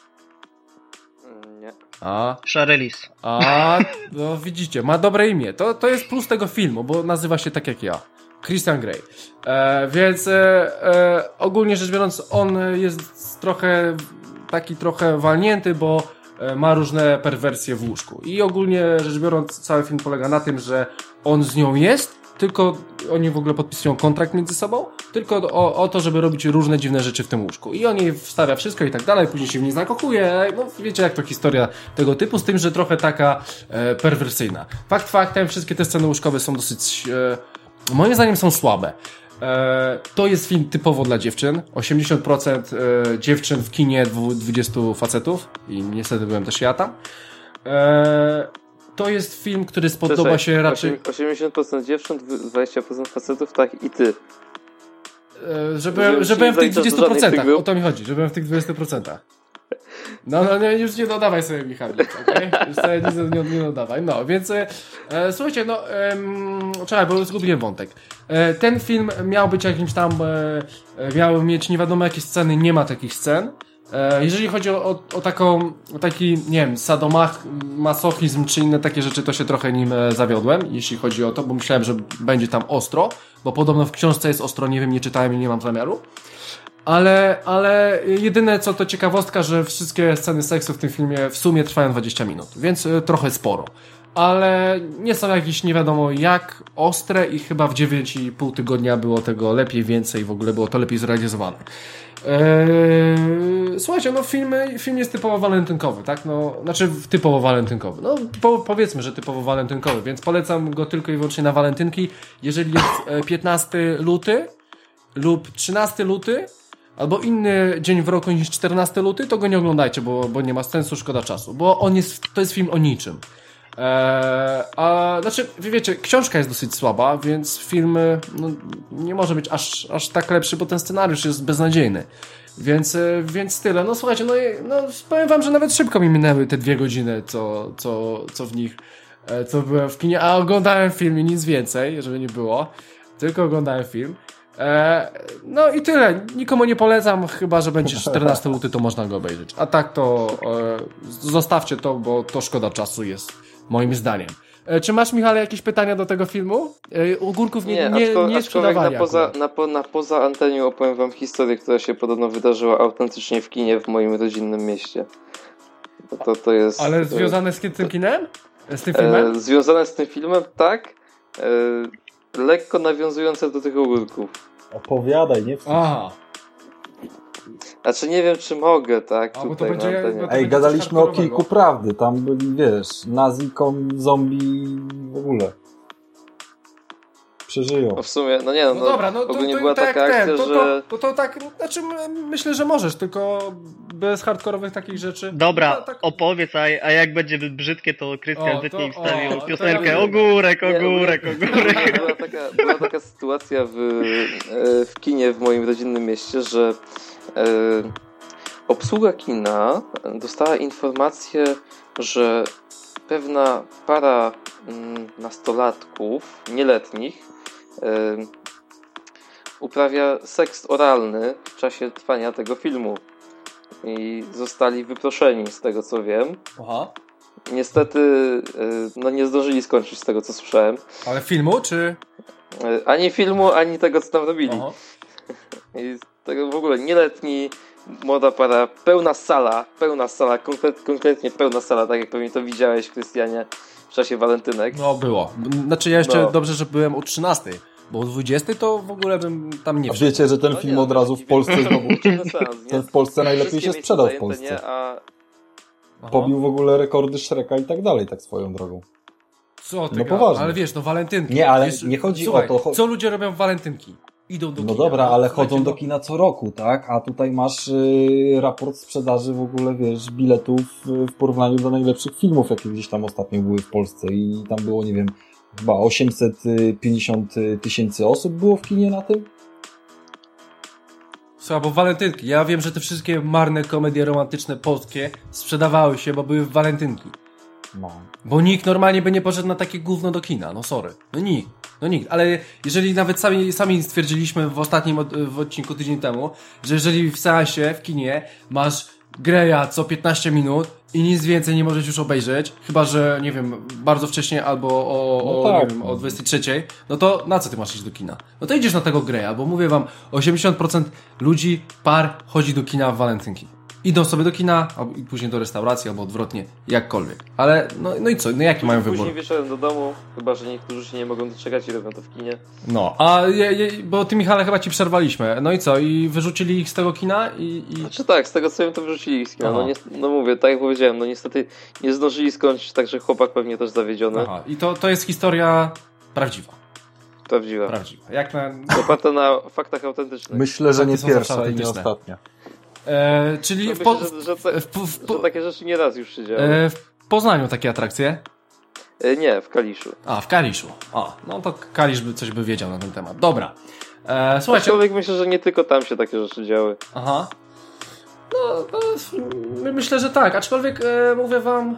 Nie. Sharelis. No widzicie, ma dobre imię. To jest plus tego filmu, bo nazywa się tak jak ja. Christian Grey. Więc ogólnie rzecz biorąc, on jest trochę walnięty, bo ma różne perwersje w łóżku. I ogólnie rzecz biorąc, cały film polega na tym, że on z nią jest, tylko oni w ogóle podpisują kontrakt między sobą, tylko o to, żeby robić różne dziwne rzeczy w tym łóżku. I on jej wstawia wszystko i tak dalej, później się w niej zakochuje. No wiecie, jak to historia tego typu, z tym, że trochę taka perwersyjna. Fakt faktem, wszystkie te sceny łóżkowe są dosyć moim zdaniem są słabe. To jest film typowo dla dziewczyn. 80% dziewczyn w kinie, 20 facetów i niestety byłem też ja tam. To jest film, który spodoba się raczej... 80% dziewcząt, 20% facetów, tak i ty. Że byłem w tych 20%, o to mi chodzi, że byłem w tych 20%. No, już nie dodawaj sobie, Michał, okej? Już sobie nic nie dodawaj. No, więc słuchajcie, czekaj, bo zgubiłem wątek. Ten film miał być jakimś tam, miał mieć nie wiadomo jakie sceny, nie ma takich scen. Jeżeli chodzi o taki, nie wiem, sadomasochizm czy inne takie rzeczy, to się trochę nim zawiodłem, jeśli chodzi o to, bo myślałem, że będzie tam ostro, bo podobno w książce jest ostro, nie wiem, nie czytałem i nie mam zamiaru. Ale jedyne co to ciekawostka, że wszystkie sceny seksu w tym filmie w sumie trwają 20 minut, więc trochę sporo. Ale nie są jakieś nie wiadomo jak ostre i chyba w 9,5 tygodnia było tego lepiej, więcej, w ogóle było to lepiej zrealizowane. Słuchajcie, film jest typowo walentynkowy, tak? Znaczy typowo walentynkowy. Powiedzmy, że typowo walentynkowy, więc polecam go tylko i wyłącznie na walentynki. Jeżeli jest 15 luty lub 13 luty, albo inny dzień w roku niż 14 luty, to go nie oglądajcie, bo nie ma sensu, szkoda czasu. Bo to jest film o niczym. Znaczy, wiecie, książka jest dosyć słaba, więc film nie może być aż tak lepszy, bo ten scenariusz jest beznadziejny. Więc tyle. No słuchajcie, powiem wam, że nawet szybko mi minęły te 2 godziny, co w nich, co byłem w kinie, a oglądałem film i nic więcej, żeby nie było. Tylko oglądałem film. No i tyle. Nikomu nie polecam, chyba że będzie 14 luty, to można go obejrzeć. A tak to zostawcie to, bo to szkoda czasu jest, moim zdaniem. Czy masz, Michale, jakieś pytania do tego filmu? Ogórków nie sprzedawali. Poza antenią opowiem wam historię, która się podobno wydarzyła autentycznie w kinie w moim rodzinnym mieście. To jest... Ale związane z tym kinem? Z tym filmem? Związane z tym filmem, tak. Lekko nawiązujące do tych ogórków. Opowiadaj, nie? Aha. Znaczy nie wiem, czy mogę, tak? Bo to będzie, gadaliśmy o Kijku Prawdy. Tam byli, nazi, zombie, w ogóle. Przeżyją. No w sumie, dobra, ogólnie była taka akcja, że... To tak, znaczy myślę, że możesz, tylko bez hardkorowych takich rzeczy. Dobra, opowiedz, a jak będzie brzydkie, to Krystian wytnie i wstawił piosenkę ogórek. Była taka sytuacja w kinie w moim rodzinnym mieście, że obsługa kina dostała informację, że pewna para nastolatków, nieletnich, uprawia seks oralny w czasie trwania tego filmu. I zostali wyproszeni, z tego co wiem. Aha. Niestety nie zdążyli skończyć, z tego co słyszałem. Ale filmu, czy? Ani filmu, ani tego, co tam robili. Aha. I tego w ogóle nieletni, młoda para, pełna sala, konkretnie pełna sala, tak jak pewnie to widziałeś, Krystianie, w czasie walentynek. No było. Znaczy ja jeszcze dobrze, że byłem o 13, bo o 20 to w ogóle bym tam nie wszedł. A wiecie, że ten film od razu w Polsce znowu... Ten w Polsce najlepiej się sprzedał w Polsce. Nie, Pobił w ogóle rekordy Shreka i tak dalej, tak swoją drogą. Co ty poważnie. Ale wiesz, walentynki. Nie, ale nie chodzi o to... Co ludzie robią w walentynki? Idą do kina. No dobra, ale chodzą do kina co roku, tak? A tutaj masz raport sprzedaży w ogóle, biletów w porównaniu do najlepszych filmów, jakie gdzieś tam ostatnio były w Polsce i tam było, nie wiem, chyba 850 000 osób było w kinie na tym? Słuchaj, bo walentynki. Ja wiem, że te wszystkie marne komedie romantyczne polskie sprzedawały się, bo były w walentynki. No. Bo nikt normalnie by nie poszedł na takie gówno do kina, no sorry. No nikt, ale jeżeli nawet sami stwierdziliśmy w ostatnim odcinku tydzień temu, że jeżeli w seansie, w kinie masz Greya co 15 minut i nic więcej nie możesz już obejrzeć, chyba że, nie wiem, bardzo wcześnie albo o 23, no to na co ty masz iść do kina? No to idziesz na tego Greya, bo mówię wam, 80% ludzi, par chodzi do kina w walentynki. Idą sobie do kina, i później do restauracji, albo odwrotnie, jakkolwiek. Ale, no i co? No jaki mają wybór? Później wieczorem do domu, chyba że niektórzy się nie mogą doczekać i robią to w kinie. No, bo ty, Michale, chyba ci przerwaliśmy. No i co? I wyrzucili ich z tego kina Znaczy tak, z tego co wiem, to wyrzucili ich z kina. No mówię, tak jak powiedziałem, niestety nie zdążyli skończyć, także chłopak pewnie też zawiedziony. Aha, i to jest historia prawdziwa. Prawdziwa. Jak na... Oparta na faktach autentycznych. Myślę, że nie pierwsza i nie ostatnia. Czyli że takie rzeczy nie raz już się działy. W Poznaniu takie atrakcje? Nie, w Kaliszu. A, w Kaliszu. No to Kalisz coś by wiedział na ten temat. Dobra. Słuchajcie. Aczkolwiek myślę, że nie tylko tam się takie rzeczy działy. Aha. No, myślę, że tak. Aczkolwiek mówię wam...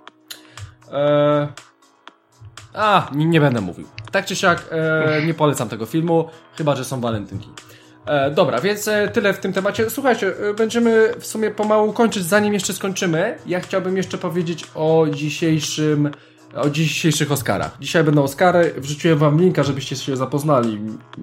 nie będę mówił. Tak czy siak nie polecam tego filmu, chyba że są walentynki. Dobra, więc tyle w tym temacie. Słuchajcie, będziemy w sumie pomału kończyć, zanim jeszcze skończymy. Ja chciałbym jeszcze powiedzieć o dzisiejszych Oscarach. Dzisiaj będą Oscary, wrzuciłem wam linka, żebyście się zapoznali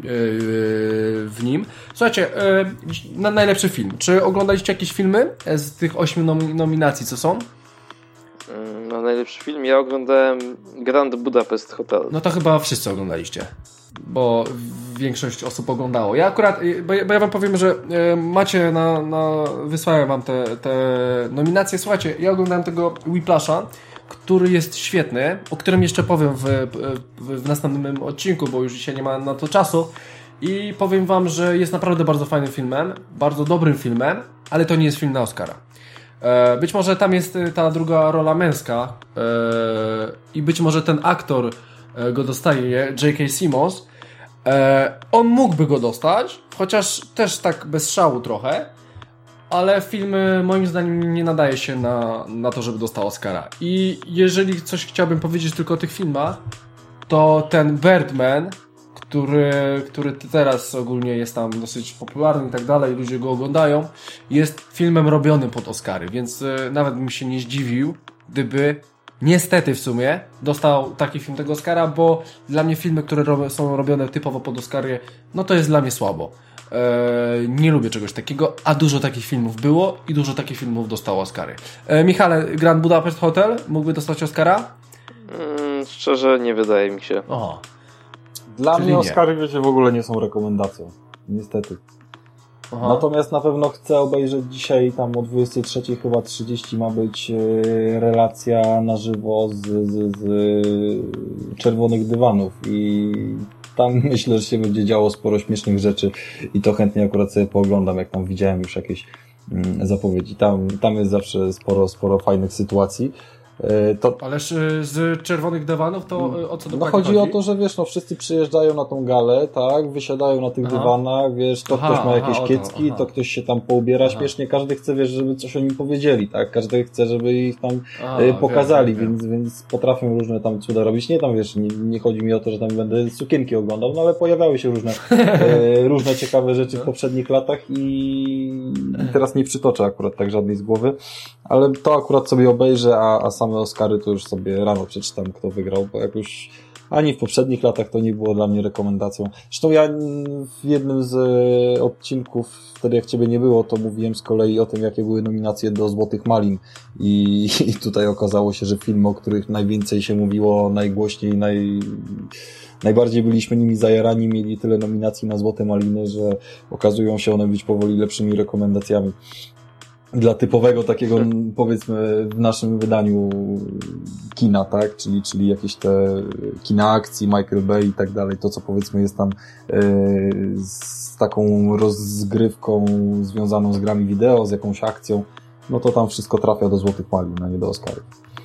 w nim. Słuchajcie, na najlepszy film. Czy oglądaliście jakieś filmy z tych 8 nominacji, co są? Na najlepszy film ja oglądałem Grand Budapest Hotel. No to chyba wszyscy oglądaliście, bo większość osób oglądało. Ja akurat, bo ja wam powiem, że macie wysłałem wam te nominacje. Słuchajcie, ja oglądałem tego Whiplasha, który jest świetny, o którym jeszcze powiem w następnym odcinku, bo już dzisiaj nie ma na to czasu. i powiem wam, że jest naprawdę bardzo fajnym filmem, bardzo dobrym filmem, ale to nie jest film na Oscara. Być może tam jest ta druga rola męska i być może ten aktor go dostaje, J.K. Simmons. On mógłby go dostać, chociaż też tak bez szału trochę, ale film moim zdaniem nie nadaje się na to, żeby dostał Oscara. I jeżeli coś chciałbym powiedzieć tylko o tych filmach, to ten Birdman, który teraz ogólnie jest tam dosyć popularny i tak dalej, ludzie go oglądają, jest filmem robionym pod Oscary, więc nawet bym się nie zdziwił, gdyby niestety w sumie dostał taki film tego Oscara, bo dla mnie filmy, które są robione typowo pod Oscary, no to jest dla mnie słabo. Nie lubię czegoś takiego, a dużo takich filmów było i dużo takich filmów dostało Oscary. Michale, Grand Budapest Hotel mógłby dostać Oscara? Szczerze nie wydaje mi się. O. Dla mnie Oscary, wiecie, w ogóle nie są rekomendacją. Niestety. Aha. Natomiast na pewno chcę obejrzeć dzisiaj, tam o 23 chyba 30 ma być relacja na żywo z Czerwonych Dywanów i tam myślę, że się będzie działo sporo śmiesznych rzeczy i to chętnie akurat sobie pooglądam, jak tam widziałem już jakieś zapowiedzi. Tam jest zawsze sporo fajnych sytuacji. Ależ z Czerwonych Dywanów to o co dokładnie chodzi? O to, że wiesz, wszyscy przyjeżdżają na tą galę, tak, wysiadają na tych dywanach, wiesz, ktoś ma jakieś kiecki, to ktoś się tam poubiera śmiesznie, każdy chce, wiesz, żeby coś o nim powiedzieli, tak, każdy chce, żeby ich tam pokazali, więc potrafią różne tam cuda robić, nie tam, wiesz, nie chodzi mi o to, że tam będę sukienki oglądał, no ale pojawiały się różne ciekawe rzeczy w poprzednich latach i teraz nie przytoczę akurat tak żadnej z głowy, ale to akurat sobie obejrzę, a same Oscary to już sobie rano przeczytam, kto wygrał, bo jakoś ani w poprzednich latach to nie było dla mnie rekomendacją. Zresztą ja w jednym z odcinków, wtedy jak Ciebie nie było, to mówiłem z kolei o tym, jakie były nominacje do Złotych Malin i tutaj okazało się, że filmy, o których najwięcej się mówiło, najgłośniej, najbardziej byliśmy nimi zajarani, mieli tyle nominacji na Złote Maliny, że okazują się one być powoli lepszymi rekomendacjami dla typowego takiego, powiedzmy, w naszym wydaniu kina, tak? Czyli jakieś te kina akcji, Michael Bay i tak dalej, to co powiedzmy jest tam z taką rozgrywką związaną z grami wideo, z jakąś akcją, no to tam wszystko trafia do Złotych Malin, a nie do Oscarów.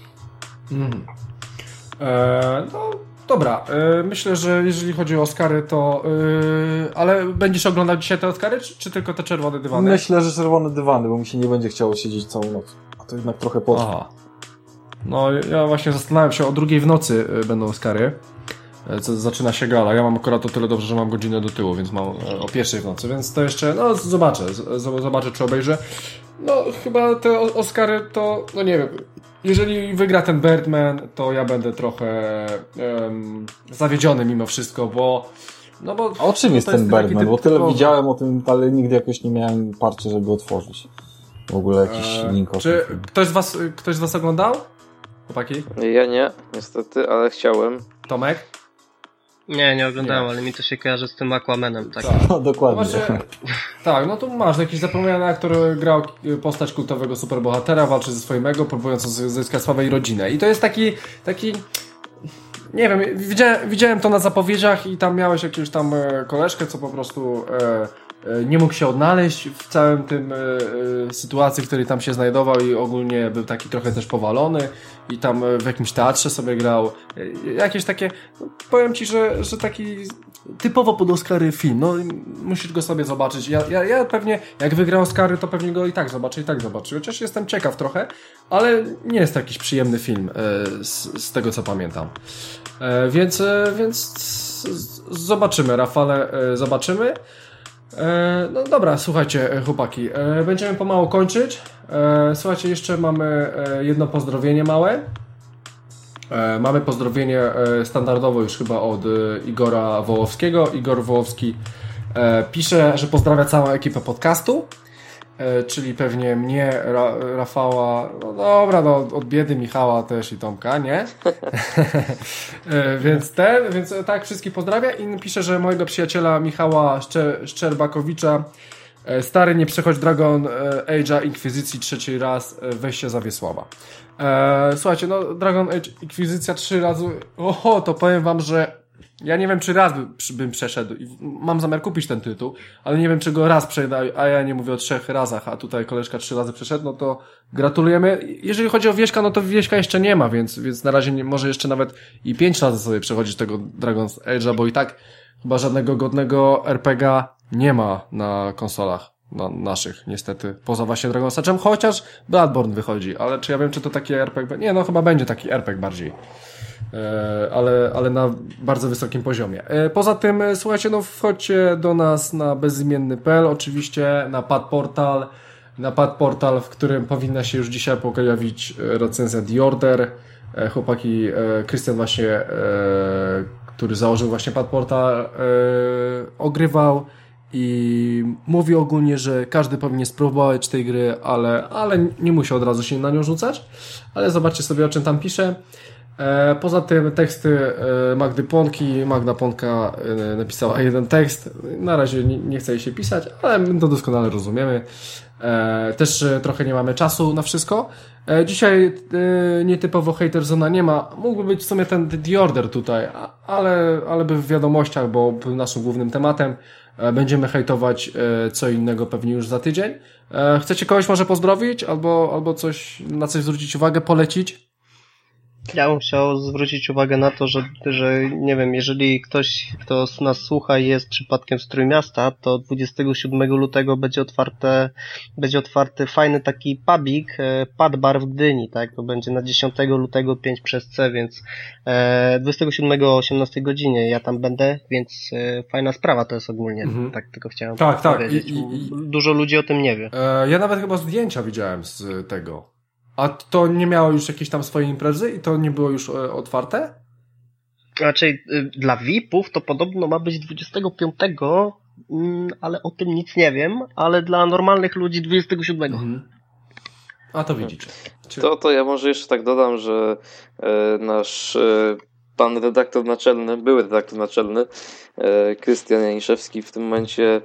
No dobra, myślę, że jeżeli chodzi o Oscary, to ale będziesz oglądał dzisiaj te Oscary, czy tylko te Czerwone Dywany? Myślę, że Czerwone Dywany, bo mi się nie będzie chciało siedzieć całą noc, a to jednak trochę potrwa. Aha. No ja właśnie zastanawiam się, o 2:00 w nocy będą Oscary, zaczyna się gala, ja mam akurat o tyle dobrze, że mam godzinę do tyłu, więc mam o 1:00 w nocy, więc to jeszcze, no zobaczę czy obejrzę. No chyba te Oscary to, no nie wiem, jeżeli wygra ten Birdman, to ja będę trochę zawiedziony mimo wszystko, bo... A o czym jest ten Birdman? Bo tyle widziałem o tym, ale nigdy jakoś nie miałem parcie, żeby otworzyć. W ogóle jakiś link. Czy ktoś z was oglądał? Chłopaki? Ja nie, niestety, ale chciałem. Tomek? Nie oglądałem, ale mi to się kojarzy z tym Aquamanem. Tak. No, dokładnie. Tak, no to masz jakiś zapomniany aktor, grał postać kultowego superbohatera, walczy ze swoim ego, próbując zyskać sławę i rodzinę. I to jest taki nie wiem, widziałem to na zapowiedziach i tam miałeś jakąś tam koleżkę, co po prostu nie mógł się odnaleźć w całym tym sytuacji, w której tam się znajdował i ogólnie był taki trochę też powalony i tam w jakimś teatrze sobie grał. Jakieś takie, no, powiem Ci, że taki typowo pod Oscary film, no musisz go sobie zobaczyć. Ja pewnie, jak wygra Oscary, to pewnie go i tak zobaczę. Chociaż jestem ciekaw trochę, ale nie jest to jakiś przyjemny film z tego, co pamiętam. Więc zobaczymy, Rafale, zobaczymy. No dobra, słuchajcie, chłopaki, będziemy pomału kończyć. Słuchajcie, jeszcze mamy jedno pozdrowienie małe. Mamy pozdrowienie standardowo już chyba od Igora Wołowskiego. Igor Wołowski pisze, że pozdrawia całą ekipę podcastu, czyli pewnie mnie, Rafała, no dobra, no, od biedy Michała też i Tomka, nie? więc tak, wszystkich pozdrawia i pisze, że mojego przyjaciela Michała Szczerbakowicza, stary, nie przechodź Dragon Age'a Inkwizycji 3 raz, weź się za Wiesława. Słuchajcie, no Dragon Age Inkwizycja 3 razy, to powiem wam, że Ja nie wiem, czy raz bym przeszedł. Mam zamiar kupić ten tytuł, ale nie wiem, czy go raz przejdę, a ja nie mówię o 3 razach, a tutaj koleżka 3 razy przeszedł, no to gratulujemy. Jeżeli chodzi o Wieśka, no to Wieśka jeszcze nie ma, więc na razie może jeszcze nawet i 5 razy sobie przechodzić tego Dragon's Age'a, bo i tak chyba żadnego godnego RPG nie ma na konsolach naszych, niestety. Poza właśnie Dragon's Age'em, chociaż Bloodborne wychodzi, ale czy ja wiem, czy to taki RPG? Nie, no chyba będzie taki RPG bardziej. Ale na bardzo wysokim poziomie. Poza tym, słuchajcie, no wchodźcie do nas na bezimienny.pl, oczywiście na padportal, w którym powinna się już dzisiaj pojawić recenzja The Order. Chłopaki, Krystian właśnie, który założył właśnie padportal, ogrywał i mówi ogólnie, że każdy powinien spróbować tej gry, ale nie musi od razu się na nią rzucać. Ale zobaczcie sobie, o czym tam pisze. Poza tym teksty Magdy Płonki. Magda Płonka napisała jeden tekst. Na razie nie chce jej się pisać, ale my to doskonale rozumiemy. Też trochę nie mamy czasu na wszystko. Dzisiaj nietypowo Haterzona nie ma. Mógłby być w sumie ten The Order tutaj, ale by w wiadomościach, bo był naszym głównym tematem. Będziemy hejtować co innego pewnie już za tydzień. Chcecie kogoś może pozdrowić? Albo coś, na coś zwrócić uwagę, polecić? Ja bym chciał zwrócić uwagę na to, że nie wiem, jeżeli ktoś, kto nas słucha i jest przypadkiem z Trójmiasta, to 27 lutego będzie otwarty fajny taki pubik, Pad Bar w Gdyni, tak? To będzie na 10 lutego 5/C, więc 27 o 18 godzinie ja tam będę, więc fajna sprawa to jest ogólnie. Tak tylko chciałem powiedzieć. Dużo ludzi o tym nie wie. Ja nawet chyba zdjęcia widziałem z tego. A to nie miało już jakiejś tam swojej imprezy i to nie było już otwarte? Raczej dla VIP-ów to podobno ma być 25, ale o tym nic nie wiem, ale dla normalnych ludzi 27. A to widzicie. To ja może jeszcze tak dodam, że nasz pan redaktor naczelny, były redaktor naczelny, Krystian Janiszewski w tym momencie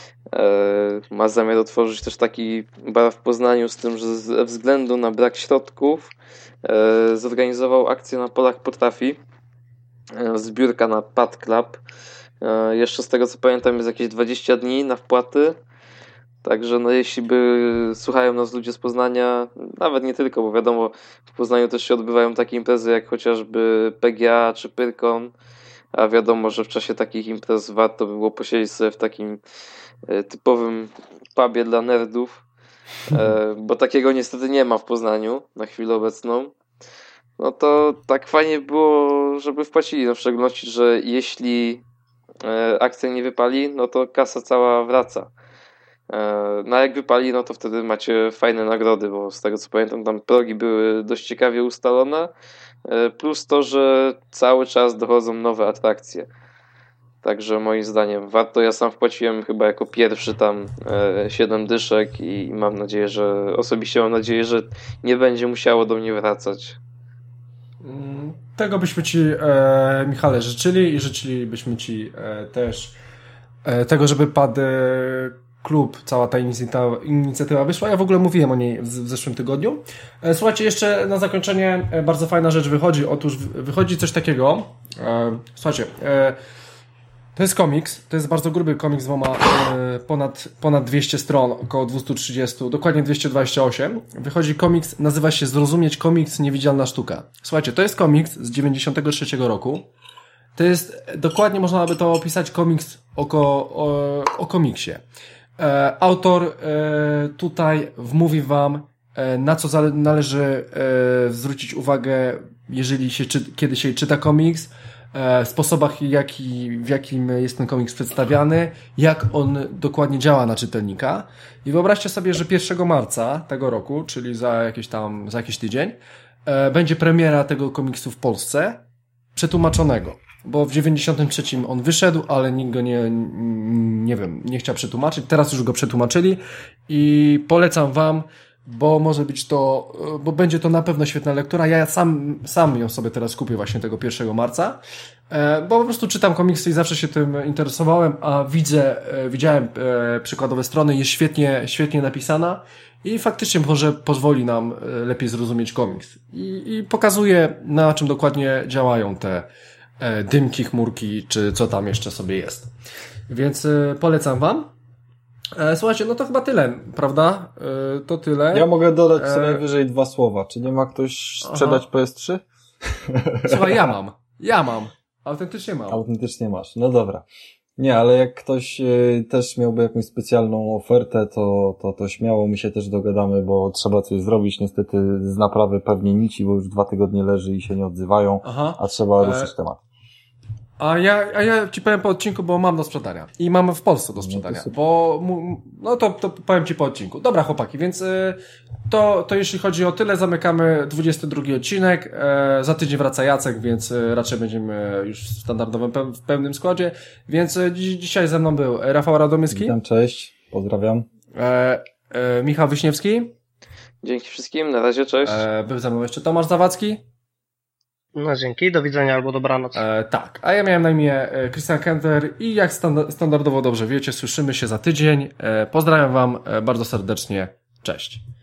ma zamiar otworzyć też taki bar w Poznaniu, z tym, że ze względu na brak środków zorganizował akcję na Polak Potrafi, zbiórka na Pad Club. Jeszcze z tego co pamiętam jest jakieś 20 dni na wpłaty, także no jeśli słuchają nas ludzie z Poznania, nawet nie tylko, bo wiadomo w Poznaniu też się odbywają takie imprezy jak chociażby PGA czy Pyrkon, a wiadomo, że w czasie takich imprez warto by było posiedzieć sobie w takim typowym pubie dla nerdów, bo takiego niestety nie ma w Poznaniu na chwilę obecną. No to tak fajnie było, żeby wpłacili, no w szczególności, że jeśli akcja nie wypali, no to kasa cała wraca. No a jak wypali, no to wtedy macie fajne nagrody, bo z tego co pamiętam tam progi były dość ciekawie ustalone, plus to, że cały czas dochodzą nowe atrakcje. Także moim zdaniem warto. Ja sam wpłaciłem chyba jako pierwszy tam 7 dyszek i osobiście mam nadzieję, że nie będzie musiało do mnie wracać. Tego byśmy Ci, Michale, życzyli i życzylibyśmy Ci też tego, żeby padł klub, cała ta inicjatywa wyszła. Ja w ogóle mówiłem o niej w zeszłym tygodniu. Słuchajcie, jeszcze na zakończenie bardzo fajna rzecz wychodzi. Otóż wychodzi coś takiego. Słuchajcie, to jest komiks, to jest bardzo gruby komiks, bo ma ponad 200 stron, około 230, dokładnie 228. Wychodzi komiks, nazywa się Zrozumieć komiks, niewidzialna sztuka. Słuchajcie, to jest komiks z 93 roku. To jest, dokładnie można by to opisać, komiks o komiksie. Autor tutaj wmówi wam, na co należy zwrócić uwagę, kiedy się czyta komiks, sposobach, w jakim jest ten komiks przedstawiany, jak on dokładnie działa na czytelnika. I wyobraźcie sobie, że 1 marca tego roku, czyli za jakiś tydzień, będzie premiera tego komiksu w Polsce, przetłumaczonego. Bo w 93 on wyszedł, ale nikt go nie chciał przetłumaczyć. Teraz już go przetłumaczyli i polecam wam, bo będzie to na pewno świetna lektura. Ja sam ją sobie teraz kupię właśnie tego 1 marca, bo po prostu czytam komiksy i zawsze się tym interesowałem, a widziałem przykładowe strony, jest świetnie napisana i faktycznie może pozwoli nam lepiej zrozumieć komiks. I pokazuje, na czym dokładnie działają dymki, chmurki, czy co tam jeszcze sobie jest. Więc polecam wam. Słuchajcie, no to chyba tyle, prawda? To tyle. Ja mogę dodać co najwyżej 2 słowa. Czy nie ma ktoś sprzedać PS3? Słuchaj, ja mam. Autentycznie mam. Autentycznie masz. No dobra. Nie, ale jak ktoś też miałby jakąś specjalną ofertę, to śmiało my się też dogadamy, bo trzeba coś zrobić. Niestety z naprawy pewnie nici, bo już 2 tygodnie leży i się nie odzywają, a trzeba ruszyć temat. A ja ci powiem po odcinku, bo mam do sprzedania. I mam w Polsce do sprzedania. No to powiem ci po odcinku. Dobra, chłopaki, więc to jeśli chodzi o tyle, zamykamy 22 odcinek. Za tydzień wraca Jacek, więc raczej będziemy już w standardowym, w pełnym składzie. Więc dzisiaj ze mną był Rafał Radomyski. Witam, cześć, pozdrawiam. Michał Wiśniewski. Dzięki wszystkim, na razie, cześć. Był ze mną jeszcze Tomasz Zawadzki. No dzięki, do widzenia albo dobranoc. Tak, a ja miałem na imię Christian Kenter i jak standardowo dobrze wiecie, słyszymy się za tydzień. Pozdrawiam wam bardzo serdecznie, cześć.